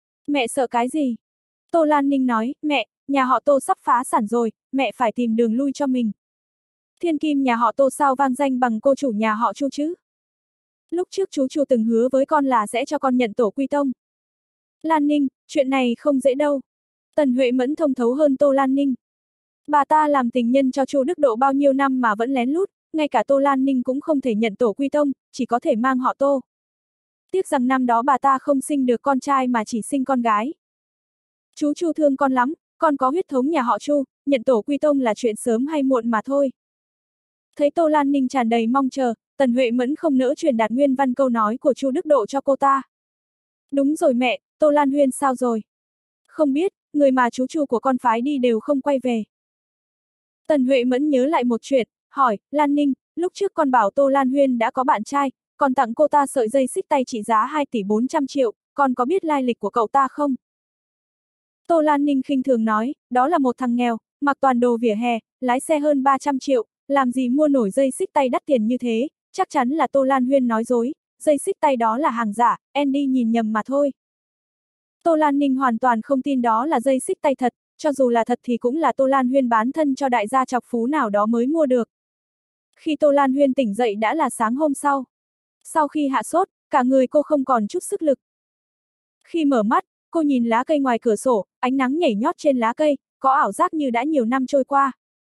A: Mẹ sợ cái gì? Tô Lan Ninh nói, mẹ, nhà họ Tô sắp phá sản rồi, mẹ phải tìm đường lui cho mình. Thiên kim nhà họ Tô sao vang danh bằng cô chủ nhà họ Chu chứ? Lúc trước chú Chu từng hứa với con là sẽ cho con nhận tổ quy tông. Lan Ninh, chuyện này không dễ đâu. Tần Huệ Mẫn thông thấu hơn Tô Lan Ninh. Bà ta làm tình nhân cho Chu Đức Độ bao nhiêu năm mà vẫn lén lút, ngay cả Tô Lan Ninh cũng không thể nhận tổ quy tông, chỉ có thể mang họ Tô. Tiếc rằng năm đó bà ta không sinh được con trai mà chỉ sinh con gái. Chú Chu thương con lắm, con có huyết thống nhà họ Chu, nhận tổ quy tông là chuyện sớm hay muộn mà thôi. Thấy Tô Lan Ninh tràn đầy mong chờ, Tần Huệ Mẫn không nỡ truyền đạt nguyên văn câu nói của Chu Đức Độ cho cô ta. Đúng rồi mẹ, Tô Lan Huyên sao rồi? Không biết, người mà chú Chu của con phái đi đều không quay về. Tần Huệ Mẫn nhớ lại một chuyện, hỏi, Lan Ninh, lúc trước con bảo Tô Lan Huyên đã có bạn trai, còn tặng cô ta sợi dây xích tay trị giá hai tỷ bốn trăm triệu, con có biết lai lịch của cậu ta không? Tô Lan Ninh khinh thường nói, đó là một thằng nghèo, mặc toàn đồ vỉa hè, lái xe hơn ba trăm triệu, làm gì mua nổi dây xích tay đắt tiền như thế, chắc chắn là Tô Lan Huyên nói dối, dây xích tay đó là hàng giả, Andy nhìn nhầm mà thôi. Tô Lan Ninh hoàn toàn không tin đó là dây xích tay thật, cho dù là thật thì cũng là Tô Lan Huyên bán thân cho đại gia chọc phú nào đó mới mua được. Khi Tô Lan Huyên tỉnh dậy đã là sáng hôm sau. Sau khi hạ sốt, cả người cô không còn chút sức lực. Khi mở mắt, cô nhìn lá cây ngoài cửa sổ, ánh nắng nhảy nhót trên lá cây, có ảo giác như đã nhiều năm trôi qua.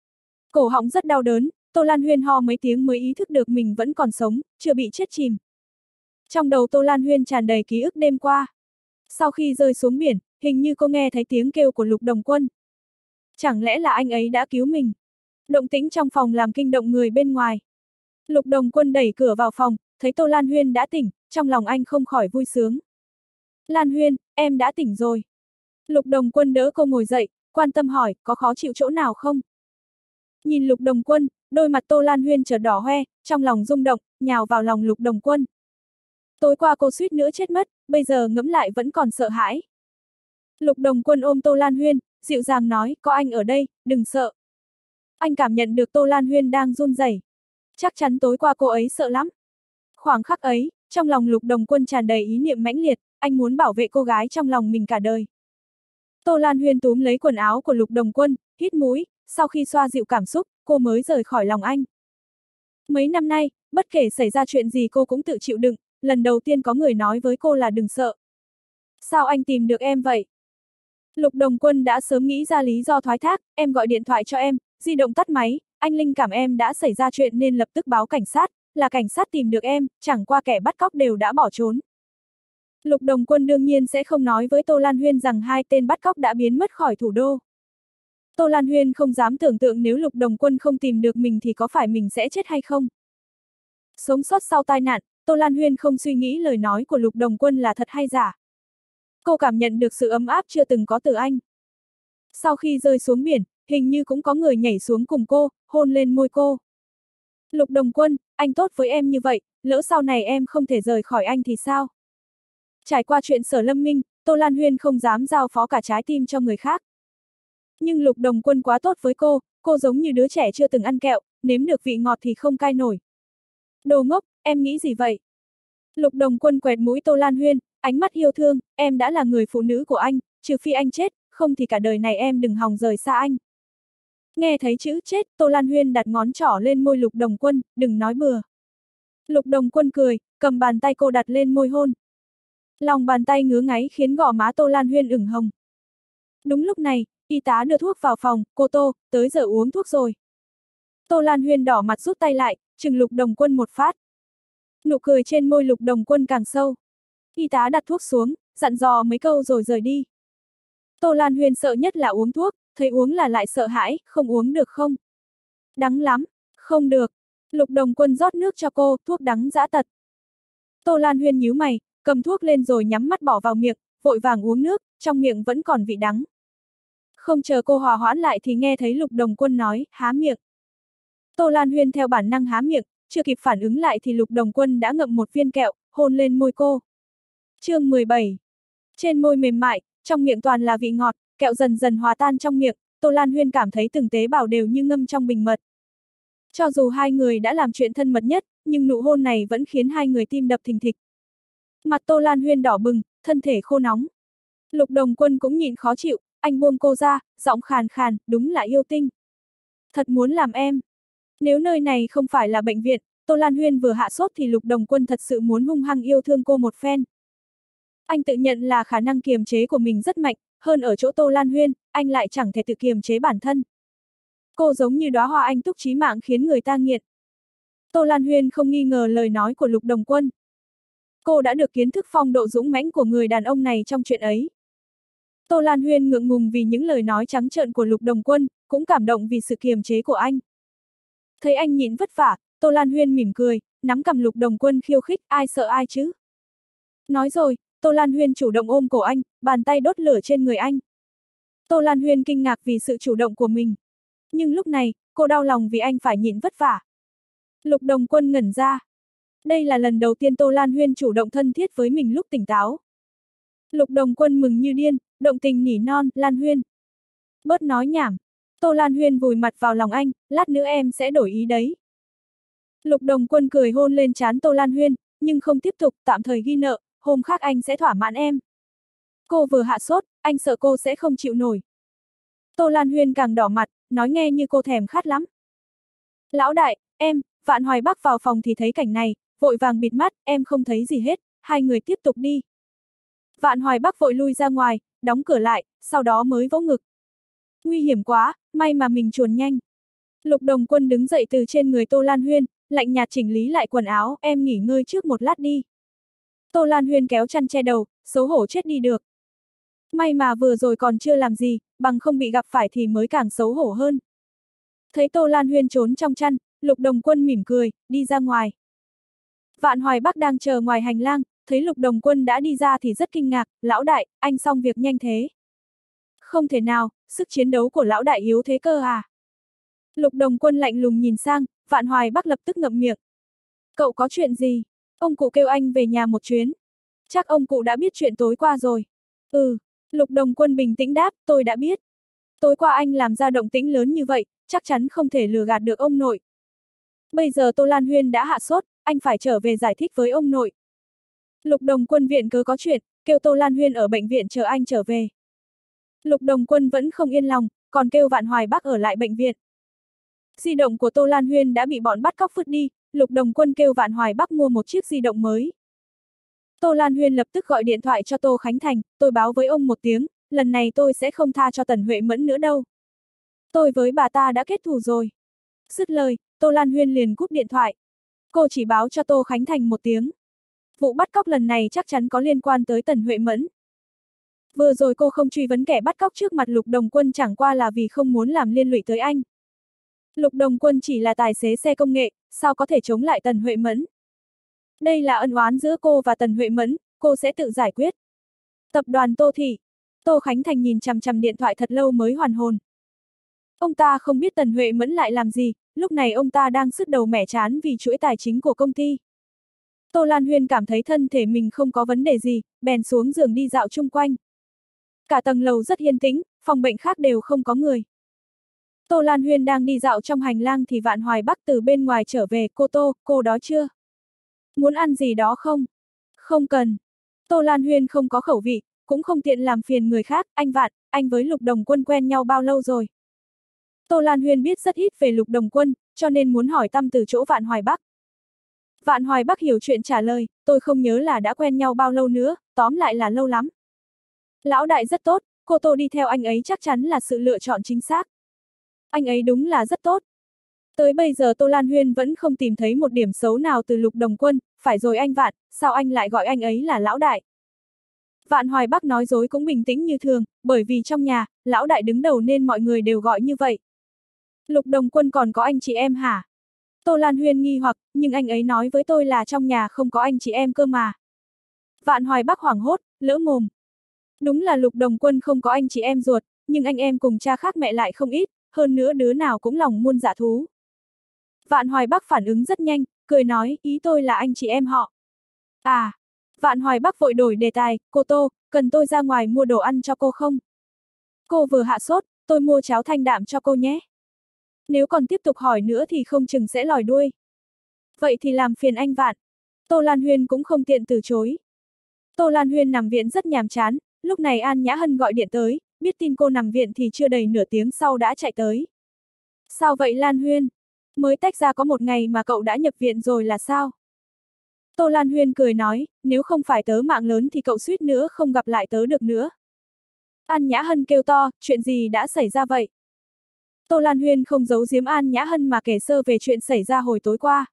A: Cổ họng rất đau đớn, Tô Lan Huyên ho mấy tiếng mới ý thức được mình vẫn còn sống, chưa bị chết chìm. Trong đầu Tô Lan Huyên tràn đầy ký ức đêm qua. Sau khi rơi xuống biển, hình như cô nghe thấy tiếng kêu của Lục Đồng Quân. Chẳng lẽ là anh ấy đã cứu mình? Động tĩnh trong phòng làm kinh động người bên ngoài. Lục Đồng Quân đẩy cửa vào phòng, thấy Tô Lan Huyên đã tỉnh, trong lòng anh không khỏi vui sướng. Lan Huyên, em đã tỉnh rồi. Lục Đồng Quân đỡ cô ngồi dậy, quan tâm hỏi, có khó chịu chỗ nào không? Nhìn Lục Đồng Quân, đôi mặt Tô Lan Huyên chợt đỏ hoe, trong lòng rung động, nhào vào lòng Lục Đồng Quân. Tối qua cô suýt nữa chết mất, bây giờ ngẫm lại vẫn còn sợ hãi. Lục Đồng Quân ôm Tô Lan Huyên, dịu dàng nói, có anh ở đây, đừng sợ. Anh cảm nhận được Tô Lan Huyên đang run rẩy. Chắc chắn tối qua cô ấy sợ lắm. Khoảng khắc ấy, trong lòng Lục Đồng Quân tràn đầy ý niệm mãnh liệt, anh muốn bảo vệ cô gái trong lòng mình cả đời. Tô Lan Huyên túm lấy quần áo của Lục Đồng Quân, hít mũi, sau khi xoa dịu cảm xúc, cô mới rời khỏi lòng anh. Mấy năm nay, bất kể xảy ra chuyện gì cô cũng tự chịu đựng, lần đầu tiên có người nói với cô là đừng sợ. Sao anh tìm được em vậy? Lục Đồng Quân đã sớm nghĩ ra lý do thoái thác, em gọi điện thoại cho em, di động tắt máy, anh linh cảm em đã xảy ra chuyện nên lập tức báo cảnh sát, là cảnh sát tìm được em, chẳng qua kẻ bắt cóc đều đã bỏ trốn. Lục Đồng Quân đương nhiên sẽ không nói với Tô Lan Huyên rằng hai tên bắt cóc đã biến mất khỏi thủ đô. Tô Lan Huyên không dám tưởng tượng nếu Lục Đồng Quân không tìm được mình thì có phải mình sẽ chết hay không. Sống sót sau tai nạn, Tô Lan Huyên không suy nghĩ lời nói của Lục Đồng Quân là thật hay giả. Cô cảm nhận được sự ấm áp chưa từng có từ anh. Sau khi rơi xuống biển, hình như cũng có người nhảy xuống cùng cô, hôn lên môi cô. Lục Đồng Quân, anh tốt với em như vậy, lỡ sau này em không thể rời khỏi anh thì sao? Trải qua chuyện Sở Lâm Minh, Tô Lan Huyên không dám giao phó cả trái tim cho người khác. Nhưng Lục Đồng Quân quá tốt với cô, cô giống như đứa trẻ chưa từng ăn kẹo, nếm được vị ngọt thì không cai nổi. Đồ ngốc, em nghĩ gì vậy? Lục Đồng Quân quẹt mũi Tô Lan Huyên, ánh mắt yêu thương, em đã là người phụ nữ của anh, trừ phi anh chết, không thì cả đời này em đừng hòng rời xa anh. Nghe thấy chữ chết, Tô Lan Huyên đặt ngón trỏ lên môi Lục Đồng Quân, đừng nói bừa. Lục Đồng Quân cười, cầm bàn tay cô đặt lên môi hôn. Lòng bàn tay ngứa ngáy khiến gò má Tô Lan Huyên ửng hồng. Đúng lúc này, y tá đưa thuốc vào phòng, cô Tô, tới giờ uống thuốc rồi. Tô Lan Huyên đỏ mặt rút tay lại, chừng Lục Đồng Quân một phát. Nụ cười trên môi Lục Đồng Quân càng sâu. Y tá đặt thuốc xuống, dặn dò mấy câu rồi rời đi. Tô Lan Huyên sợ nhất là uống thuốc, thấy uống là lại sợ hãi, không uống được không? Đắng lắm, không được. Lục Đồng Quân rót nước cho cô, thuốc đắng dã tật. Tô Lan Huyên nhíu mày, cầm thuốc lên rồi nhắm mắt bỏ vào miệng, vội vàng uống nước, trong miệng vẫn còn vị đắng. Không chờ cô hòa hoãn lại thì nghe thấy Lục Đồng Quân nói, há miệng. Tô Lan Huyên theo bản năng há miệng, chưa kịp phản ứng lại thì Lục Đồng Quân đã ngậm một viên kẹo, hôn lên môi cô. Chương mười bảy. Trên môi mềm mại, trong miệng toàn là vị ngọt, kẹo dần dần hòa tan trong miệng, Tô Lan Huyên cảm thấy từng tế bào đều như ngâm trong bình mật. Cho dù hai người đã làm chuyện thân mật nhất, nhưng nụ hôn này vẫn khiến hai người tim đập thình thịch. Mặt Tô Lan Huyên đỏ bừng, thân thể khô nóng. Lục Đồng Quân cũng nhịn khó chịu, anh buông cô ra, giọng khàn khàn, đúng là yêu tinh. Thật muốn làm em. Nếu nơi này không phải là bệnh viện, Tô Lan Huyên vừa hạ sốt thì Lục Đồng Quân thật sự muốn hung hăng yêu thương cô một phen. Anh tự nhận là khả năng kiềm chế của mình rất mạnh, hơn ở chỗ Tô Lan Huyên, anh lại chẳng thể tự kiềm chế bản thân. Cô giống như đóa hoa anh túc chí mạng khiến người ta nghiện. Tô Lan Huyên không nghi ngờ lời nói của Lục Đồng Quân. Cô đã được kiến thức phong độ dũng mãnh của người đàn ông này trong chuyện ấy. Tô Lan Huyên ngượng ngùng vì những lời nói trắng trợn của Lục Đồng Quân, cũng cảm động vì sự kiềm chế của anh. Thấy anh nhịn vất vả, Tô Lan Huyên mỉm cười, nắm cầm Lục Đồng Quân khiêu khích, ai sợ ai chứ. Nói rồi, Tô Lan Huyên chủ động ôm cổ anh, bàn tay đốt lửa trên người anh. Tô Lan Huyên kinh ngạc vì sự chủ động của mình. Nhưng lúc này, cô đau lòng vì anh phải nhịn vất vả. Lục Đồng Quân ngẩn ra. Đây là lần đầu tiên Tô Lan Huyên chủ động thân thiết với mình lúc tỉnh táo. Lục Đồng Quân mừng như điên, động tình nỉ non, Lan Huyên. Bớt nói nhảm. Tô Lan Huyên vùi mặt vào lòng anh, lát nữa em sẽ đổi ý đấy. Lục Đồng Quân cười hôn lên trán Tô Lan Huyên, nhưng không tiếp tục, tạm thời ghi nợ, hôm khác anh sẽ thỏa mãn em. Cô vừa hạ sốt, anh sợ cô sẽ không chịu nổi. Tô Lan Huyên càng đỏ mặt, nói nghe như cô thèm khát lắm. Lão đại, em, Vạn Hoài Bắc vào phòng thì thấy cảnh này, vội vàng bịt mắt, em không thấy gì hết, hai người tiếp tục đi. Vạn Hoài Bắc vội lui ra ngoài, đóng cửa lại, sau đó mới vỗ ngực. Nguy hiểm quá, may mà mình chuồn nhanh. Lục Đồng Quân đứng dậy từ trên người Tô Lan Huyên, lạnh nhạt chỉnh lý lại quần áo, em nghỉ ngơi trước một lát đi. Tô Lan Huyên kéo chăn che đầu, xấu hổ chết đi được. May mà vừa rồi còn chưa làm gì, bằng không bị gặp phải thì mới càng xấu hổ hơn. Thấy Tô Lan Huyên trốn trong chăn, Lục Đồng Quân mỉm cười, đi ra ngoài. Vạn Hoài Bắc đang chờ ngoài hành lang, thấy Lục Đồng Quân đã đi ra thì rất kinh ngạc, lão đại, anh xong việc nhanh thế. Không thể nào, sức chiến đấu của lão đại yếu thế cơ à. Lục Đồng Quân lạnh lùng nhìn sang, Vạn Hoài Bắc lập tức ngậm miệng. Cậu có chuyện gì? Ông cụ kêu anh về nhà một chuyến. Chắc ông cụ đã biết chuyện tối qua rồi. Ừ, Lục Đồng Quân bình tĩnh đáp, tôi đã biết. Tối qua anh làm ra động tĩnh lớn như vậy, chắc chắn không thể lừa gạt được ông nội. Bây giờ Tô Lan Huyên đã hạ sốt, anh phải trở về giải thích với ông nội. Lục Đồng Quân viện cớ có chuyện, kêu Tô Lan Huyên ở bệnh viện chờ anh trở về. Lục Đồng Quân vẫn không yên lòng, còn kêu Vạn Hoài Bắc ở lại bệnh viện. Di động của Tô Lan Huyên đã bị bọn bắt cóc vứt đi, Lục Đồng Quân kêu Vạn Hoài Bắc mua một chiếc di động mới. Tô Lan Huyên lập tức gọi điện thoại cho Tô Khánh Thành, tôi báo với ông một tiếng, lần này tôi sẽ không tha cho Tần Huệ Mẫn nữa đâu. Tôi với bà ta đã kết thù rồi. Dứt lời, Tô Lan Huyên liền cúp điện thoại. Cô chỉ báo cho Tô Khánh Thành một tiếng. Vụ bắt cóc lần này chắc chắn có liên quan tới Tần Huệ Mẫn. Vừa rồi cô không truy vấn kẻ bắt cóc trước mặt Lục Đồng Quân chẳng qua là vì không muốn làm liên lụy tới anh. Lục Đồng Quân chỉ là tài xế xe công nghệ, sao có thể chống lại Tần Huệ Mẫn? Đây là ân oán giữa cô và Tần Huệ Mẫn, cô sẽ tự giải quyết. Tập đoàn Tô Thị. Tô Khánh Thành nhìn chằm chằm điện thoại thật lâu mới hoàn hồn. Ông ta không biết Tần Huệ Mẫn lại làm gì, lúc này ông ta đang sứt đầu mẻ trán vì chuỗi tài chính của công ty. Tô Lan Huyên cảm thấy thân thể mình không có vấn đề gì, bèn xuống giường đi dạo chung quanh. Cả tầng lầu rất yên tĩnh, phòng bệnh khác đều không có người. Tô Lan Huyên đang đi dạo trong hành lang thì Vạn Hoài Bắc từ bên ngoài trở về, cô Tô, cô đói chưa? Muốn ăn gì đó không? Không cần. Tô Lan Huyên không có khẩu vị, cũng không tiện làm phiền người khác, anh Vạn, anh với Lục Đồng Quân quen nhau bao lâu rồi? Tô Lan Huyên biết rất ít về Lục Đồng Quân, cho nên muốn hỏi thăm từ chỗ Vạn Hoài Bắc. Vạn Hoài Bắc hiểu chuyện trả lời, tôi không nhớ là đã quen nhau bao lâu nữa, tóm lại là lâu lắm. Lão đại rất tốt, cô Tô đi theo anh ấy chắc chắn là sự lựa chọn chính xác. Anh ấy đúng là rất tốt. Tới bây giờ Tô Lan Huyên vẫn không tìm thấy một điểm xấu nào từ Lục Đồng Quân, phải rồi anh Vạn, sao anh lại gọi anh ấy là lão đại? Vạn Hoài Bắc nói dối cũng bình tĩnh như thường, bởi vì trong nhà, lão đại đứng đầu nên mọi người đều gọi như vậy. Lục Đồng Quân còn có anh chị em hả? Tô Lan Huyên nghi hoặc, nhưng anh ấy nói với tôi là trong nhà không có anh chị em cơ mà. Vạn Hoài Bắc hoảng hốt, lỡ mồm. Đúng là Lục Đồng Quân không có anh chị em ruột, nhưng anh em cùng cha khác mẹ lại không ít, hơn nữa đứa nào cũng lòng muôn dạ thú. Vạn Hoài Bắc phản ứng rất nhanh, cười nói, ý tôi là anh chị em họ. À, Vạn Hoài Bắc vội đổi đề tài, cô Tô, cần tôi ra ngoài mua đồ ăn cho cô không? Cô vừa hạ sốt, tôi mua cháo thanh đạm cho cô nhé. Nếu còn tiếp tục hỏi nữa thì không chừng sẽ lòi đuôi. Vậy thì làm phiền anh Vạn. Tô Lan Huyên cũng không tiện từ chối. Tô Lan Huyên nằm viện rất nhàm chán, lúc này An Nhã Hân gọi điện tới, biết tin cô nằm viện thì chưa đầy nửa tiếng sau đã chạy tới. Sao vậy Lan Huyên? Mới tách ra có một ngày mà cậu đã nhập viện rồi là sao? Tô Lan Huyên cười nói, nếu không phải tớ mạng lớn thì cậu suýt nữa không gặp lại tớ được nữa. An Nhã Hân kêu to, chuyện gì đã xảy ra vậy? Tô Lan Huyên không giấu giếm An Nhã Hân mà kể sơ về chuyện xảy ra hồi tối qua.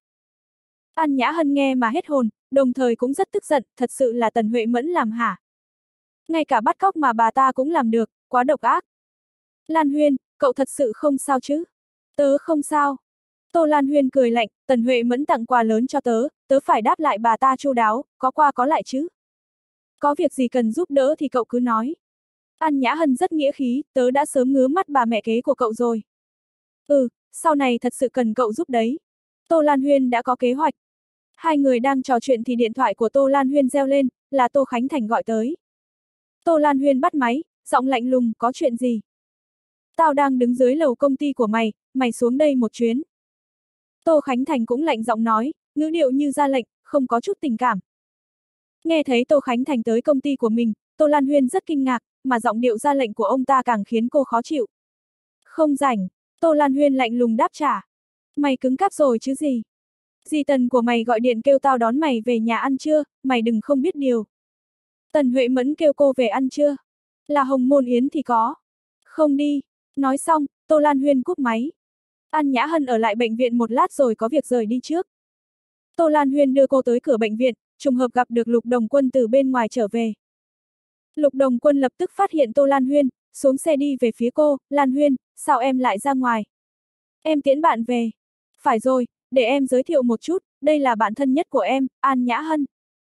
A: An Nhã Hân nghe mà hết hồn, đồng thời cũng rất tức giận, thật sự là Tần Huệ Mẫn làm hả? Ngay cả bắt cóc mà bà ta cũng làm được, quá độc ác. Lan Huyên, cậu thật sự không sao chứ? Tớ không sao. Tô Lan Huyên cười lạnh, Tần Huệ Mẫn tặng quà lớn cho tớ, tớ phải đáp lại bà ta chu đáo, có qua có lại chứ. Có việc gì cần giúp đỡ thì cậu cứ nói. An Nhã Hân rất nghĩa khí, tớ đã sớm ngứa mắt bà mẹ kế của cậu rồi. Ừ, sau này thật sự cần cậu giúp đấy. Tô Lan Huyên đã có kế hoạch. Hai người đang trò chuyện thì điện thoại của Tô Lan Huyên reo lên, là Tô Khánh Thành gọi tới. Tô Lan Huyên bắt máy, giọng lạnh lùng, có chuyện gì? Tao đang đứng dưới lầu công ty của mày, mày xuống đây một chuyến. Tô Khánh Thành cũng lạnh giọng nói, ngữ điệu như ra lệnh, không có chút tình cảm. Nghe thấy Tô Khánh Thành tới công ty của mình, Tô Lan Huyên rất kinh ngạc, mà giọng điệu ra lệnh của ông ta càng khiến cô khó chịu. Không rảnh, Tô Lan Huyên lạnh lùng đáp trả. Mày cứng cáp rồi chứ gì? Dì Tần của mày gọi điện kêu tao đón mày về nhà ăn trưa, mày đừng không biết điều. Tần Huệ Mẫn kêu cô về ăn trưa. Là Hồng Môn Yến thì có. Không đi. Nói xong, Tô Lan Huyên cúp máy. An Nhã Hân ở lại bệnh viện một lát rồi có việc rời đi trước. Tô Lan Huyên đưa cô tới cửa bệnh viện, trùng hợp gặp được Lục Đồng Quân từ bên ngoài trở về. Lục Đồng Quân lập tức phát hiện Tô Lan Huyên, xuống xe đi về phía cô, Lan Huyên, sao em lại ra ngoài? Em tiễn bạn về. Phải rồi, để em giới thiệu một chút, đây là bạn thân nhất của em, An Nhã Hân.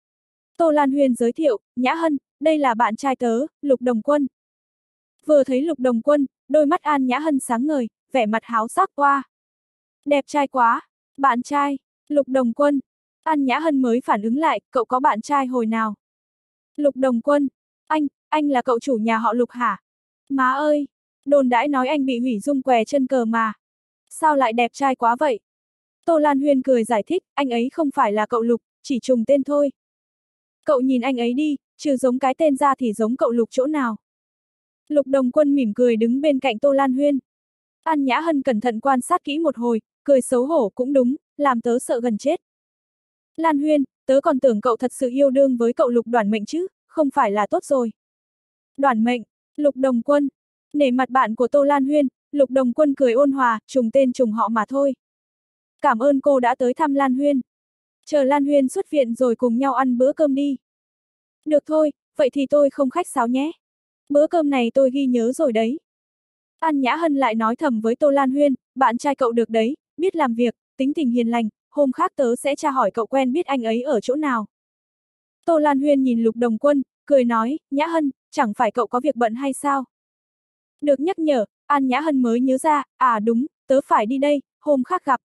A: Tô Lan Huyên giới thiệu, Nhã Hân, đây là bạn trai tớ, Lục Đồng Quân. Vừa thấy Lục Đồng Quân, đôi mắt An Nhã Hân sáng ngời, vẻ mặt háo sắc qua. Đẹp trai quá, bạn trai, Lục Đồng Quân. An Nhã Hân mới phản ứng lại, cậu có bạn trai hồi nào? Lục Đồng Quân, anh, anh là cậu chủ nhà họ Lục hả? Má ơi, đồn đãi nói anh bị hủy dung què chân cờ mà. Sao lại đẹp trai quá vậy? Tô Lan Huyên cười giải thích, anh ấy không phải là cậu Lục, chỉ trùng tên thôi. Cậu nhìn anh ấy đi, trừ giống cái tên ra thì giống cậu Lục chỗ nào? Lục Đồng Quân mỉm cười đứng bên cạnh Tô Lan Huyên. An Nhã Hân cẩn thận quan sát kỹ một hồi, cười xấu hổ cũng đúng, làm tớ sợ gần chết. Lan Huyên, tớ còn tưởng cậu thật sự yêu đương với cậu Lục Đoản Mệnh chứ, không phải là tốt rồi. Đoản Mệnh, Lục Đồng Quân. Nể mặt bạn của Tô Lan Huyên, Lục Đồng Quân cười ôn hòa, trùng tên trùng họ mà thôi. Cảm ơn cô đã tới thăm Lan Huyên. Chờ Lan Huyên xuất viện rồi cùng nhau ăn bữa cơm đi. Được thôi, vậy thì tôi không khách sáo nhé. Bữa cơm này tôi ghi nhớ rồi đấy. An Nhã Hân lại nói thầm với Tô Lan Huyên, bạn trai cậu được đấy, biết làm việc, tính tình hiền lành, hôm khác tớ sẽ tra hỏi cậu quen biết anh ấy ở chỗ nào. Tô Lan Huyên nhìn Lục Đồng Quân, cười nói, Nhã Hân, chẳng phải cậu có việc bận hay sao? Được nhắc nhở, An Nhã Hân mới nhớ ra, à đúng, tớ phải đi đây, hôm khác gặp.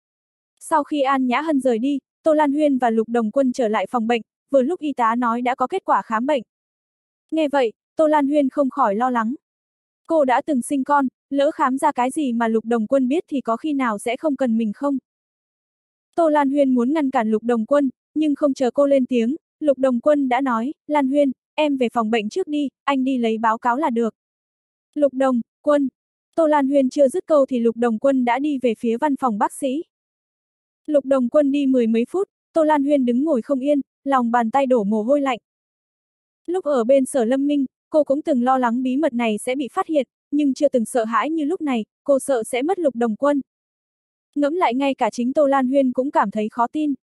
A: Sau khi An Nhã Hân rời đi, Tô Lan Huyên và Lục Đồng Quân trở lại phòng bệnh, vừa lúc y tá nói đã có kết quả khám bệnh. Nghe vậy, Tô Lan Huyên không khỏi lo lắng. Cô đã từng sinh con, lỡ khám ra cái gì mà Lục Đồng Quân biết thì có khi nào sẽ không cần mình không? Tô Lan Huyên muốn ngăn cản Lục Đồng Quân, nhưng không chờ cô lên tiếng, Lục Đồng Quân đã nói, Lan Huyên, em về phòng bệnh trước đi, anh đi lấy báo cáo là được. Lục Đồng Quân. Tô Lan Huyên chưa dứt câu thì Lục Đồng Quân đã đi về phía văn phòng bác sĩ. Lục Đồng Quân đi mười mấy phút, Tô Lan Huyên đứng ngồi không yên, lòng bàn tay đổ mồ hôi lạnh. Lúc ở bên Sở Lâm Minh, cô cũng từng lo lắng bí mật này sẽ bị phát hiện, nhưng chưa từng sợ hãi như lúc này, cô sợ sẽ mất Lục Đồng Quân. Ngẫm lại ngay cả chính Tô Lan Huyên cũng cảm thấy khó tin.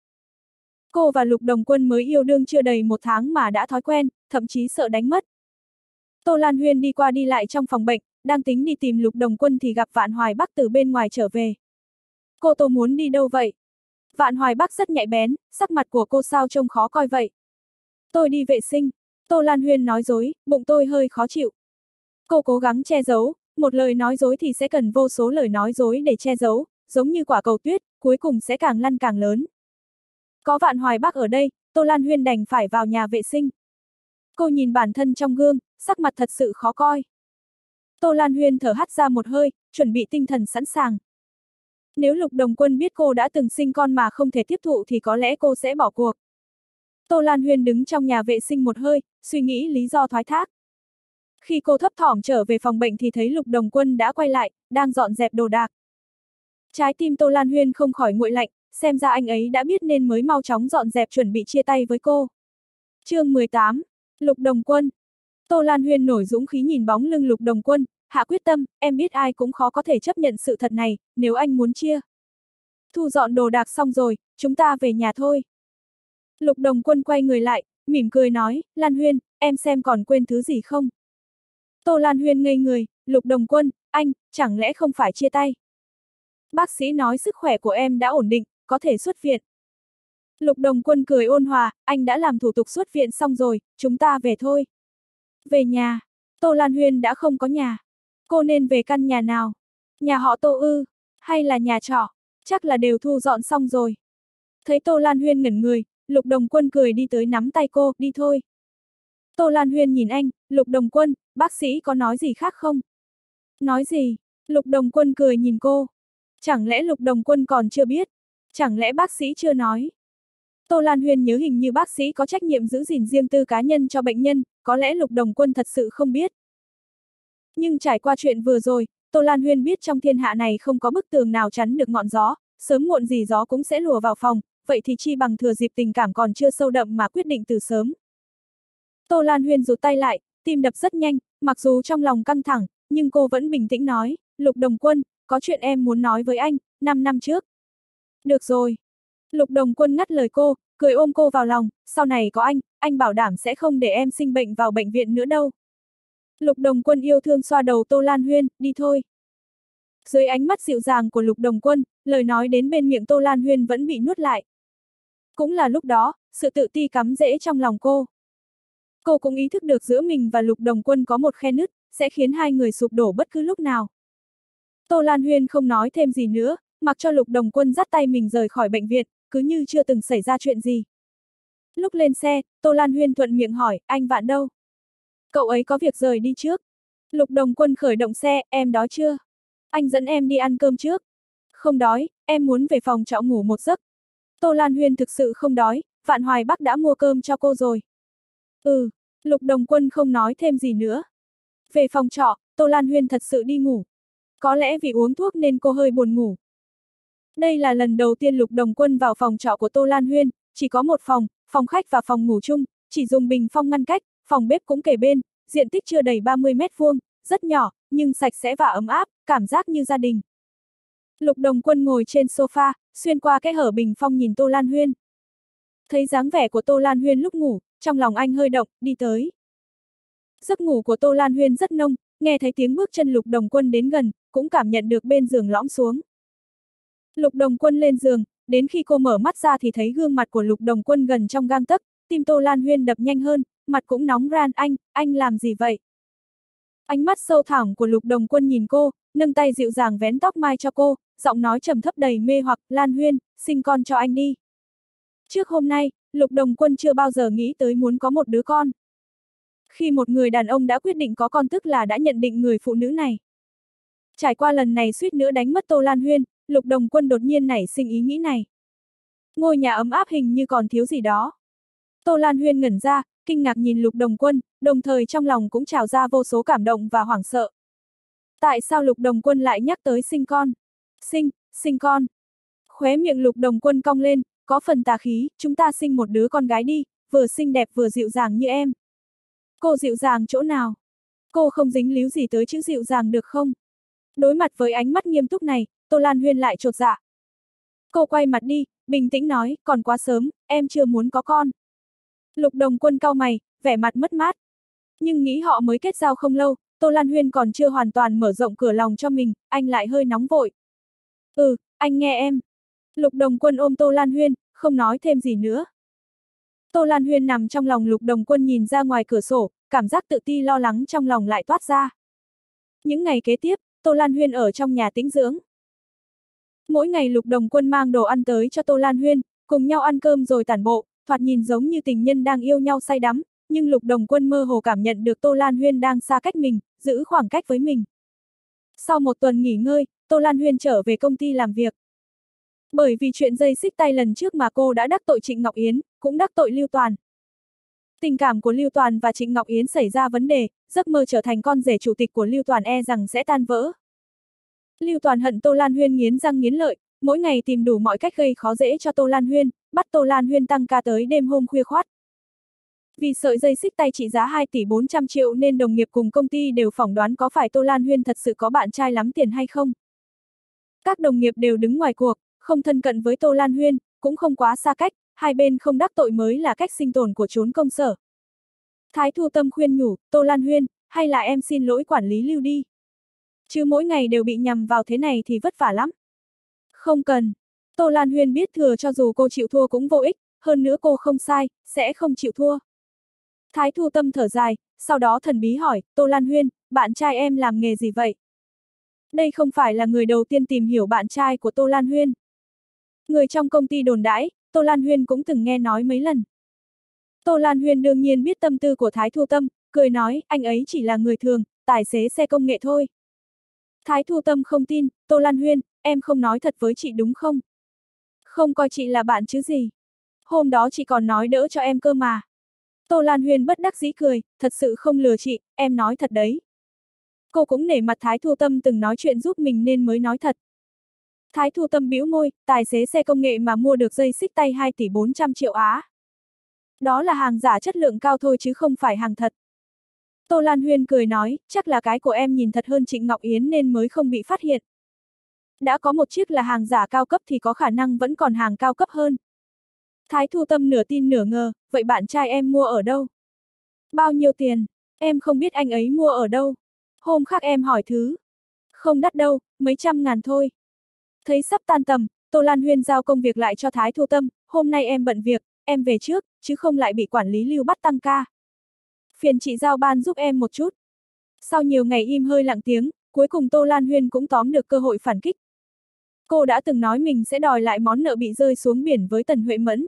A: Cô và Lục Đồng Quân mới yêu đương chưa đầy một tháng mà đã thói quen, thậm chí sợ đánh mất. Tô Lan Huyên đi qua đi lại trong phòng bệnh, đang tính đi tìm Lục Đồng Quân thì gặp Vạn Hoài Bắc từ bên ngoài trở về. Cô Tô muốn đi đâu vậy? Vạn Hoài Bắc rất nhạy bén, sắc mặt của cô sao trông khó coi vậy? Tôi đi vệ sinh. Tô Lan Huyên nói dối, bụng tôi hơi khó chịu. Cô cố gắng che giấu, một lời nói dối thì sẽ cần vô số lời nói dối để che giấu, giống như quả cầu tuyết, cuối cùng sẽ càng lăn càng lớn. Có Vạn Hoài Bắc ở đây, Tô Lan Huyên đành phải vào nhà vệ sinh. Cô nhìn bản thân trong gương, sắc mặt thật sự khó coi. Tô Lan Huyên thở hắt ra một hơi, chuẩn bị tinh thần sẵn sàng. Nếu Lục Đồng Quân biết cô đã từng sinh con mà không thể tiếp thụ thì có lẽ cô sẽ bỏ cuộc. Tô Lan Huyên đứng trong nhà vệ sinh một hơi, suy nghĩ lý do thoái thác. Khi cô thấp thỏm trở về phòng bệnh thì thấy Lục Đồng Quân đã quay lại, đang dọn dẹp đồ đạc. Trái tim Tô Lan Huyên không khỏi nguội lạnh, xem ra anh ấy đã biết nên mới mau chóng dọn dẹp chuẩn bị chia tay với cô. Chương mười tám, Lục Đồng Quân. Tô Lan Huyên nổi dũng khí nhìn bóng lưng Lục Đồng Quân, hạ quyết tâm, em biết ai cũng khó có thể chấp nhận sự thật này, nếu anh muốn chia. Thu dọn đồ đạc xong rồi, chúng ta về nhà thôi. Lục Đồng Quân quay người lại, mỉm cười nói, Lan Huyên, em xem còn quên thứ gì không? Tô Lan Huyên ngây người, Lục Đồng Quân, anh, chẳng lẽ không phải chia tay? Bác sĩ nói sức khỏe của em đã ổn định, có thể xuất viện. Lục Đồng Quân cười ôn hòa, anh đã làm thủ tục xuất viện xong rồi, chúng ta về thôi. Về nhà. Tô Lan Huyên đã không có nhà. Cô nên về căn nhà nào? Nhà họ Tô ư? Hay là nhà trọ? Chắc là đều thu dọn xong rồi. Thấy Tô Lan Huyên ngẩn người, Lục Đồng Quân cười đi tới nắm tay cô, đi thôi. Tô Lan Huyên nhìn anh, Lục Đồng Quân, bác sĩ có nói gì khác không? Nói gì? Lục Đồng Quân cười nhìn cô. Chẳng lẽ Lục Đồng Quân còn chưa biết? Chẳng lẽ bác sĩ chưa nói? Tô Lan Huyên nhớ hình như bác sĩ có trách nhiệm giữ gìn riêng tư cá nhân cho bệnh nhân, có lẽ Lục Đồng Quân thật sự không biết. Nhưng trải qua chuyện vừa rồi, Tô Lan Huyên biết trong thiên hạ này không có bức tường nào chắn được ngọn gió, sớm muộn gì gió cũng sẽ lùa vào phòng, vậy thì chi bằng thừa dịp tình cảm còn chưa sâu đậm mà quyết định từ sớm. Tô Lan Huyên rụt tay lại, tim đập rất nhanh, mặc dù trong lòng căng thẳng, nhưng cô vẫn bình tĩnh nói, Lục Đồng Quân, có chuyện em muốn nói với anh, năm năm trước. Được rồi. Lục Đồng Quân ngắt lời cô, cười ôm cô vào lòng, sau này có anh, anh bảo đảm sẽ không để em sinh bệnh vào bệnh viện nữa đâu. Lục Đồng Quân yêu thương xoa đầu Tô Lan Huyên, đi thôi. Dưới ánh mắt dịu dàng của Lục Đồng Quân, lời nói đến bên miệng Tô Lan Huyên vẫn bị nuốt lại. Cũng là lúc đó, sự tự ti cắm rễ trong lòng cô. Cô cũng ý thức được giữa mình và Lục Đồng Quân có một khe nứt, sẽ khiến hai người sụp đổ bất cứ lúc nào. Tô Lan Huyên không nói thêm gì nữa, mặc cho Lục Đồng Quân dắt tay mình rời khỏi bệnh viện, cứ như chưa từng xảy ra chuyện gì. Lúc lên xe, Tô Lan Huyên thuận miệng hỏi, anh Vạn đâu? Cậu ấy có việc rời đi trước. Lục Đồng Quân khởi động xe, em đói chưa? Anh dẫn em đi ăn cơm trước. Không đói, em muốn về phòng trọ ngủ một giấc. Tô Lan Huyên thực sự không đói, Vạn Hoài Bắc đã mua cơm cho cô rồi. Ừ, Lục Đồng Quân không nói thêm gì nữa. Về phòng trọ, Tô Lan Huyên thật sự đi ngủ. Có lẽ vì uống thuốc nên cô hơi buồn ngủ. Đây là lần đầu tiên Lục Đồng Quân vào phòng trọ của Tô Lan Huyên, chỉ có một phòng, phòng khách và phòng ngủ chung, chỉ dùng bình phong ngăn cách, phòng bếp cũng kề bên, diện tích chưa đầy ba mươi mét vuông, rất nhỏ, nhưng sạch sẽ và ấm áp, cảm giác như gia đình. Lục Đồng Quân ngồi trên sofa, xuyên qua cái hở bình phong nhìn Tô Lan Huyên. Thấy dáng vẻ của Tô Lan Huyên lúc ngủ, trong lòng anh hơi động, đi tới. Giấc ngủ của Tô Lan Huyên rất nông, nghe thấy tiếng bước chân Lục Đồng Quân đến gần, cũng cảm nhận được bên giường lõm xuống. Lục Đồng Quân lên giường, đến khi cô mở mắt ra thì thấy gương mặt của Lục Đồng Quân gần trong gang tấc, tim Tô Lan Huyên đập nhanh hơn, mặt cũng nóng ran, anh, anh làm gì vậy? Ánh mắt sâu thẳm của Lục Đồng Quân nhìn cô, nâng tay dịu dàng vén tóc mai cho cô, giọng nói trầm thấp đầy mê hoặc, Lan Huyên, sinh con cho anh đi. Trước hôm nay, Lục Đồng Quân chưa bao giờ nghĩ tới muốn có một đứa con. Khi một người đàn ông đã quyết định có con tức là đã nhận định người phụ nữ này. Trải qua lần này suýt nữa đánh mất Tô Lan Huyên, Lục Đồng Quân đột nhiên nảy sinh ý nghĩ này. Ngôi nhà ấm áp hình như còn thiếu gì đó. Tô Lan Huyên ngẩn ra, kinh ngạc nhìn Lục Đồng Quân, đồng thời trong lòng cũng trào ra vô số cảm động và hoảng sợ. Tại sao Lục Đồng Quân lại nhắc tới sinh con? Sinh, sinh con. Khóe miệng Lục Đồng Quân cong lên, có phần tà khí, chúng ta sinh một đứa con gái đi, vừa xinh đẹp vừa dịu dàng như em. Cô dịu dàng chỗ nào? Cô không dính líu gì tới chữ dịu dàng được không? Đối mặt với ánh mắt nghiêm túc này, Tô Lan Huyên lại chột dạ. Cô quay mặt đi, bình tĩnh nói, còn quá sớm, em chưa muốn có con. Lục Đồng Quân cau mày, vẻ mặt mất mát. Nhưng nghĩ họ mới kết giao không lâu, Tô Lan Huyên còn chưa hoàn toàn mở rộng cửa lòng cho mình, anh lại hơi nóng vội. Ừ, anh nghe em. Lục Đồng Quân ôm Tô Lan Huyên, không nói thêm gì nữa. Tô Lan Huyên nằm trong lòng Lục Đồng Quân nhìn ra ngoài cửa sổ, cảm giác tự ti lo lắng trong lòng lại toát ra. Những ngày kế tiếp, Tô Lan Huyên ở trong nhà tĩnh dưỡng. Mỗi ngày Lục Đồng Quân mang đồ ăn tới cho Tô Lan Huyên, cùng nhau ăn cơm rồi tản bộ, thoạt nhìn giống như tình nhân đang yêu nhau say đắm, nhưng Lục Đồng Quân mơ hồ cảm nhận được Tô Lan Huyên đang xa cách mình, giữ khoảng cách với mình. Sau một tuần nghỉ ngơi, Tô Lan Huyên trở về công ty làm việc. Bởi vì chuyện dây xích tay lần trước mà cô đã đắc tội Trịnh Ngọc Yến, cũng đắc tội Lưu Toàn. Tình cảm của Lưu Toàn và Trịnh Ngọc Yến xảy ra vấn đề, giấc mơ trở thành con rể chủ tịch của Lưu Toàn e rằng sẽ tan vỡ. Lưu Toàn hận Tô Lan Huyên nghiến răng nghiến lợi, mỗi ngày tìm đủ mọi cách gây khó dễ cho Tô Lan Huyên, bắt Tô Lan Huyên tăng ca tới đêm hôm khuya khoắt. Vì sợi dây xích tay trị giá hai tỷ bốn trăm triệu nên đồng nghiệp cùng công ty đều phỏng đoán có phải Tô Lan Huyên thật sự có bạn trai lắm tiền hay không. Các đồng nghiệp đều đứng ngoài cuộc, không thân cận với Tô Lan Huyên, cũng không quá xa cách, hai bên không đắc tội mới là cách sinh tồn của chốn công sở. Thái Thu Tâm khuyên nhủ, Tô Lan Huyên, hay là em xin lỗi quản lý Lưu đi. Chứ mỗi ngày đều bị nhầm vào thế này thì vất vả lắm. Không cần. Tô Lan Huyên biết thừa cho dù cô chịu thua cũng vô ích, hơn nữa cô không sai, sẽ không chịu thua. Thái Thu Tâm thở dài, sau đó thần bí hỏi, Tô Lan Huyên, bạn trai em làm nghề gì vậy? Đây không phải là người đầu tiên tìm hiểu bạn trai của Tô Lan Huyên. Người trong công ty đồn đãi, Tô Lan Huyên cũng từng nghe nói mấy lần. Tô Lan Huyên đương nhiên biết tâm tư của Thái Thu Tâm, cười nói, anh ấy chỉ là người thường, tài xế xe công nghệ thôi. Thái Thu Tâm không tin, Tô Lan Huyên, em không nói thật với chị đúng không? Không coi chị là bạn chứ gì. Hôm đó chị còn nói đỡ cho em cơ mà. Tô Lan Huyên bất đắc dĩ cười, thật sự không lừa chị, em nói thật đấy. Cô cũng nể mặt Thái Thu Tâm từng nói chuyện giúp mình nên mới nói thật. Thái Thu Tâm bĩu môi, tài xế xe công nghệ mà mua được dây xích tay hai tỷ bốn trăm triệu á. Đó là hàng giả chất lượng cao thôi chứ không phải hàng thật. Tô Lan Huyên cười nói, chắc là cái của em nhìn thật hơn Trịnh Ngọc Yến nên mới không bị phát hiện. Đã có một chiếc là hàng giả cao cấp thì có khả năng vẫn còn hàng cao cấp hơn. Thái Thu Tâm nửa tin nửa ngờ, vậy bạn trai em mua ở đâu? Bao nhiêu tiền? Em không biết anh ấy mua ở đâu. Hôm khác em hỏi thứ. Không đắt đâu, mấy trăm ngàn thôi. Thấy sắp tan tầm, Tô Lan Huyên giao công việc lại cho Thái Thu Tâm, hôm nay em bận việc, em về trước, chứ không lại bị quản lý Lưu bắt tăng ca. Phiền chị giao ban giúp em một chút. Sau nhiều ngày im hơi lặng tiếng, cuối cùng Tô Lan Huyên cũng tóm được cơ hội phản kích. Cô đã từng nói mình sẽ đòi lại món nợ bị rơi xuống biển với Tần Huệ Mẫn.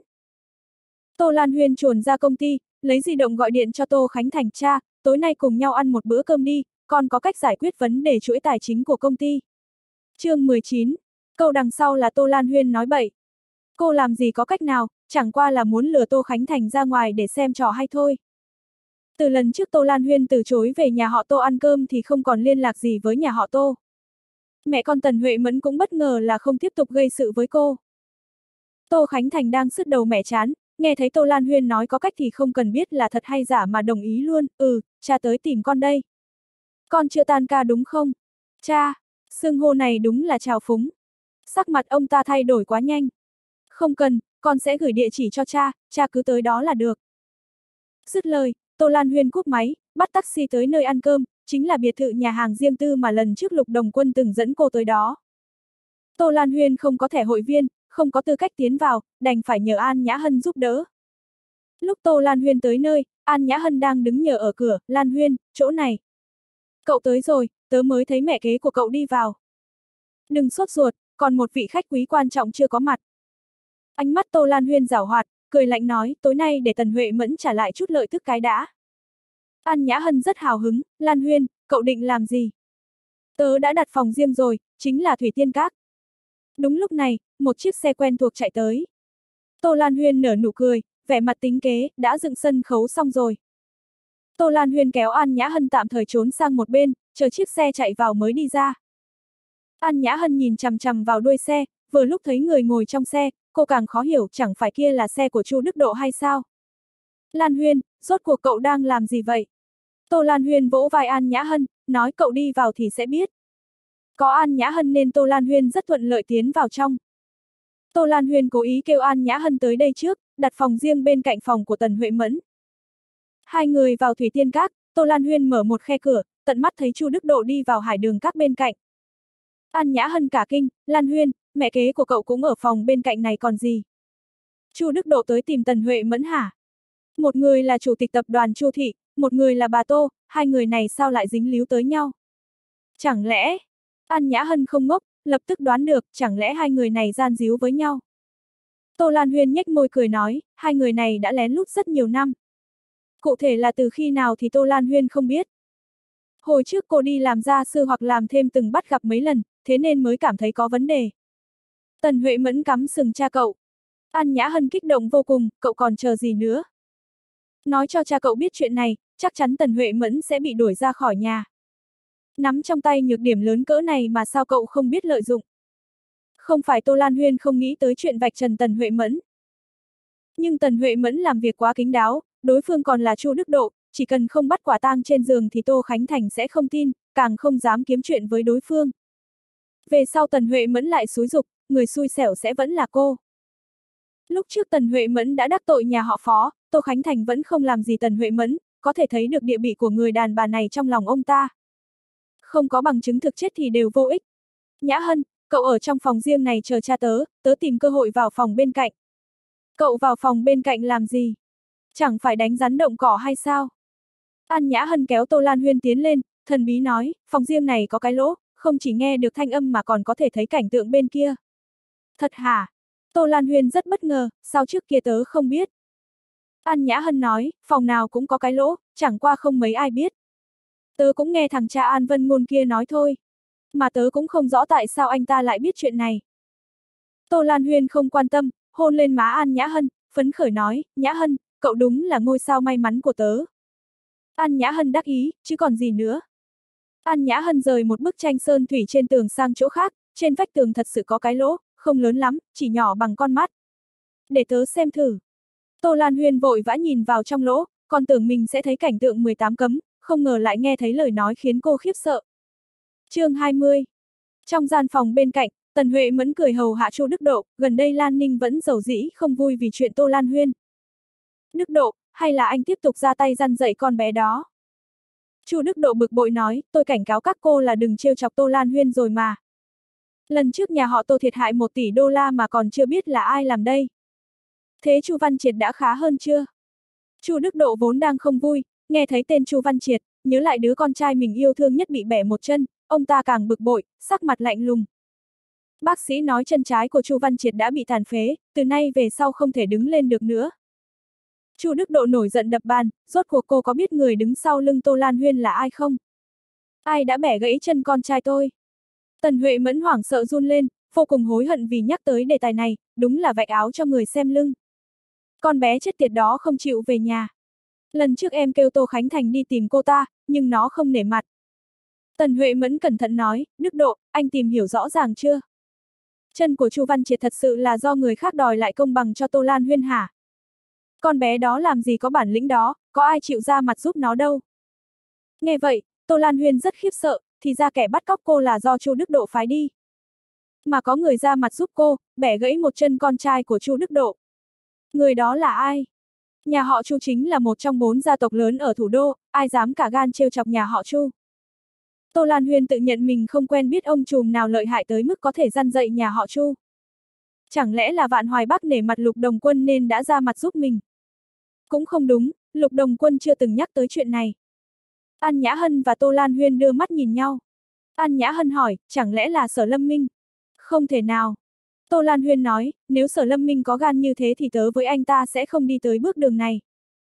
A: Tô Lan Huyên chuồn ra công ty, lấy di động gọi điện cho Tô Khánh Thành, cha, tối nay cùng nhau ăn một bữa cơm đi, con có cách giải quyết vấn đề chuỗi tài chính của công ty. Chương mười chín, câu đằng sau là Tô Lan Huyên nói bậy. Cô làm gì có cách nào, chẳng qua là muốn lừa Tô Khánh Thành ra ngoài để xem trò hay thôi. Từ lần trước Tô Lan Huyên từ chối về nhà họ Tô ăn cơm thì không còn liên lạc gì với nhà họ Tô. Mẹ con Tần Huệ Mẫn cũng bất ngờ là không tiếp tục gây sự với cô. Tô Khánh Thành đang sứt đầu mẻ chán, nghe thấy Tô Lan Huyên nói có cách thì không cần biết là thật hay giả mà đồng ý luôn, ừ, cha tới tìm con đây. Con chưa tan ca đúng không? Cha, xưng hô này đúng là trào phúng. Sắc mặt ông ta thay đổi quá nhanh. Không cần, con sẽ gửi địa chỉ cho cha, cha cứ tới đó là được. Dứt lời, Tô Lan Huyên cúp máy, bắt taxi tới nơi ăn cơm, chính là biệt thự nhà hàng riêng tư mà lần trước Lục Đồng Quân từng dẫn cô tới đó. Tô Lan Huyên không có thẻ hội viên, không có tư cách tiến vào, đành phải nhờ An Nhã Hân giúp đỡ. Lúc Tô Lan Huyên tới nơi, An Nhã Hân đang đứng nhờ ở cửa, Lan Huyên, chỗ này. Cậu tới rồi, tớ mới thấy mẹ kế của cậu đi vào. Đừng sốt ruột, còn một vị khách quý quan trọng chưa có mặt. Ánh mắt Tô Lan Huyên giảo hoạt, cười lạnh nói, tối nay để Tần Huệ Mẫn trả lại chút lợi tức cái đã. An Nhã Hân rất hào hứng, Lan Huyên, cậu định làm gì? Tớ đã đặt phòng riêng rồi, chính là Thủy Tiên Các. Đúng lúc này, một chiếc xe quen thuộc chạy tới. Tô Lan Huyên nở nụ cười, vẻ mặt tính kế, đã dựng sân khấu xong rồi. Tô Lan Huyên kéo An Nhã Hân tạm thời trốn sang một bên, chờ chiếc xe chạy vào mới đi ra. An Nhã Hân nhìn chằm chằm vào đuôi xe, vừa lúc thấy người ngồi trong xe, cô càng khó hiểu, chẳng phải kia là xe của Chu Đức Độ hay sao? Lan Huyên, rốt cuộc cậu đang làm gì vậy? Tô Lan Huyên vỗ vai An Nhã Hân, nói cậu đi vào thì sẽ biết. Có An Nhã Hân nên Tô Lan Huyên rất thuận lợi tiến vào trong. Tô Lan Huyên cố ý kêu An Nhã Hân tới đây trước, đặt phòng riêng bên cạnh phòng của Tần Huệ Mẫn. Hai người vào Thủy Tiên Các, Tô Lan Huyên mở một khe cửa, tận mắt thấy Chu Đức Độ đi vào Hải Đường Các bên cạnh. An Nhã Hân cả kinh, Lan Huyên, mẹ kế của cậu cũng ở phòng bên cạnh này còn gì? Chu Đức Độ tới tìm Tần Huệ Mẫn hả? Một người là chủ tịch tập đoàn Chu Thị, một người là bà Tô, hai người này sao lại dính líu tới nhau? Chẳng lẽ... An Nhã Hân không ngốc, lập tức đoán được, chẳng lẽ hai người này gian díu với nhau? Tô Lan Huyên nhếch môi cười nói, hai người này đã lén lút rất nhiều năm. Cụ thể là từ khi nào thì Tô Lan Huyên không biết. Hồi trước cô đi làm gia sư hoặc làm thêm từng bắt gặp mấy lần, thế nên mới cảm thấy có vấn đề. Tần Huệ Mẫn cắm sừng cha cậu. An Nhã Hân kích động vô cùng, cậu còn chờ gì nữa? Nói cho cha cậu biết chuyện này, chắc chắn Tần Huệ Mẫn sẽ bị đuổi ra khỏi nhà. Nắm trong tay nhược điểm lớn cỡ này mà sao cậu không biết lợi dụng? Không phải Tô Lan Huyên không nghĩ tới chuyện vạch trần Tần Huệ Mẫn. Nhưng Tần Huệ Mẫn làm việc quá kín đáo, đối phương còn là Chu Đức Độ, chỉ cần không bắt quả tang trên giường thì Tô Khánh Thành sẽ không tin, càng không dám kiếm chuyện với đối phương. Về sau Tần Huệ Mẫn lại xúi giục, người xui xẻo sẽ vẫn là cô. Lúc trước Tần Huệ Mẫn đã đắc tội nhà họ Phó, Tô Khánh Thành vẫn không làm gì Tần Huệ Mẫn, có thể thấy được địa vị của người đàn bà này trong lòng ông ta. Không có bằng chứng thực chất thì đều vô ích. Nhã Hân, cậu ở trong phòng riêng này chờ cha tớ, tớ tìm cơ hội vào phòng bên cạnh. Cậu vào phòng bên cạnh làm gì? Chẳng phải đánh rắn động cỏ hay sao? An Nhã Hân kéo Tô Lan Huyên tiến lên, thần bí nói, phòng riêng này có cái lỗ, không chỉ nghe được thanh âm mà còn có thể thấy cảnh tượng bên kia. Thật hả? Tô Lan Huyên rất bất ngờ, sao trước kia tớ không biết? An Nhã Hân nói, phòng nào cũng có cái lỗ, chẳng qua không mấy ai biết. Tớ cũng nghe thằng cha An Vân Ngôn kia nói thôi. Mà tớ cũng không rõ tại sao anh ta lại biết chuyện này. Tô Lan Huyên không quan tâm, hôn lên má An Nhã Hân, phấn khởi nói, Nhã Hân, cậu đúng là ngôi sao may mắn của tớ. An Nhã Hân đắc ý, chứ còn gì nữa. An Nhã Hân rời một bức tranh sơn thủy trên tường sang chỗ khác, trên vách tường thật sự có cái lỗ, không lớn lắm, chỉ nhỏ bằng con mắt. Để tớ xem thử. Tô Lan Huyên vội vã nhìn vào trong lỗ, còn tưởng mình sẽ thấy cảnh tượng mười tám cấm, không ngờ lại nghe thấy lời nói khiến cô khiếp sợ. Chương hai mươi. Trong gian phòng bên cạnh, Tần Huệ Mẫn cười hầu hạ Chu Đức Độ, gần đây Lan Ninh vẫn giàu dĩ không vui vì chuyện Tô Lan Huyên. Đức Độ, hay là anh tiếp tục ra tay răn dạy con bé đó? Chu Đức Độ bực bội nói, tôi cảnh cáo các cô là đừng trêu chọc Tô Lan Huyên rồi mà. Lần trước nhà họ Tô thiệt hại một tỷ đô la mà còn chưa biết là ai làm đây. Thế Chu Văn Triệt đã khá hơn chưa? Chu Đức Độ vốn đang không vui, nghe thấy tên Chu Văn Triệt, nhớ lại đứa con trai mình yêu thương nhất bị bẻ một chân, ông ta càng bực bội, sắc mặt lạnh lùng. Bác sĩ nói chân trái của Chu Văn Triệt đã bị tàn phế, từ nay về sau không thể đứng lên được nữa. Chu Đức Độ nổi giận đập bàn, rốt cuộc cô có biết người đứng sau lưng Tô Lan Huyên là ai không? Ai đã bẻ gãy chân con trai tôi? Tần Huệ Mẫn hoảng sợ run lên, vô cùng hối hận vì nhắc tới đề tài này, đúng là vạch áo cho người xem lưng. Con bé chết tiệt đó không chịu về nhà. Lần trước em kêu Tô Khánh Thành đi tìm cô ta, nhưng nó không nể mặt. Tần Huệ Mẫn cẩn thận nói, Đức Độ, anh tìm hiểu rõ ràng chưa? Chân của Chu Văn Triệt thật sự là do người khác đòi lại công bằng cho Tô Lan Huyên hả? Con bé đó làm gì có bản lĩnh đó, có ai chịu ra mặt giúp nó đâu. Nghe vậy, Tô Lan Huyên rất khiếp sợ, thì ra kẻ bắt cóc cô là do Chu Đức Độ phái đi. Mà có người ra mặt giúp cô, bẻ gãy một chân con trai của Chu Đức Độ. Người đó là ai? Nhà họ Chu chính là một trong bốn gia tộc lớn ở thủ đô, ai dám cả gan trêu chọc nhà họ Chu. Tô Lan Huyên tự nhận mình không quen biết ông trùm nào lợi hại tới mức có thể răn dạy nhà họ Chu. Chẳng lẽ là Vạn Hoài Bắc nể mặt Lục Đồng Quân nên đã ra mặt giúp mình? Cũng không đúng, Lục Đồng Quân chưa từng nhắc tới chuyện này. An Nhã Hân và Tô Lan Huyên đưa mắt nhìn nhau. An Nhã Hân hỏi, chẳng lẽ là Sở Lâm Minh? Không thể nào. Tô Lan Huyên nói, nếu Sở Lâm Minh có gan như thế thì tớ với anh ta sẽ không đi tới bước đường này.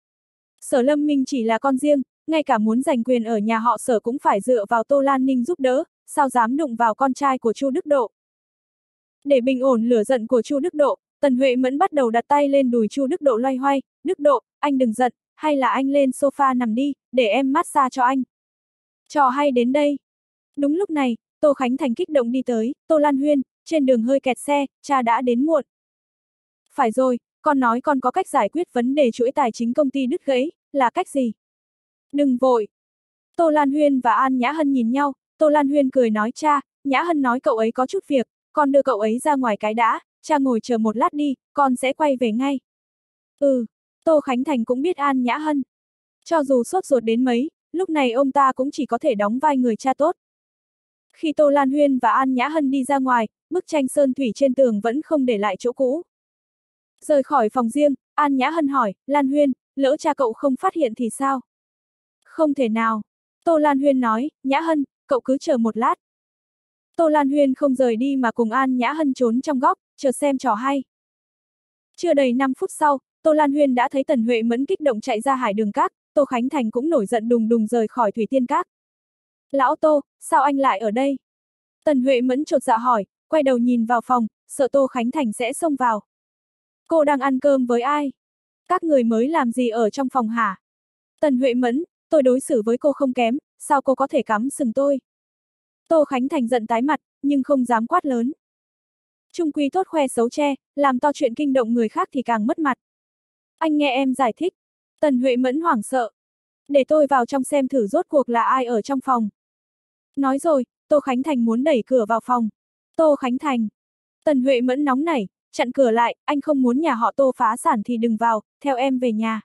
A: Sở Lâm Minh chỉ là con riêng, ngay cả muốn giành quyền ở nhà họ Sở cũng phải dựa vào Tô Lan Ninh giúp đỡ, sao dám đụng vào con trai của Chu Đức Độ. Để bình ổn lửa giận của Chu Đức Độ, Tần Huệ Mẫn bắt đầu đặt tay lên đùi Chu Đức Độ loay hoay, Đức Độ, anh đừng giận, hay là anh lên sofa nằm đi, để em massage cho anh. Trò hay đến đây. Đúng lúc này, Tô Khánh Thành kích động đi tới, Tô Lan Huyên, trên đường hơi kẹt xe, cha đã đến muộn. Phải rồi, con nói con có cách giải quyết vấn đề chuỗi tài chính công ty đứt gãy, là cách gì? Đừng vội. Tô Lan Huyên và An Nhã Hân nhìn nhau, Tô Lan Huyên cười nói cha, Nhã Hân nói cậu ấy có chút việc, con đưa cậu ấy ra ngoài cái đã, cha ngồi chờ một lát đi, con sẽ quay về ngay. Ừ, Tô Khánh Thành cũng biết An Nhã Hân. Cho dù sốt ruột đến mấy, lúc này ông ta cũng chỉ có thể đóng vai người cha tốt. Khi Tô Lan Huyên và An Nhã Hân đi ra ngoài, bức tranh sơn thủy trên tường vẫn không để lại chỗ cũ. Rời khỏi phòng riêng, An Nhã Hân hỏi, Lan Huyên, lỡ cha cậu không phát hiện thì sao? Không thể nào. Tô Lan Huyên nói, Nhã Hân, cậu cứ chờ một lát. Tô Lan Huyên không rời đi mà cùng An Nhã Hân trốn trong góc, chờ xem trò hay. Chưa đầy năm phút sau, Tô Lan Huyên đã thấy Tần Huệ Mẫn kích động chạy ra Hải Đường Các, Tô Khánh Thành cũng nổi giận đùng đùng rời khỏi Thủy Tiên Các. Lão Tô, sao anh lại ở đây? Tần Huệ Mẫn chột dạ hỏi, quay đầu nhìn vào phòng, sợ Tô Khánh Thành sẽ xông vào. Cô đang ăn cơm với ai? Các người mới làm gì ở trong phòng hả? Tần Huệ Mẫn, tôi đối xử với cô không kém, sao cô có thể cắm sừng tôi? Tô Khánh Thành giận tái mặt, nhưng không dám quát lớn. Trung quy tốt khoe xấu che, làm to chuyện kinh động người khác thì càng mất mặt. Anh nghe em giải thích. Tần Huệ Mẫn hoảng sợ. Để tôi vào trong xem thử rốt cuộc là ai ở trong phòng. Nói rồi, Tô Khánh Thành muốn đẩy cửa vào phòng. Tô Khánh Thành. Tần Huệ Mẫn nóng nảy, chặn cửa lại, anh không muốn nhà họ Tô phá sản thì đừng vào, theo em về nhà.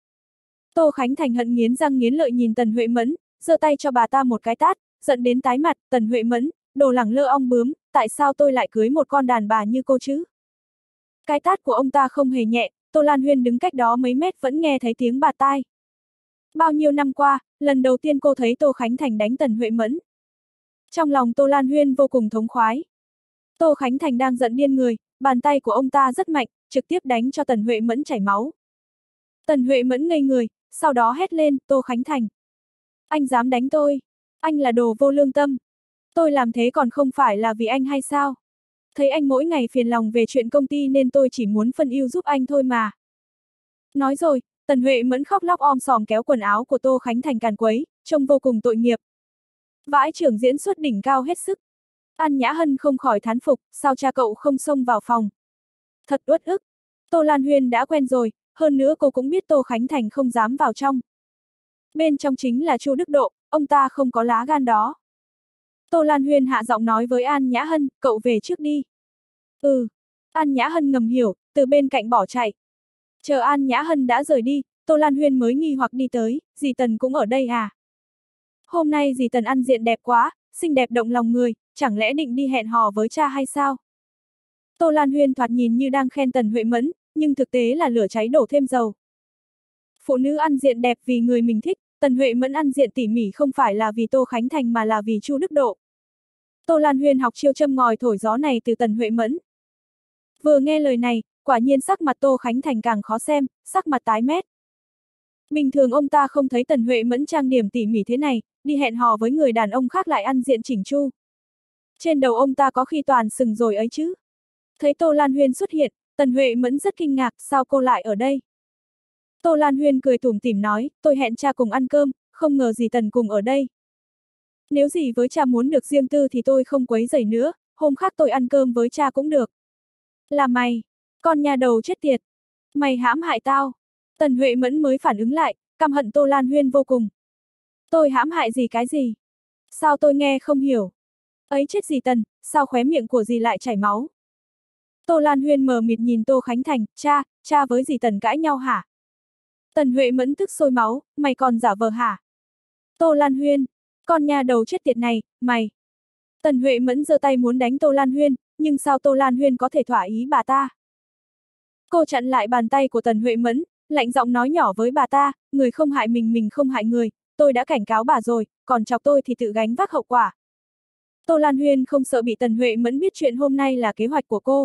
A: Tô Khánh Thành hận nghiến răng nghiến lợi nhìn Tần Huệ Mẫn, giơ tay cho bà ta một cái tát, giận đến tái mặt, Tần Huệ Mẫn, đồ lẳng lơ ong bướm, tại sao tôi lại cưới một con đàn bà như cô chứ? Cái tát của ông ta không hề nhẹ, Tô Lan Huyên đứng cách đó mấy mét vẫn nghe thấy tiếng bạt tai. Bao nhiêu năm qua, lần đầu tiên cô thấy Tô Khánh Thành đánh Tần Huệ Mẫn. Trong lòng Tô Lan Huyên vô cùng thống khoái. Tô Khánh Thành đang giận điên người, bàn tay của ông ta rất mạnh, trực tiếp đánh cho Tần Huệ Mẫn chảy máu. Tần Huệ Mẫn ngây người, sau đó hét lên, Tô Khánh Thành. Anh dám đánh tôi? Anh là đồ vô lương tâm. Tôi làm thế còn không phải là vì anh hay sao? Thấy anh mỗi ngày phiền lòng về chuyện công ty nên tôi chỉ muốn phân ưu giúp anh thôi mà. Nói rồi, Tần Huệ Mẫn khóc lóc om sòm kéo quần áo của Tô Khánh Thành càn quấy, trông vô cùng tội nghiệp. Vãi trưởng diễn xuất đỉnh cao hết sức. An Nhã Hân không khỏi thán phục, sao cha cậu không xông vào phòng? Thật uất ức. Tô Lan Huyên đã quen rồi, hơn nữa cô cũng biết Tô Khánh Thành không dám vào trong. Bên trong chính là Chu Đức Độ, ông ta không có lá gan đó. Tô Lan Huyên hạ giọng nói với An Nhã Hân, cậu về trước đi. Ừ. An Nhã Hân ngầm hiểu, từ bên cạnh bỏ chạy. Chờ An Nhã Hân đã rời đi, Tô Lan Huyên mới nghi hoặc đi tới, dì Tần cũng ở đây à? Hôm nay dì Tần ăn diện đẹp quá, xinh đẹp động lòng người, chẳng lẽ định đi hẹn hò với cha hay sao? Tô Lan Huyên thoạt nhìn như đang khen Tần Huệ Mẫn, nhưng thực tế là lửa cháy đổ thêm dầu. Phụ nữ ăn diện đẹp vì người mình thích, Tần Huệ Mẫn ăn diện tỉ mỉ không phải là vì Tô Khánh Thành mà là vì Chu Đức Độ. Tô Lan Huyên học chiêu châm ngòi thổi gió này từ Tần Huệ Mẫn. Vừa nghe lời này, quả nhiên sắc mặt Tô Khánh Thành càng khó xem, sắc mặt tái mét. Bình thường ông ta không thấy Tần Huệ Mẫn trang điểm tỉ mỉ thế này, đi hẹn hò với người đàn ông khác lại ăn diện chỉnh chu. Trên đầu ông ta có khi toàn sừng rồi ấy chứ. Thấy Tô Lan Huyên xuất hiện, Tần Huệ Mẫn rất kinh ngạc, sao cô lại ở đây? Tô Lan Huyên cười tủm tỉm nói, tôi hẹn cha cùng ăn cơm, không ngờ dì Tần cùng ở đây. Nếu dì với cha muốn được riêng tư thì tôi không quấy rầy nữa, hôm khác tôi ăn cơm với cha cũng được. Là mày, con nhà đầu chết tiệt. Mày hãm hại tao. Tần Huệ Mẫn mới phản ứng lại, căm hận Tô Lan Huyên vô cùng. Tôi hãm hại gì cái gì? Sao tôi nghe không hiểu? Ấy chết dì Tần, sao khóe miệng của dì lại chảy máu? Tô Lan Huyên mờ mịt nhìn Tô Khánh Thành, cha, cha với dì Tần cãi nhau hả? Tần Huệ Mẫn tức sôi máu, mày còn giả vờ hả? Tô Lan Huyên, con nhà đầu chết tiệt này, mày. Tần Huệ Mẫn giơ tay muốn đánh Tô Lan Huyên, nhưng sao Tô Lan Huyên có thể thỏa ý bà ta? Cô chặn lại bàn tay của Tần Huệ Mẫn, lạnh giọng nói nhỏ với bà ta, người không hại mình mình không hại người, tôi đã cảnh cáo bà rồi, còn chọc tôi thì tự gánh vác hậu quả. Tô Lan Huyên không sợ bị Tần Huệ Mẫn biết chuyện hôm nay là kế hoạch của cô.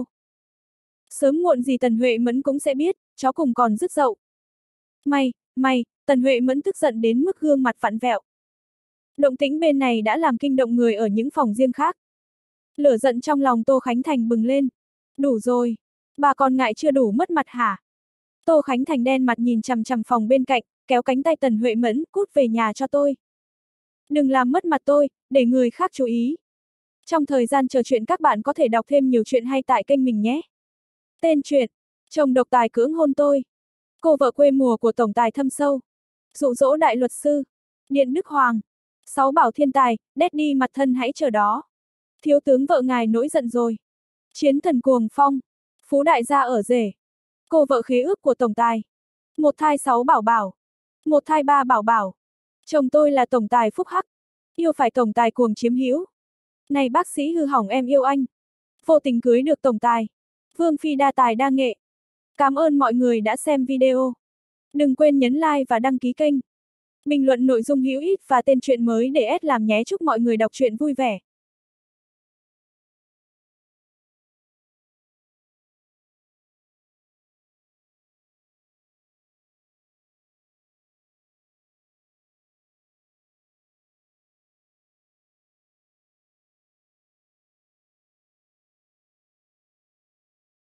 A: Sớm muộn gì Tần Huệ Mẫn cũng sẽ biết, chó cùng còn rứt dậu. Mày, mày, Tần Huệ Mẫn tức giận đến mức gương mặt vặn vẹo. Động tĩnh bên này đã làm kinh động người ở những phòng riêng khác. Lửa giận trong lòng Tô Khánh Thành bừng lên. Đủ rồi. Bà còn ngại chưa đủ mất mặt hả? Tô Khánh Thành đen mặt nhìn chằm chằm phòng bên cạnh, kéo cánh tay Tần Huệ Mẫn, cút về nhà cho tôi. Đừng làm mất mặt tôi, để người khác chú ý. Trong thời gian chờ chuyện các bạn có thể đọc thêm nhiều chuyện hay tại kênh mình nhé. Tên truyện: Chồng độc tài cưỡng hôn tôi. Cô vợ quê mùa của tổng tài thâm sâu. Dụ dỗ đại luật sư. Điện Đức Hoàng. Sáu bảo thiên tài, Daddy mặt thân hãy chờ đó. Thiếu tướng vợ ngài nổi giận rồi. Chiến thần cuồng phong. Phú đại gia ở rể. Cô vợ khế ước của tổng tài. Một thai sáu bảo bảo. Một thai ba bảo bảo. Chồng tôi là tổng tài phúc hắc. Yêu phải tổng tài cuồng chiếm hữu. Này bác sĩ hư hỏng em yêu anh. Vô tình cưới được tổng tài. Vương phi đa tài đa nghệ. Cảm ơn mọi người đã xem video. Đừng quên nhấn like và đăng ký kênh. Bình luận nội dung hữu ích và tên truyện mới để ét làm nhé. Chúc mọi người đọc truyện vui vẻ.